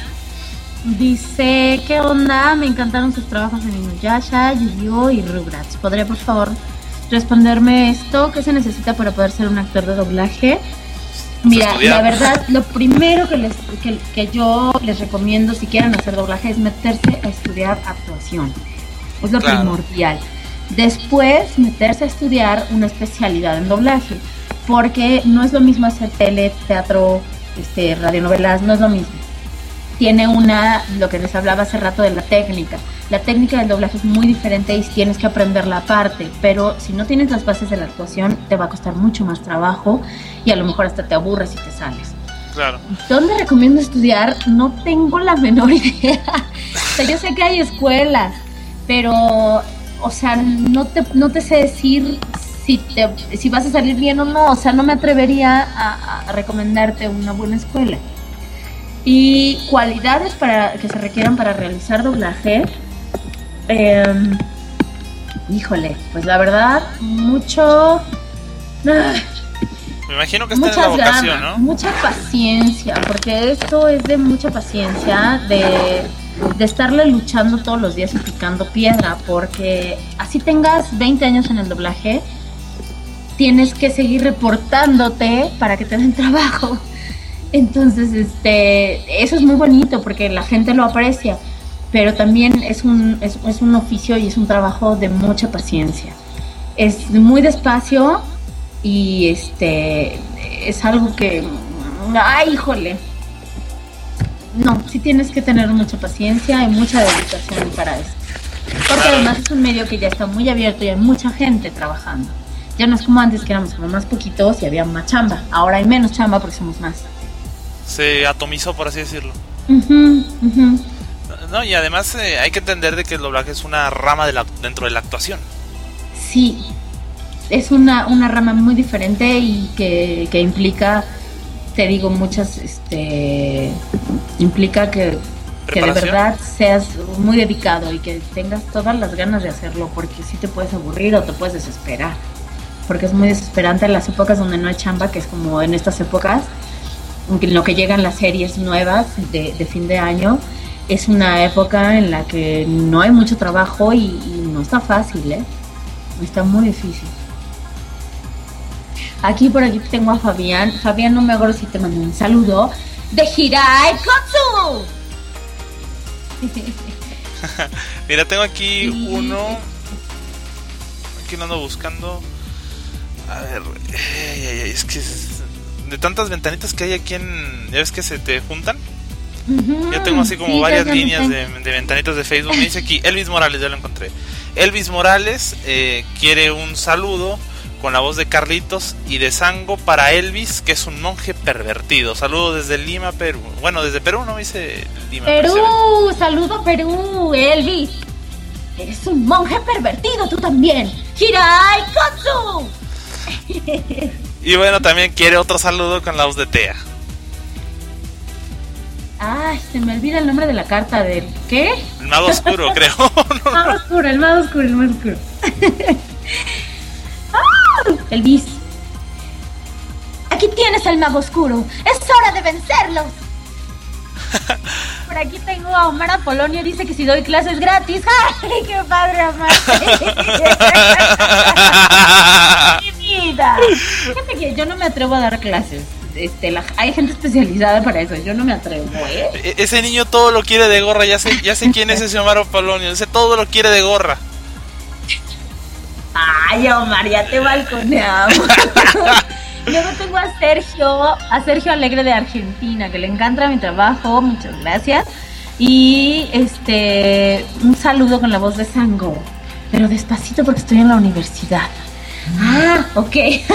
dice: ¿qué onda? Me encantaron sus trabajos en Inuyasha, Yu-Gi-Oh y Rugrats. ¿Podría por favor responderme esto? ¿Qué se necesita para poder ser un actor de doblaje? Mira, la verdad, lo primero que yo les recomiendo si quieren hacer doblaje es meterse a estudiar actuación. Es lo primordial. Después, meterse a estudiar una especialidad en doblaje, porque no es lo mismo hacer tele, teatro, radionovelas, no es lo mismo. Tiene lo que les hablaba hace rato de la técnica. La técnica del doblaje es muy diferente y tienes que aprenderla aparte, pero si no tienes las bases de la actuación, te va a costar mucho más trabajo y a lo mejor hasta te aburres y te sales. Claro. ¿Dónde recomiendo estudiar? No tengo la menor idea. O sea, yo sé que hay escuelas, pero, o sea, no te sé decir si vas a salir bien o no. O sea, no me atrevería a recomendarte una buena escuela. Y cualidades que se requieran para realizar doblaje. Híjole, pues la verdad, mucho. Me imagino que está en la vocación, ¿no? Mucha paciencia, porque esto es de mucha paciencia, de estarle luchando todos los días y picando piedra, porque así tengas 20 años en el doblaje, tienes que seguir reportándote para que te den trabajo. Entonces, eso es muy bonito porque la gente lo aprecia, pero también es un oficio y es un trabajo de mucha paciencia. Es muy despacio y es algo que, ay, híjole. No, sí tienes que tener mucha paciencia y mucha dedicación para esto. Porque además es un medio que ya está muy abierto y hay mucha gente trabajando. Ya no es como antes, que éramos como más poquitos y había más chamba. Ahora hay menos chamba porque somos más. Se atomizó, por así decirlo. No, y además hay que entender de que el doblaje es una rama dentro de la actuación. Sí, es una rama muy diferente y que implica, te digo, muchas, implica que de verdad seas muy dedicado y que tengas todas las ganas de hacerlo, porque sí te puedes aburrir o te puedes desesperar, porque es muy desesperante en las épocas donde no hay chamba, que es como en estas épocas, en lo que llegan las series nuevas de fin de año. Es una época en la que no hay mucho trabajo y no está fácil, está muy difícil. Por aquí tengo a Fabián. Fabián, no me acuerdo si te mandé un saludo de Hirai Kotsu. Mira, tengo aquí uno. Aquí lo ando buscando. A ver, es que de tantas ventanitas que hay aquí ¿ya ves que se te juntan? Yo tengo así como varias líneas de ventanitas de Facebook. Me dice aquí Elvis Morales, ya lo encontré. Elvis Morales quiere un saludo con la voz de Carlitos y de Sango para Elvis, que es un monje pervertido. Saludo desde Lima, Perú. Bueno, desde Perú, no dice Lima. Perú, saludo Perú, Elvis. Eres un monje pervertido, tú también. Hirai Kotsu. Y bueno, también quiere otro saludo con la voz de Tea. Ay, se me olvida el nombre de la carta del... ¿Qué? El mago oscuro, creo. El mago oscuro, el mago oscuro, el mago oscuro. El bis. Aquí tienes al mago oscuro. Es hora de vencerlos. Por aquí tengo a Omar Apolonio, dice que si doy clases gratis. ¡Ay, qué padre, Omar! ¡Mi vida! Fíjate que yo no me atrevo a dar clases. Hay gente especializada para eso. Yo no me atrevo, ¿eh? Ese niño todo lo quiere de gorra. Ya sé quién es ese Omar Apolonio. Ese todo lo quiere de gorra. Ay, Omar, ya te balconeamos. Luego tengo a Sergio Alegre de Argentina, que le encanta mi trabajo, muchas gracias. Y un saludo con la voz de Sango, pero despacito porque estoy en la universidad. Ah, ok.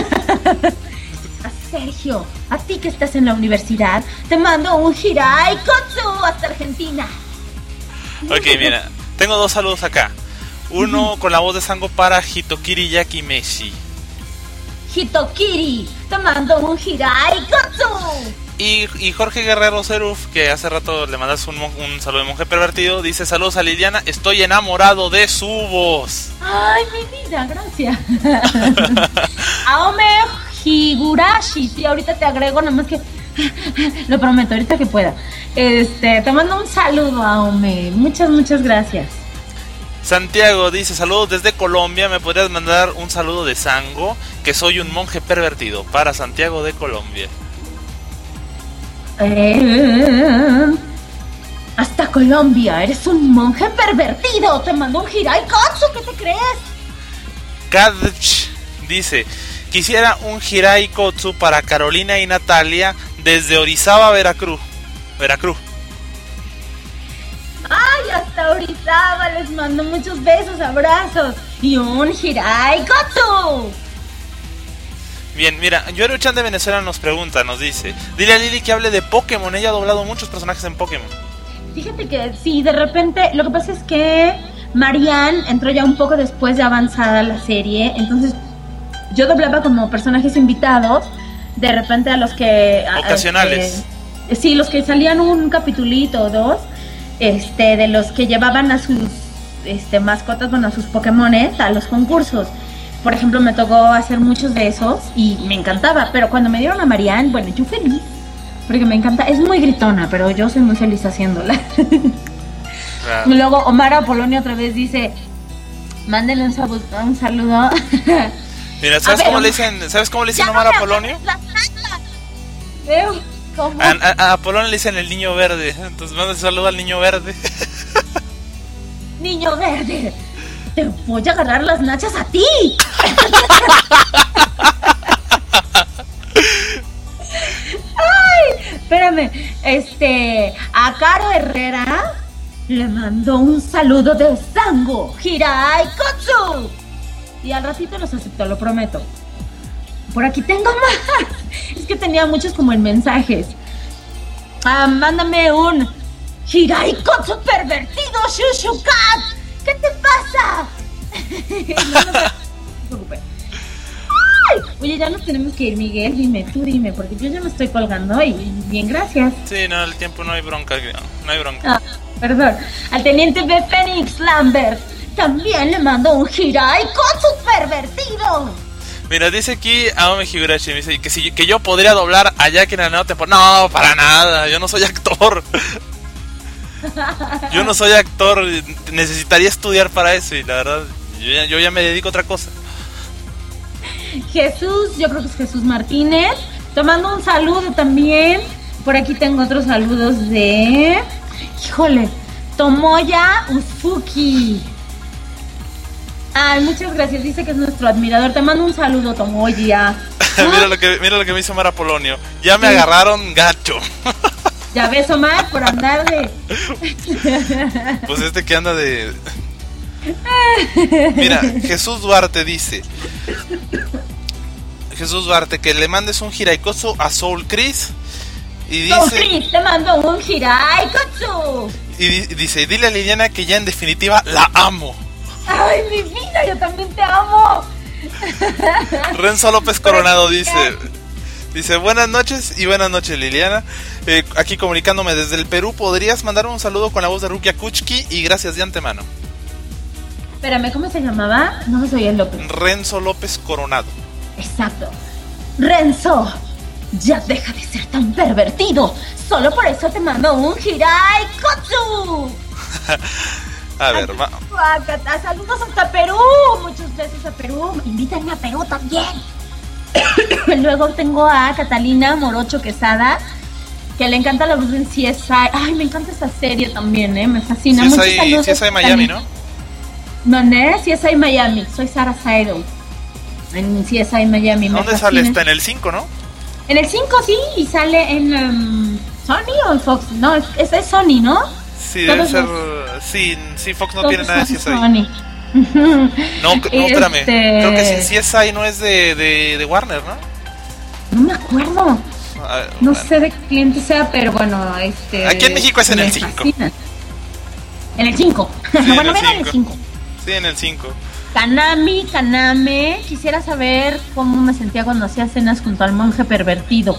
A Sergio, a ti que estás en la universidad, te mando un Hirai Kotsu hasta Argentina. Ok, mira, tengo 2 saludos acá. Uno con la voz de Sango para Hitokiri Yakimeshi. Hitokiri, te mando un Hirai Kotsu. Y Jorge Guerrero Seruf, que hace rato le mandas un saludo de monje pervertido, dice: saludos a Liliana, estoy enamorado de su voz. Ay, mi vida, gracias. Aome Higurashi, sí, ahorita te agrego, nada más que lo prometo, ahorita que pueda. Te mando un saludo, Aome, muchas gracias. Santiago dice: saludos desde Colombia, ¿me podrías mandar un saludo de Sango? Que soy un monje pervertido. Para Santiago de Colombia. Hasta Colombia, eres un monje pervertido. Te mando un Hirai Kotsu, ¿qué te crees? Kadch dice: quisiera un Hirai Kotsu para Carolina y Natalia desde Orizaba, Veracruz. Ay, hasta Orizaba, les mando muchos besos, abrazos y un Hirai Kotsu. Bien, mira, Yoru-chan de Venezuela nos pregunta, nos dice: dile a Lili que hable de Pokémon, ella ha doblado muchos personajes en Pokémon. Fíjate que sí, de repente, lo que pasa es que Marianne entró ya un poco después de avanzada la serie, entonces yo doblaba como personajes invitados, de repente a los que... Ocasionales. Sí, los que salían un capitulito o 2, de los que llevaban a sus mascotas, bueno, a sus Pokémones a los concursos. Por ejemplo, me tocó hacer muchos de esos y me encantaba, pero cuando me dieron a Marianne, bueno, yo feliz, porque me encanta, es muy gritona, pero yo soy muy feliz haciéndola. Claro. Y luego Omar Apolonio otra vez dice: mándenle un saludo. Mira, ¿sabes cómo le dicen Omar Apolonio? ¿Cómo? A Apolonio le dicen el niño verde, entonces manda un saludo al niño verde. Niño verde, te voy a agarrar las nachas a ti. Ay, espérame. A Caro Herrera le mandó un saludo de Sango Hirai Kotsu. Y al ratito los aceptó, lo prometo. Por aquí tengo más. Es que tenía muchos como en mensajes. Mándame un Hirai Kotsu pervertido, Shushukat. ¿Qué te pasa? No se preocupe. Oye, ya nos tenemos que ir, Miguel. Dime, porque yo ya me estoy colgando y bien, gracias. Sí, no, el tiempo no hay bronca. Perdón. Al teniente B. Fénix Lambert también le mandó un Hirai Kotsu pervertido. Mira, dice aquí Aome Higurashi, me dice que yo podría doblar a Jack en la nueva temporada. No, para nada, yo no soy actor. Necesitaría estudiar para eso y la verdad, yo ya me dedico a otra cosa. Jesús, yo creo que es Jesús Martínez, te mando un saludo también. Por aquí tengo otros saludos de... Híjole, Tomoya Usuki. Ay, muchas gracias, dice que es nuestro admirador. Te mando un saludo, Tomoya. Mira lo que me hizo Omar Apolonio. Ya me agarraron gacho. Ya ves, Omar, por andar de... Pues que anda de... Mira, Jesús Duarte dice: que le mandes un Hirai Kotsu a Soul Chris. Y dice: Soul Chris, te mando un Hirai Kotsu. Y dice: dile a Liliana que ya en definitiva la amo. Ay, mi vida, yo también te amo. Renzo López Coronado dice: Dice, buenas noches y buenas noches, Liliana. Aquí comunicándome desde el Perú. ¿Podrías mandar un saludo con la voz de Rukia Kuchki? Y gracias de antemano. Espérame, ¿cómo se llamaba? No me soy el López. Renzo López Coronado. Exacto. Renzo, ya deja de ser tan pervertido. Solo por eso te mando un Hirai Kotsu. A ver, saludos hasta Perú. Muchos besos a Perú. Invítenme a Perú también. Luego tengo a Catalina Morocho Quesada, que le encanta la voz en CSI. Ay, me encanta esa serie también, me fascina. CSI Miami, ¿no? ¿Dónde? CSI Miami. Soy Sarah Seidel en CSI Miami. ¿Dónde sale? Está en el 5, ¿no? En el 5 sí, y sale en Sony o en Fox. No, es Sony, ¿no? Sí, debe ser. Sí, Fox no tiene nada de CSI. Sony. No, espérame. Creo que si CSI no es de Warner, ¿no? No me acuerdo. No sé de qué cliente sea, pero bueno, aquí en México es en el 5. En el 5. Sí, bueno, venga en el 5. Sí, en el 5. Kaname, quisiera saber cómo me sentía cuando hacía cenas junto al monje pervertido.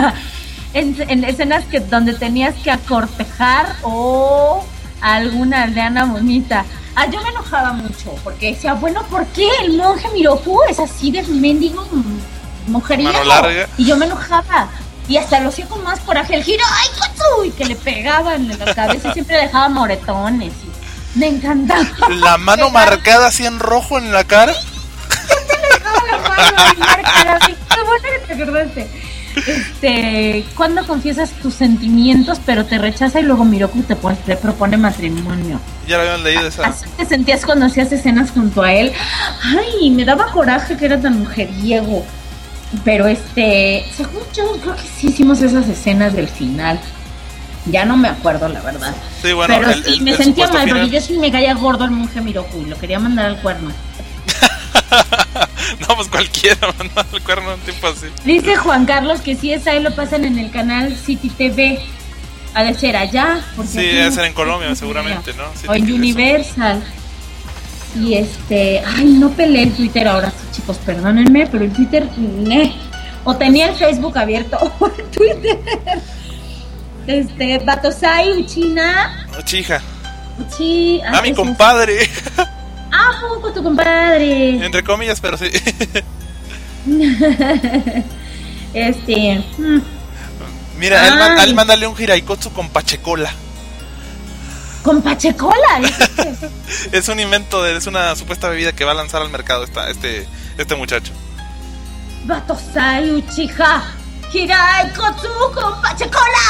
en escenas donde tenías que acortejar o a alguna aldeana bonita. Yo me enojaba mucho porque decía, bueno, ¿por qué el monje Miroku es así de mendigo mujeriego? Mano larga. Y yo me enojaba. Y hasta lo hacía con más coraje el giro, ¡ay, Kotsu! Y que le pegaban en la cabeza y siempre dejaba moretones. Y me encantaba. La mano marcada así en rojo en la cara. Siempre le dejaba la mano ahí marcada. Qué bueno que te acordaste. Cuando confiesas tus sentimientos, pero te rechaza y luego Miroku te propone matrimonio. Ya lo habían leído esa. Así te sentías cuando hacías escenas junto a él. Ay, me daba coraje que era tan mujeriego. Pero según yo, creo que sí hicimos esas escenas del final. Ya no me acuerdo, la verdad. Sí, bueno, pero sí, me sentía mal, final. porque yo sí me caía gordo el monje Miroku y lo quería mandar al cuerno. No, pues cualquiera mandar al cuerno a un tipo así. Dice Juan Carlos que sí es ahí, lo pasan en el canal City TV. Ha de ser allá. Sí, debe ser en Colombia, seguramente, ¿no? Sí, o en Universal. Y ay, no peleé el Twitter ahora sí, chicos, perdónenme, pero el Twitter, o tenía el Facebook abierto o el Twitter. Batosai Uchina. Uchija. Uchi. Mi compadre. Poco tu compadre. Entre comillas, pero sí. Mira, él mándale un Hiraikotsu con Pachecola. ¿Con Pachecola? Es un invento, es una supuesta bebida que va a lanzar al mercado este muchacho. Batosai Uchiha Hiraikotsu con Pachecola.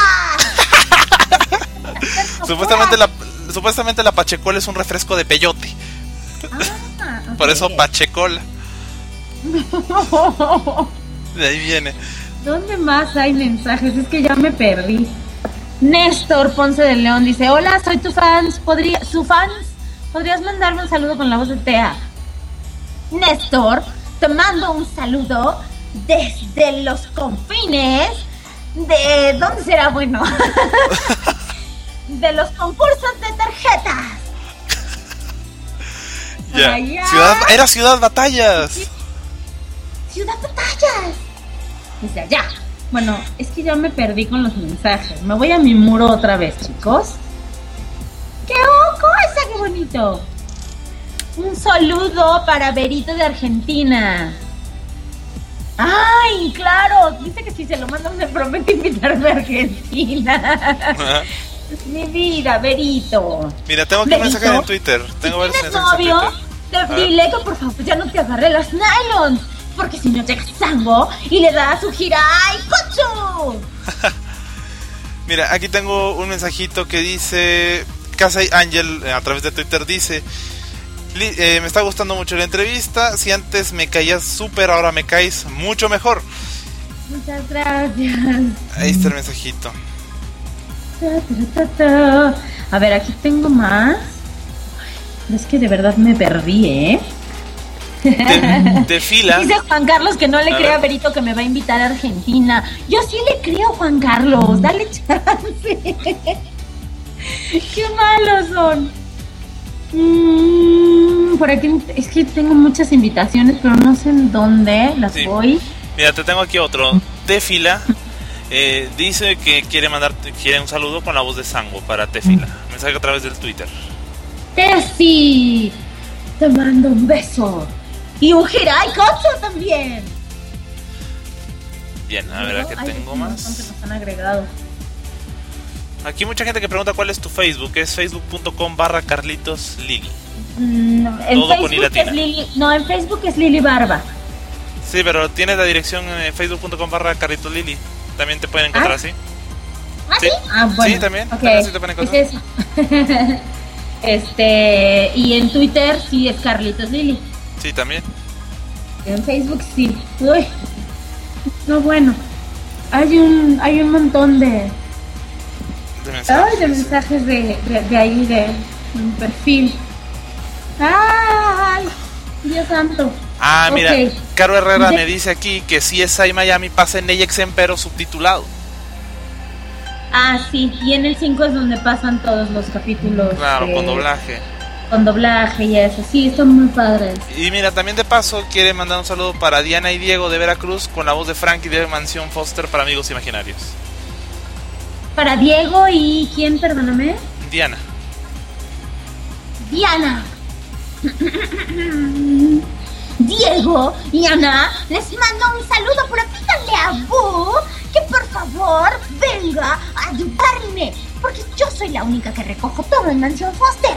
Supuestamente la Pachecola es un refresco de peyote. Okay. Por eso Pachecola. De ahí viene. ¿Dónde más hay mensajes? Es que ya me perdí. Néstor Ponce de León dice: hola, soy tu fans. ¿Podrías mandarme un saludo con la voz de Tea? Néstor, te mando un saludo desde los confines de... ¿Dónde será? Bueno, de los concursos de tarjetas. Ya. Era Ciudad Batallas. Ciudad Batallas. Desde allá. Bueno, es que ya me perdí con los mensajes. Me voy a mi muro otra vez, chicos. ¡Qué cosa, qué bonito! Un saludo para Berito de Argentina. ¡Ay, claro! Dice que si se lo mandan me promete invitarme a Argentina. Mi vida, Berito. Mira, tengo aquí un mensaje en Twitter. Tengo varios mensajes novio, en Twitter. Dile que por favor ya no te agarre las nylons. Porque si no llega Sango y le da su Hirai Kotsu. Mira, aquí tengo un mensajito que dice Kasei Angel a través de Twitter. Dice: me está gustando mucho la entrevista. Si antes me caías súper, ahora me caes mucho mejor. Muchas gracias. Ahí está el mensajito. A ver, aquí tengo más. Es que de verdad me perdí, De fila. Dice Juan Carlos que no le cree a Berito que me va a invitar a Argentina. Yo sí le creo, Juan Carlos. Dale chance. Qué malos son. Por aquí es que tengo muchas invitaciones, pero no sé en dónde las voy. Mira, te tengo aquí otro. Tefila dice que quiere un saludo con la voz de Sango para Tefila. Mensaje a través del Twitter. Tefi, te mando un beso. Y un Hirai Kotsu también. Bien, a ver, ¿qué tengo más? Que nos han agregado. Aquí mucha gente que pregunta cuál es tu Facebook. Es facebook.com/CarlitosLili. En Todo Facebook con I latina. es Lili. No, en Facebook es Lili Barba. Sí, pero tienes la dirección en facebook.com/CarlitosLili. También te pueden encontrar así. ¿Ah, sí? Ah, bueno. Sí, también. Okay. También sí te pueden encontrar. Es eso. Y en Twitter sí es Carlitos Lili. Sí, también. En Facebook sí. Uy. No, bueno. Hay un montón de mensajes de ahí de mi perfil. ¡Ay! Dios santo. Ah, mira, Okay. Caro Herrera me dice aquí que CSI Miami pasa en AXN pero subtitulado. Ah, sí, y en el 5 es donde pasan todos los capítulos. Claro, con doblaje. Con doblaje y eso, sí, están muy padres. Y mira, también de paso quiere mandar un saludo para Diana y Diego de Veracruz con la voz de Frankie de Mansión Foster para Amigos Imaginarios. Para Diego y... ¿quién, perdóname? Diana. Diana. Diego y Ana, les mando un saludo, pero pídanle a Bu que por favor venga a ayudarme, porque yo soy la única que recojo todo en Mansión Foster.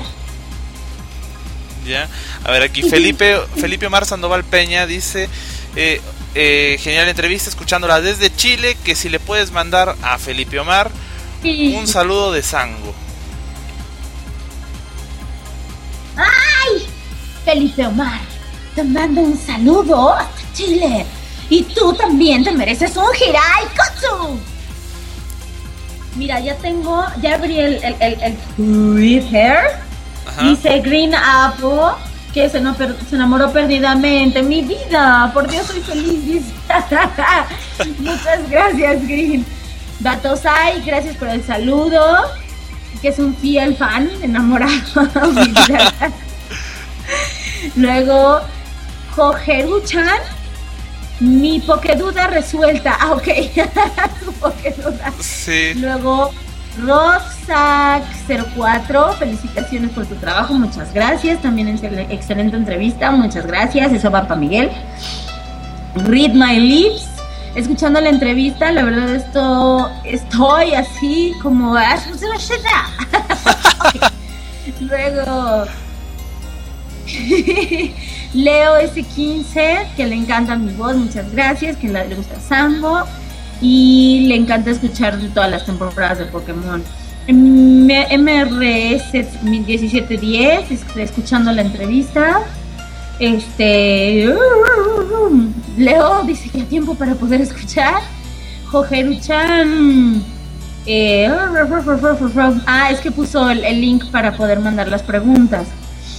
Ya, a ver aquí Felipe Omar Sandoval Peña dice genial entrevista, escuchándola desde Chile, que si le puedes mandar a Felipe Omar un saludo de Sango. ¡Ay! Felipe Omar, te mando un saludo hasta Chile. Y tú también te mereces un Hirai Kotsu. Mira, ya abrí el Twitter. Ajá. Dice Green Apple que se enamoró perdidamente. Mi vida, por Dios, soy feliz. Dice. Muchas gracias, Green. Batosai, gracias por el saludo. Que es un fiel fan, enamorado. Luego, Jojeru-chan, mi pokeduda resuelta. Ah, ok. Su pokeduda. Sí. Luego, Roxac04, felicitaciones por tu trabajo, muchas gracias. También excelente entrevista, muchas gracias. Eso va para Miguel. Read My Lips, escuchando la entrevista, la verdad estoy así como... Okay. Luego... Leo S15, que le encanta mi voz, muchas gracias, que le gusta Sambo y le encanta escuchar todas las temporadas de Pokémon. MRS 1710, escuchando la entrevista. Leo dice que hay tiempo para poder escuchar. Jojeru-chan, es que puso el link para poder mandar las preguntas.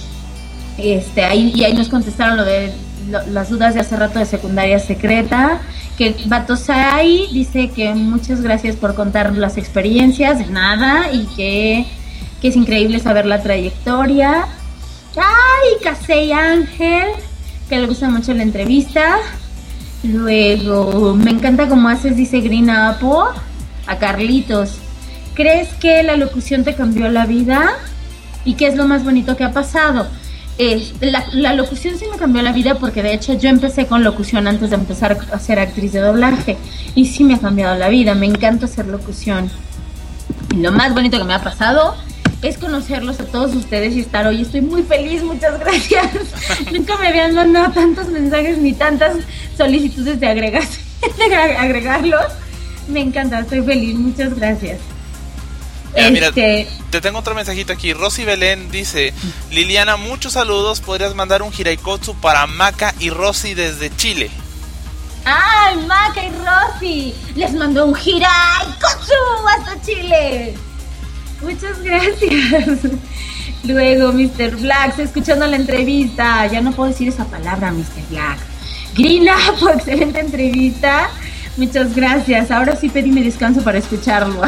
Ahí nos contestaron lo de las dudas de hace rato de secundaria secreta. Que Batosai dice que muchas gracias por contar las experiencias, de nada, y que es increíble saber la trayectoria. Ay, Casey Ángel, que le gusta mucho la entrevista. Luego, me encanta cómo haces, dice Green Apple, a Carlitos. ¿Crees que la locución te cambió la vida? ¿Y qué es lo más bonito que ha pasado? La locución sí me cambió la vida, porque de hecho yo empecé con locución antes de empezar a ser actriz de doblaje, y sí me ha cambiado la vida, me encanta hacer locución. Y lo más bonito que me ha pasado es conocerlos a todos ustedes y estar hoy. Estoy muy feliz, muchas gracias. Nunca me habían mandado tantos mensajes ni tantas solicitudes de agregarlos. Me encanta, estoy feliz, muchas gracias. Mira, te tengo otro mensajito aquí. Rosy Belén dice: Liliana, muchos saludos, podrías mandar un Hiraikotsu para Maca y Rosy desde Chile. ¡Ay, Maca y Rosy! Les mando un Hiraikotsu hasta Chile. Muchas gracias. Luego, Mr. Black, escuchando la entrevista. Ya no puedo decir esa palabra, Mr. Black. Green Apple, excelente entrevista. Muchas gracias. Ahora sí pedí mi descanso para escucharlo.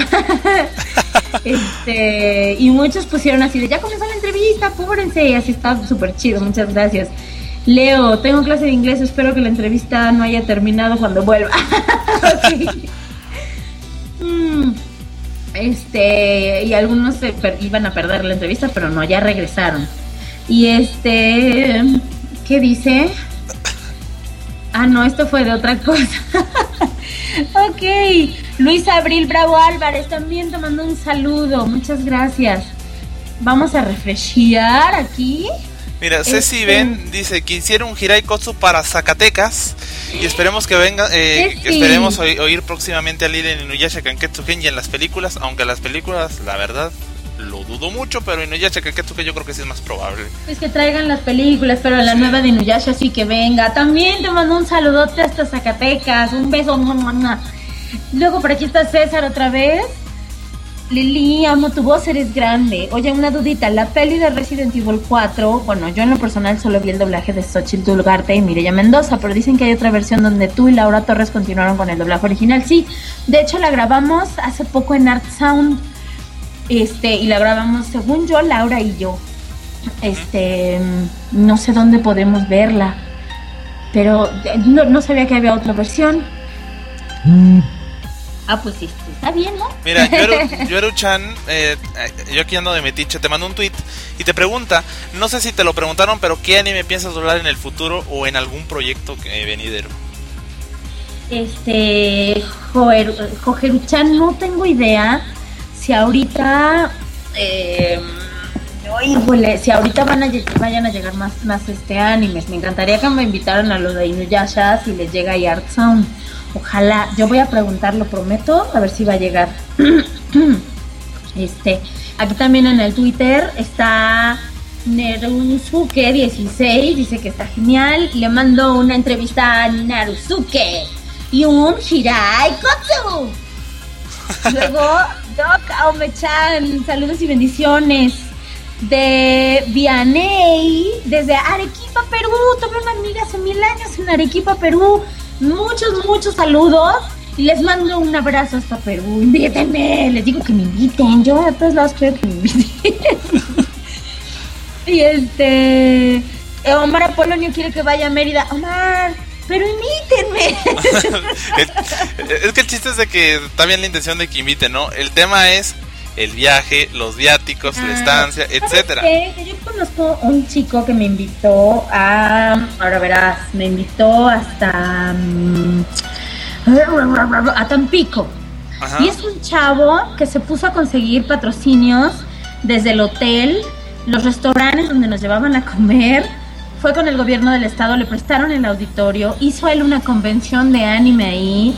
Y muchos pusieron así de: ya comenzó la entrevista, apúrense. Y así está súper chido. Muchas gracias. Leo, tengo clase de inglés, espero que la entrevista no haya terminado cuando vuelva. Okay. Y algunos iban a perder la entrevista, pero no, ya regresaron. Y ¿qué dice? Ah, no, esto fue de otra cosa. Ok, Luis Abril Bravo Álvarez también te mandó un saludo, muchas gracias. Vamos a refreshear aquí. Mira, Ceci Ben dice que hiciera un Hirai Kotsu para Zacatecas y esperemos que venga, esperemos oír próximamente a Lili en Inuyasha Kanketsu Genji en las películas, aunque las películas, la verdad, lo dudo mucho, pero Inuyasha Kanketsu Genji yo creo que sí es más probable. Es que traigan las películas, pero la nueva de Inuyasha sí que venga. También te mando un saludote hasta Zacatecas, un beso. Luego por aquí está César otra vez. Lili, amo tu voz, eres grande. Oye, una dudita, la peli de Resident Evil 4, bueno, yo en lo personal solo vi el doblaje de Xochitl Ugarte y Mireya Mendoza, pero dicen que hay otra versión donde tú y Laura Torres continuaron con el doblaje original. Sí, de hecho la grabamos hace poco en Art Sound, y la grabamos, según yo, Laura y yo. No sé dónde podemos verla, pero no sabía que había otra versión. Ah, pues sí, está bien, ¿no? Mira, Yoru-chan, yo aquí ando de metiche, te mando un tweet y te pregunta, no sé si te lo preguntaron, pero ¿qué anime piensas doblar en el futuro o en algún proyecto venidero? Jojeru-chan, no tengo idea si ahorita... si ahorita vayan a llegar más animes. Me encantaría que me invitaran a lo de Inuyasha si les llega ahí Art Sound. Ojalá, yo voy a preguntar, lo prometo, a ver si va a llegar. Aquí también en el Twitter está Nerusuke16, dice que está genial. Le mando una entrevista a Narusuke y un Hirai Kotsu. Luego, Doc Aome-chan, saludos y bendiciones. De Vianey, desde Arequipa, Perú. Tuve una amiga hace 1000 años en Arequipa, Perú. Muchos saludos y les mando un abrazo hasta Perú. Invítenme, les digo que me inviten. Yo a todos lados quiero que me inviten. Y Omar Apolonio quiere que vaya a Mérida. Omar, pero invítenme. Es que el chiste es de que está bien la intención de que inviten, ¿no? El tema es el viaje, los viáticos, la estancia, etcétera. Yo conozco un chico que me invitó ahora verás, me invitó hasta a Tampico. Ajá. Y es un chavo que se puso a conseguir patrocinios desde el hotel, los restaurantes donde nos llevaban a comer. Fue con el gobierno del estado, le prestaron el auditorio, hizo él una convención de anime ahí.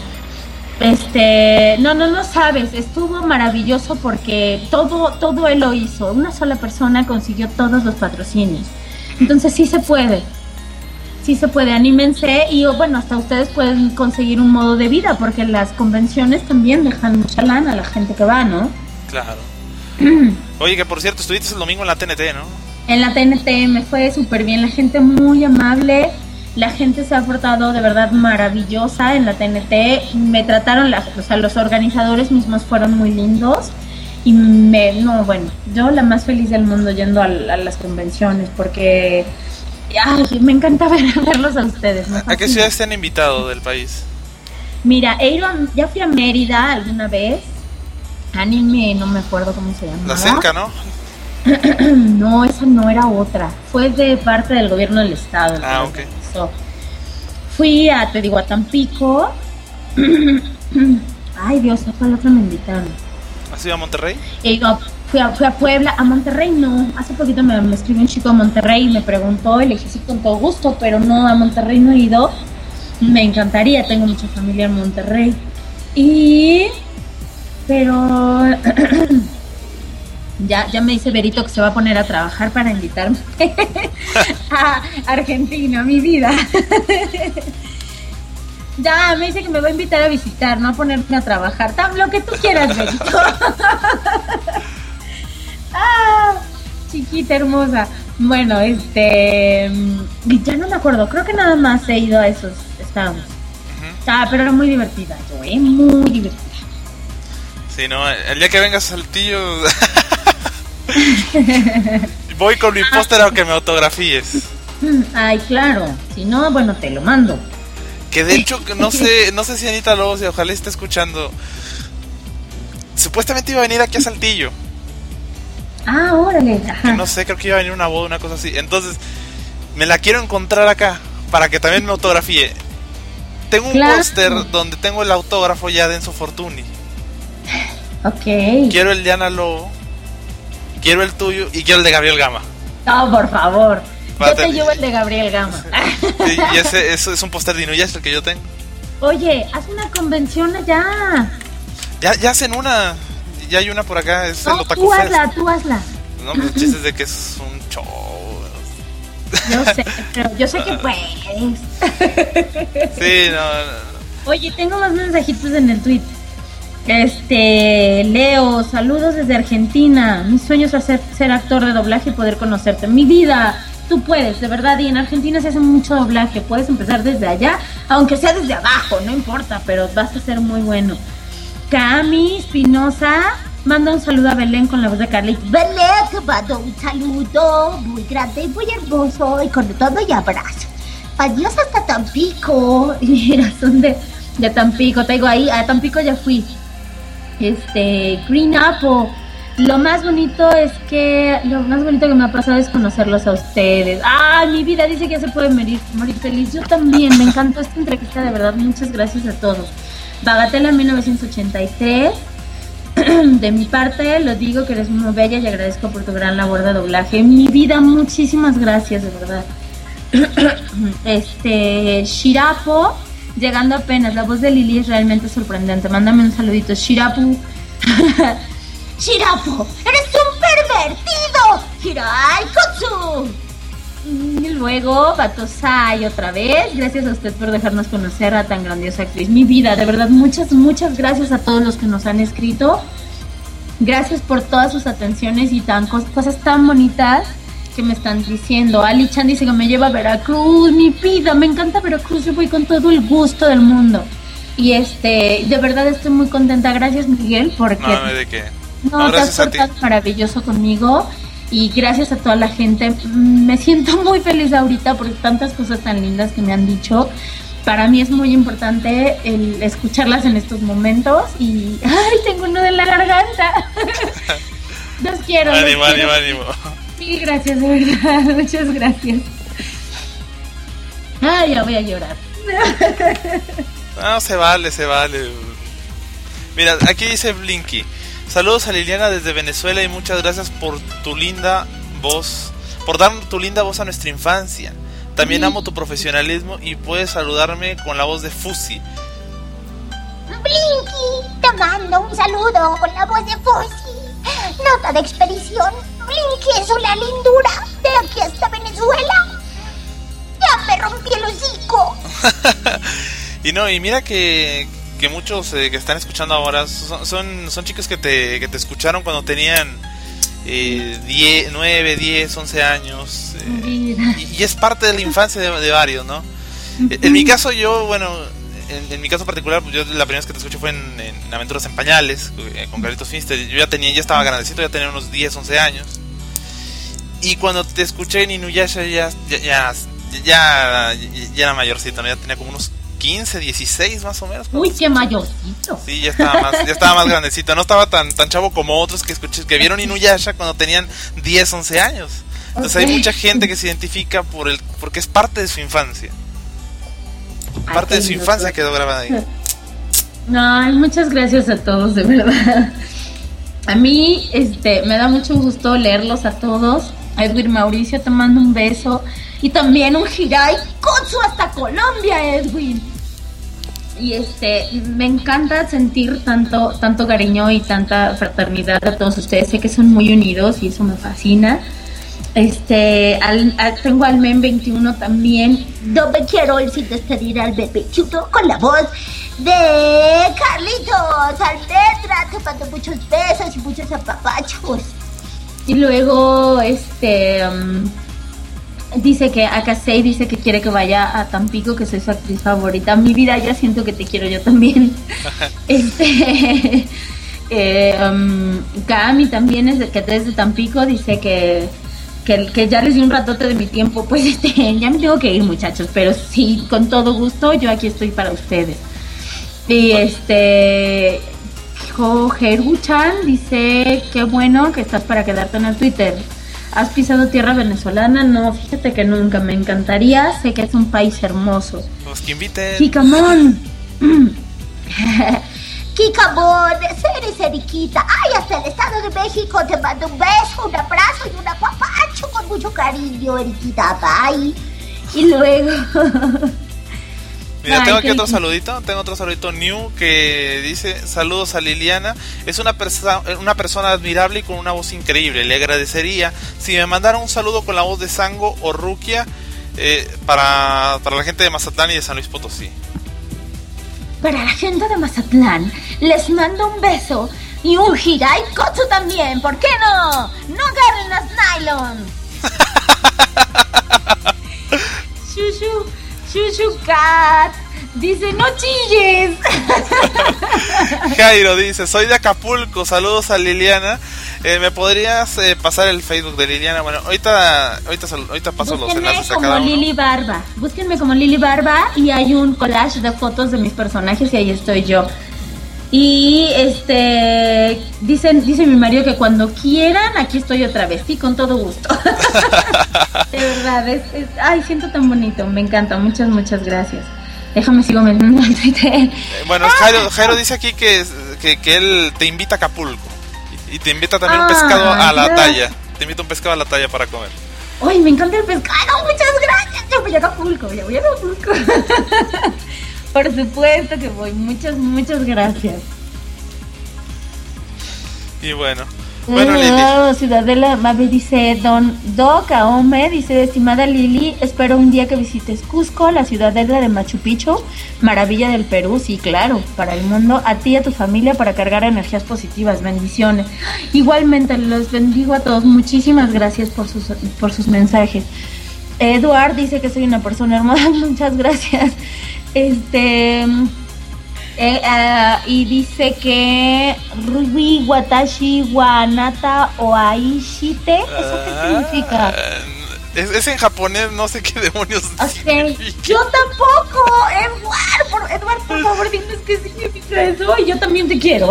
No sabes, estuvo maravilloso porque todo él lo hizo. Una sola persona consiguió todos los patrocinios. Entonces sí se puede, anímense. Y bueno, hasta ustedes pueden conseguir un modo de vida, porque las convenciones también dejan mucha lana a la gente que va, ¿no? Claro. Oye, que por cierto, estuviste el domingo en la TNT, ¿no? En la TNT me fue súper bien, la gente muy amable. La gente se ha portado de verdad maravillosa en la TNT. Me trataron, los organizadores mismos fueron muy lindos. Y yo la más feliz del mundo yendo a las convenciones, porque me encanta verlos a ustedes. ¿A qué ciudades te han invitado del país? Mira, ya fui a Mérida alguna vez. Anime, no me acuerdo cómo se llama. La cerca, ¿no? No, esa no era otra. Fue de parte del gobierno del estado. Ok. Fui a Tampico. Ay, Dios, ¿a cuál otra me invitaron? ¿Has ido a Monterrey? No, fui a Puebla. A Monterrey no. Hace poquito me escribió un chico de Monterrey y me preguntó, y le dije sí, con todo gusto, pero no, a Monterrey no he ido. Me encantaría, tengo mucha familia en Monterrey. Pero ya me dice Berito que se va a poner a trabajar para invitarme a Argentina, mi vida. Ya me dice que me va a invitar a visitar, no a ponerme a trabajar. Lo que tú quieras, Berito. Chiquita hermosa. Bueno, ya no me acuerdo, creo que nada más he ido a esos estados. Pero era muy divertida, muy divertida. Sí, no, el día que vengas a Saltillo voy con mi póster a que me autografíes. Ay, claro. Si no, bueno, te lo mando. Que de hecho, no sé si Anita Lobos, y ojalá esté escuchando. Supuestamente iba a venir aquí a Saltillo. Ah, órale. Ajá. Que no sé, creo que iba a venir una boda, una cosa así. Entonces, me la quiero encontrar acá para que también me autografíe. Tengo un póster donde tengo el autógrafo ya de Enzo Fortuny. Ok. Quiero el de Ana Lobo, quiero el tuyo y quiero el de Gabriel Gama. No, por favor. Yo te llevo el de Gabriel Gama. Sí, y eso es un póster de Inuyasha el que yo tengo. Oye, haz una convención allá. Ya hacen una. Ya hay una por acá, es el Otaku tú Fest. Tú hazla. No, pues el chiste es de que es un show. Yo sé, pero yo sé que puedes. Sí, no. Oye, tengo más mensajitos en el tweet. Leo, saludos desde Argentina. Mi sueño es ser actor de doblaje y poder conocerte. Mi vida, tú puedes, de verdad. Y en Argentina se hace mucho doblaje. Puedes empezar desde allá, aunque sea desde abajo, no importa, pero vas a ser muy bueno. Cami Espinosa manda un saludo a Belén con la voz de Carlito. Belén, te mando un saludo muy grande y muy hermoso y con todo y abrazo. Adiós hasta Tampico. Mira, son de Tampico. Te digo ahí, a Tampico ya fui. Green Apple. Lo más bonito que me ha pasado es conocerlos a ustedes. ¡Ay, mi vida! Dice que ya se puede morir feliz. Yo también, me encantó esta entrevista, de verdad. Muchas gracias a todos. Bagatela 1983. De mi parte, lo digo que eres muy bella y agradezco por tu gran labor de doblaje. Mi vida, muchísimas gracias, de verdad. Shirapo, llegando apenas. La voz de Lili es realmente sorprendente. Mándame un saludito, Shirapu. Shirapo, eres un pervertido. Hirai Kotsu. Y luego Batosai otra vez. Gracias a usted por dejarnos conocer a tan grandiosa actriz. Mi vida, de verdad, muchas gracias a todos los que nos han escrito. Gracias por todas sus atenciones y cosas tan bonitas que me están diciendo. Ali Chan dice que me lleva a Veracruz. Mi vida, me encanta Veracruz. Yo voy con todo el gusto del mundo. Y de verdad estoy muy contenta. Gracias, Miguel, porque no, ¿de qué? No, te has portado maravilloso conmigo. Y gracias a toda la gente. Me siento muy feliz ahorita por tantas cosas tan lindas que me han dicho. Para mí es muy importante el escucharlas en estos momentos. Y ¡ay, tengo uno de la garganta! Los quiero. Ánimo. Sí, gracias, de verdad. Muchas gracias. Ay, ya voy a llorar. No, se vale. Mira, aquí dice Blinky. Saludos a Liliana desde Venezuela y muchas gracias por tu linda voz, por dar tu linda voz a nuestra infancia. También amo tu profesionalismo y puedes saludarme con la voz de Fusi. Blinky, te mando un saludo con la voz de Fusi. Nota de expedición, Blinky es una lindura. De aquí hasta Venezuela. Ya me rompí el hocico. Y mira que muchos que están escuchando ahora son chicos que te escucharon cuando tenían 9, 10, 11 años. Y es parte de la infancia de varios, ¿no? En mi caso, en mi caso particular, pues yo la primera vez que te escuché fue en Aventuras en Pañales, con Carlitos Finster. Yo ya estaba grandecito, ya tenía unos 10, 11 años. Y cuando te escuché en Inuyasha ya era mayorcito, ¿no? Ya tenía como unos 15, 16 más o menos. Uy, qué mayorcito. Sí, ya estaba más grandecito. No estaba tan chavo como otros que vieron Inuyasha cuando tenían 10, 11 años. Entonces hay mucha gente que se identifica porque es parte de su infancia. Parte de su infancia quedó grabada ahí. Ay, muchas gracias a todos, de verdad. A mí me da mucho gusto leerlos a todos. A Edwin Mauricio te mando un beso. Y también un Hirai Kotsu hasta Colombia, Edwin. Y me encanta sentir tanto cariño y tanta fraternidad a todos ustedes. Sé que son muy unidos y eso me fascina. Tengo al Men 21 también. No me quiero ir sin despedir al bebé chuto con la voz de Carlitos Almendra. Te mando muchos besos y muchos apapachos. Y luego dice que Akasei dice que quiere que vaya a Tampico, que soy su actriz favorita. Mi vida, ya siento que te quiero yo también. Kami también es que desde Tampico dice que que ya les di un ratote de mi tiempo, pues ya me tengo que ir, muchachos, pero sí, con todo gusto, yo aquí estoy para ustedes. Y Jeruchan dice, qué bueno que estás para quedarte en el Twitter. ¿Has pisado tierra venezolana? No, fíjate que nunca, me encantaría, sé que es un país hermoso. Pues que inviten. Kikamon. Kikamon, eres Eriquita. Ay, hasta el Estado de México te mando un beso, un abrazo y un apapacho con mucho cariño, Eriquita. Bye. Y luego... Mira, tengo aquí otro saludito new que dice, saludos a Liliana, es una persona admirable y con una voz increíble, le agradecería si me mandara un saludo con la voz de Sango o Rukia para la gente de Mazatlán y de San Luis Potosí. Para la gente de Mazatlán, les mando un beso y un Hirai Kotsu también, ¿por qué no? ¡No agarren las nylons! Shushu Cat dice, no chilles. Jairo dice, soy de Acapulco, saludos a Liliana. ¿Me podrías pasar el Facebook de Liliana? Bueno, ahorita paso los enlaces a cada uno. Lili Barba. Búsquenme como Lili Barba y hay un collage de fotos de mis personajes y ahí estoy yo. Y dice mi marido que cuando quieran, aquí estoy otra vez, sí, con todo gusto. De verdad, ay, siento tan bonito, me encanta, muchas gracias. Déjame sigo metiendo al Twitter. Bueno, Jairo dice aquí que él te invita a Acapulco y te invita también un pescado a la talla. Te invita un pescado a la talla para comer. Ay, me encanta el pescado, muchas gracias. Ya voy a Acapulco. Por supuesto que voy, muchas gracias. Y bueno, Lili. Ciudadela Mabe dice, Don Doc Aome dice, estimada Lili, espero un día que visites Cusco, la ciudadela de Machu Picchu, maravilla del Perú, sí, claro, para el mundo, a ti y a tu familia para cargar energías positivas, bendiciones. Igualmente, los bendigo a todos, muchísimas gracias por sus mensajes. Eduard dice que soy una persona hermosa, muchas gracias. Y dice que Rubi Watashi wa Anata o Aishite, ¿eso qué significa? Es en japonés, no sé qué demonios significa. Yo tampoco, Eduard, por favor, dinos qué significa eso y yo también te quiero,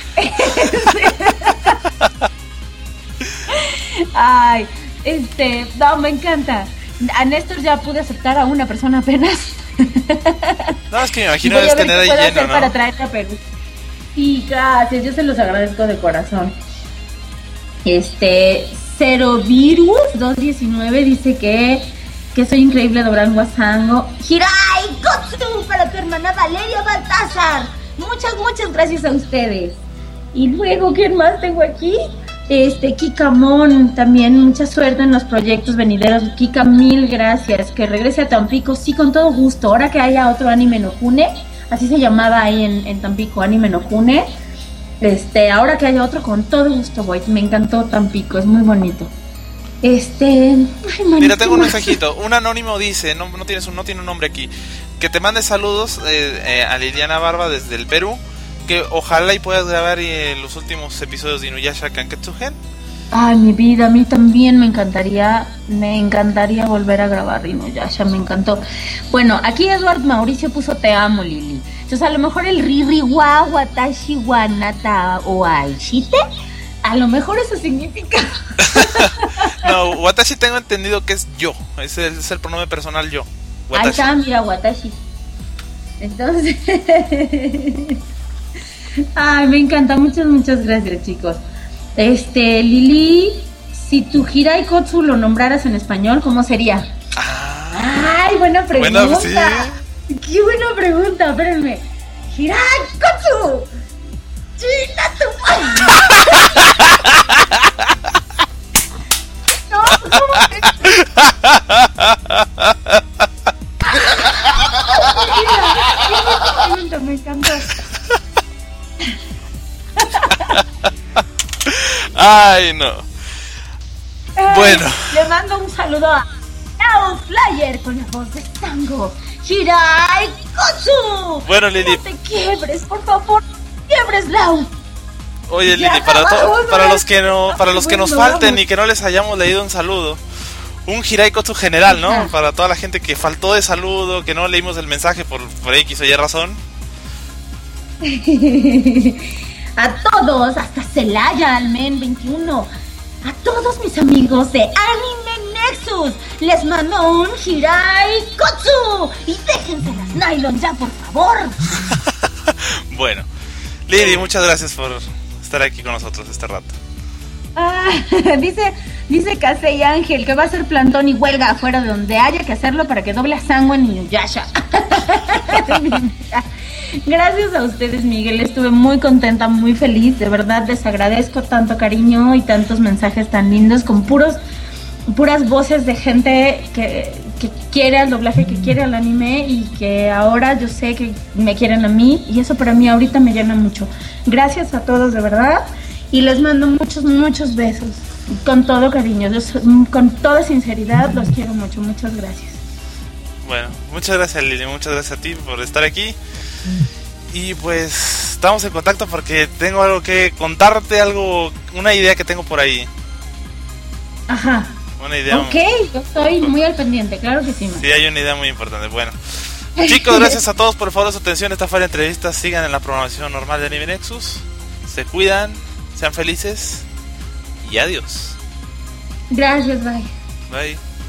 Ay, no, me encanta. A Néstor ya pude aceptar a una persona apenas. No, es que me imagino es tener ahí lleno, ¿no? Para traerte a Perú. Sí, gracias, yo se los agradezco de corazón. Cerovirus 219 dice que soy increíble, Doran Guasango. Hirai Kotsu para tu hermana Valeria Baltázar. Muchas gracias a ustedes. Y luego, ¿quién más tengo aquí? Kikamon, también mucha suerte en los proyectos venideros. Kika, mil gracias. Que regrese a Tampico, sí, con todo gusto. Ahora que haya otro Anime no Kune, así se llamaba ahí en Tampico, Anime no Kune. Ahora que haya otro, con todo gusto voy. Me encantó Tampico, es muy bonito. Ay, mira, tengo un mensajito. Un anónimo dice, no tiene un nombre aquí, que te mande saludos a Liliana Barba desde el Perú. Que ojalá y puedas grabar los últimos episodios de Inuyasha Kanketsugen. Ay, mi vida, a mí también me encantaría volver a grabar Inuyasha, me encantó. Bueno, aquí Eduard Mauricio puso te amo, Lili. Entonces a lo mejor el Riri wa Watashi wa Nata o Aishite, a lo mejor eso significa. No, Watashi tengo entendido que es yo, es el pronombre personal yo. Watashi. Ahí está, mira, Watashi. Entonces... Ay, me encanta, muchas gracias, chicos. Lili, si tu Hirai Kotsu lo nombraras en español, ¿cómo sería? Ay, buena pregunta. Bueno, sí. Qué buena pregunta, espérenme. Hirai Kotsu. ¡China tu madre! No, ¿cómo que? Me encantó. Ay, no. Bueno. Le mando un saludo a Lau Flyer con la voz de Sango. Hirai Kotsu. Bueno, Lili. No te quiebres, por favor. Quiebres, Lau. Oye, Lili, para los que nos falten y que no les hayamos leído un saludo, un Hirai Kotsu general, ¿no? Ajá. Para toda la gente que faltó de saludo, que no leímos el mensaje por X o Y razón. A todos, hasta Celaya, Almen 21, a todos mis amigos de Anime Nexus, les mando un Hirai Kotsu y déjense las nylon ya, por favor. Bueno, Lili, muchas gracias por estar aquí con nosotros este rato. Dice Casey Ángel que va a hacer plantón y huelga afuera de donde haya que hacerlo para que doble a Sango en Inuyasha. Gracias a ustedes, Miguel, estuve muy contenta, muy feliz, de verdad les agradezco tanto cariño y tantos mensajes tan lindos con puras voces de gente que quiere al doblaje, que quiere al anime y que ahora yo sé que me quieren a mí y eso para mí ahorita me llena mucho. Gracias a todos, de verdad, y les mando muchos besos, con todo cariño, con toda sinceridad, los quiero mucho, muchas gracias. Bueno, muchas gracias, Lili, muchas gracias a ti por estar aquí. Y pues estamos en contacto porque tengo algo que contarte, una idea que tengo por ahí. Ajá. Una idea. Ok, yo estoy muy al pendiente, claro que sí. Sí, hay una idea muy importante. Bueno, chicos, gracias a todos por favor de su atención. Esta fue la entrevista. Sigan en la programación normal de Anime Nexus. Se cuidan, sean felices y adiós. Gracias, bye. Bye.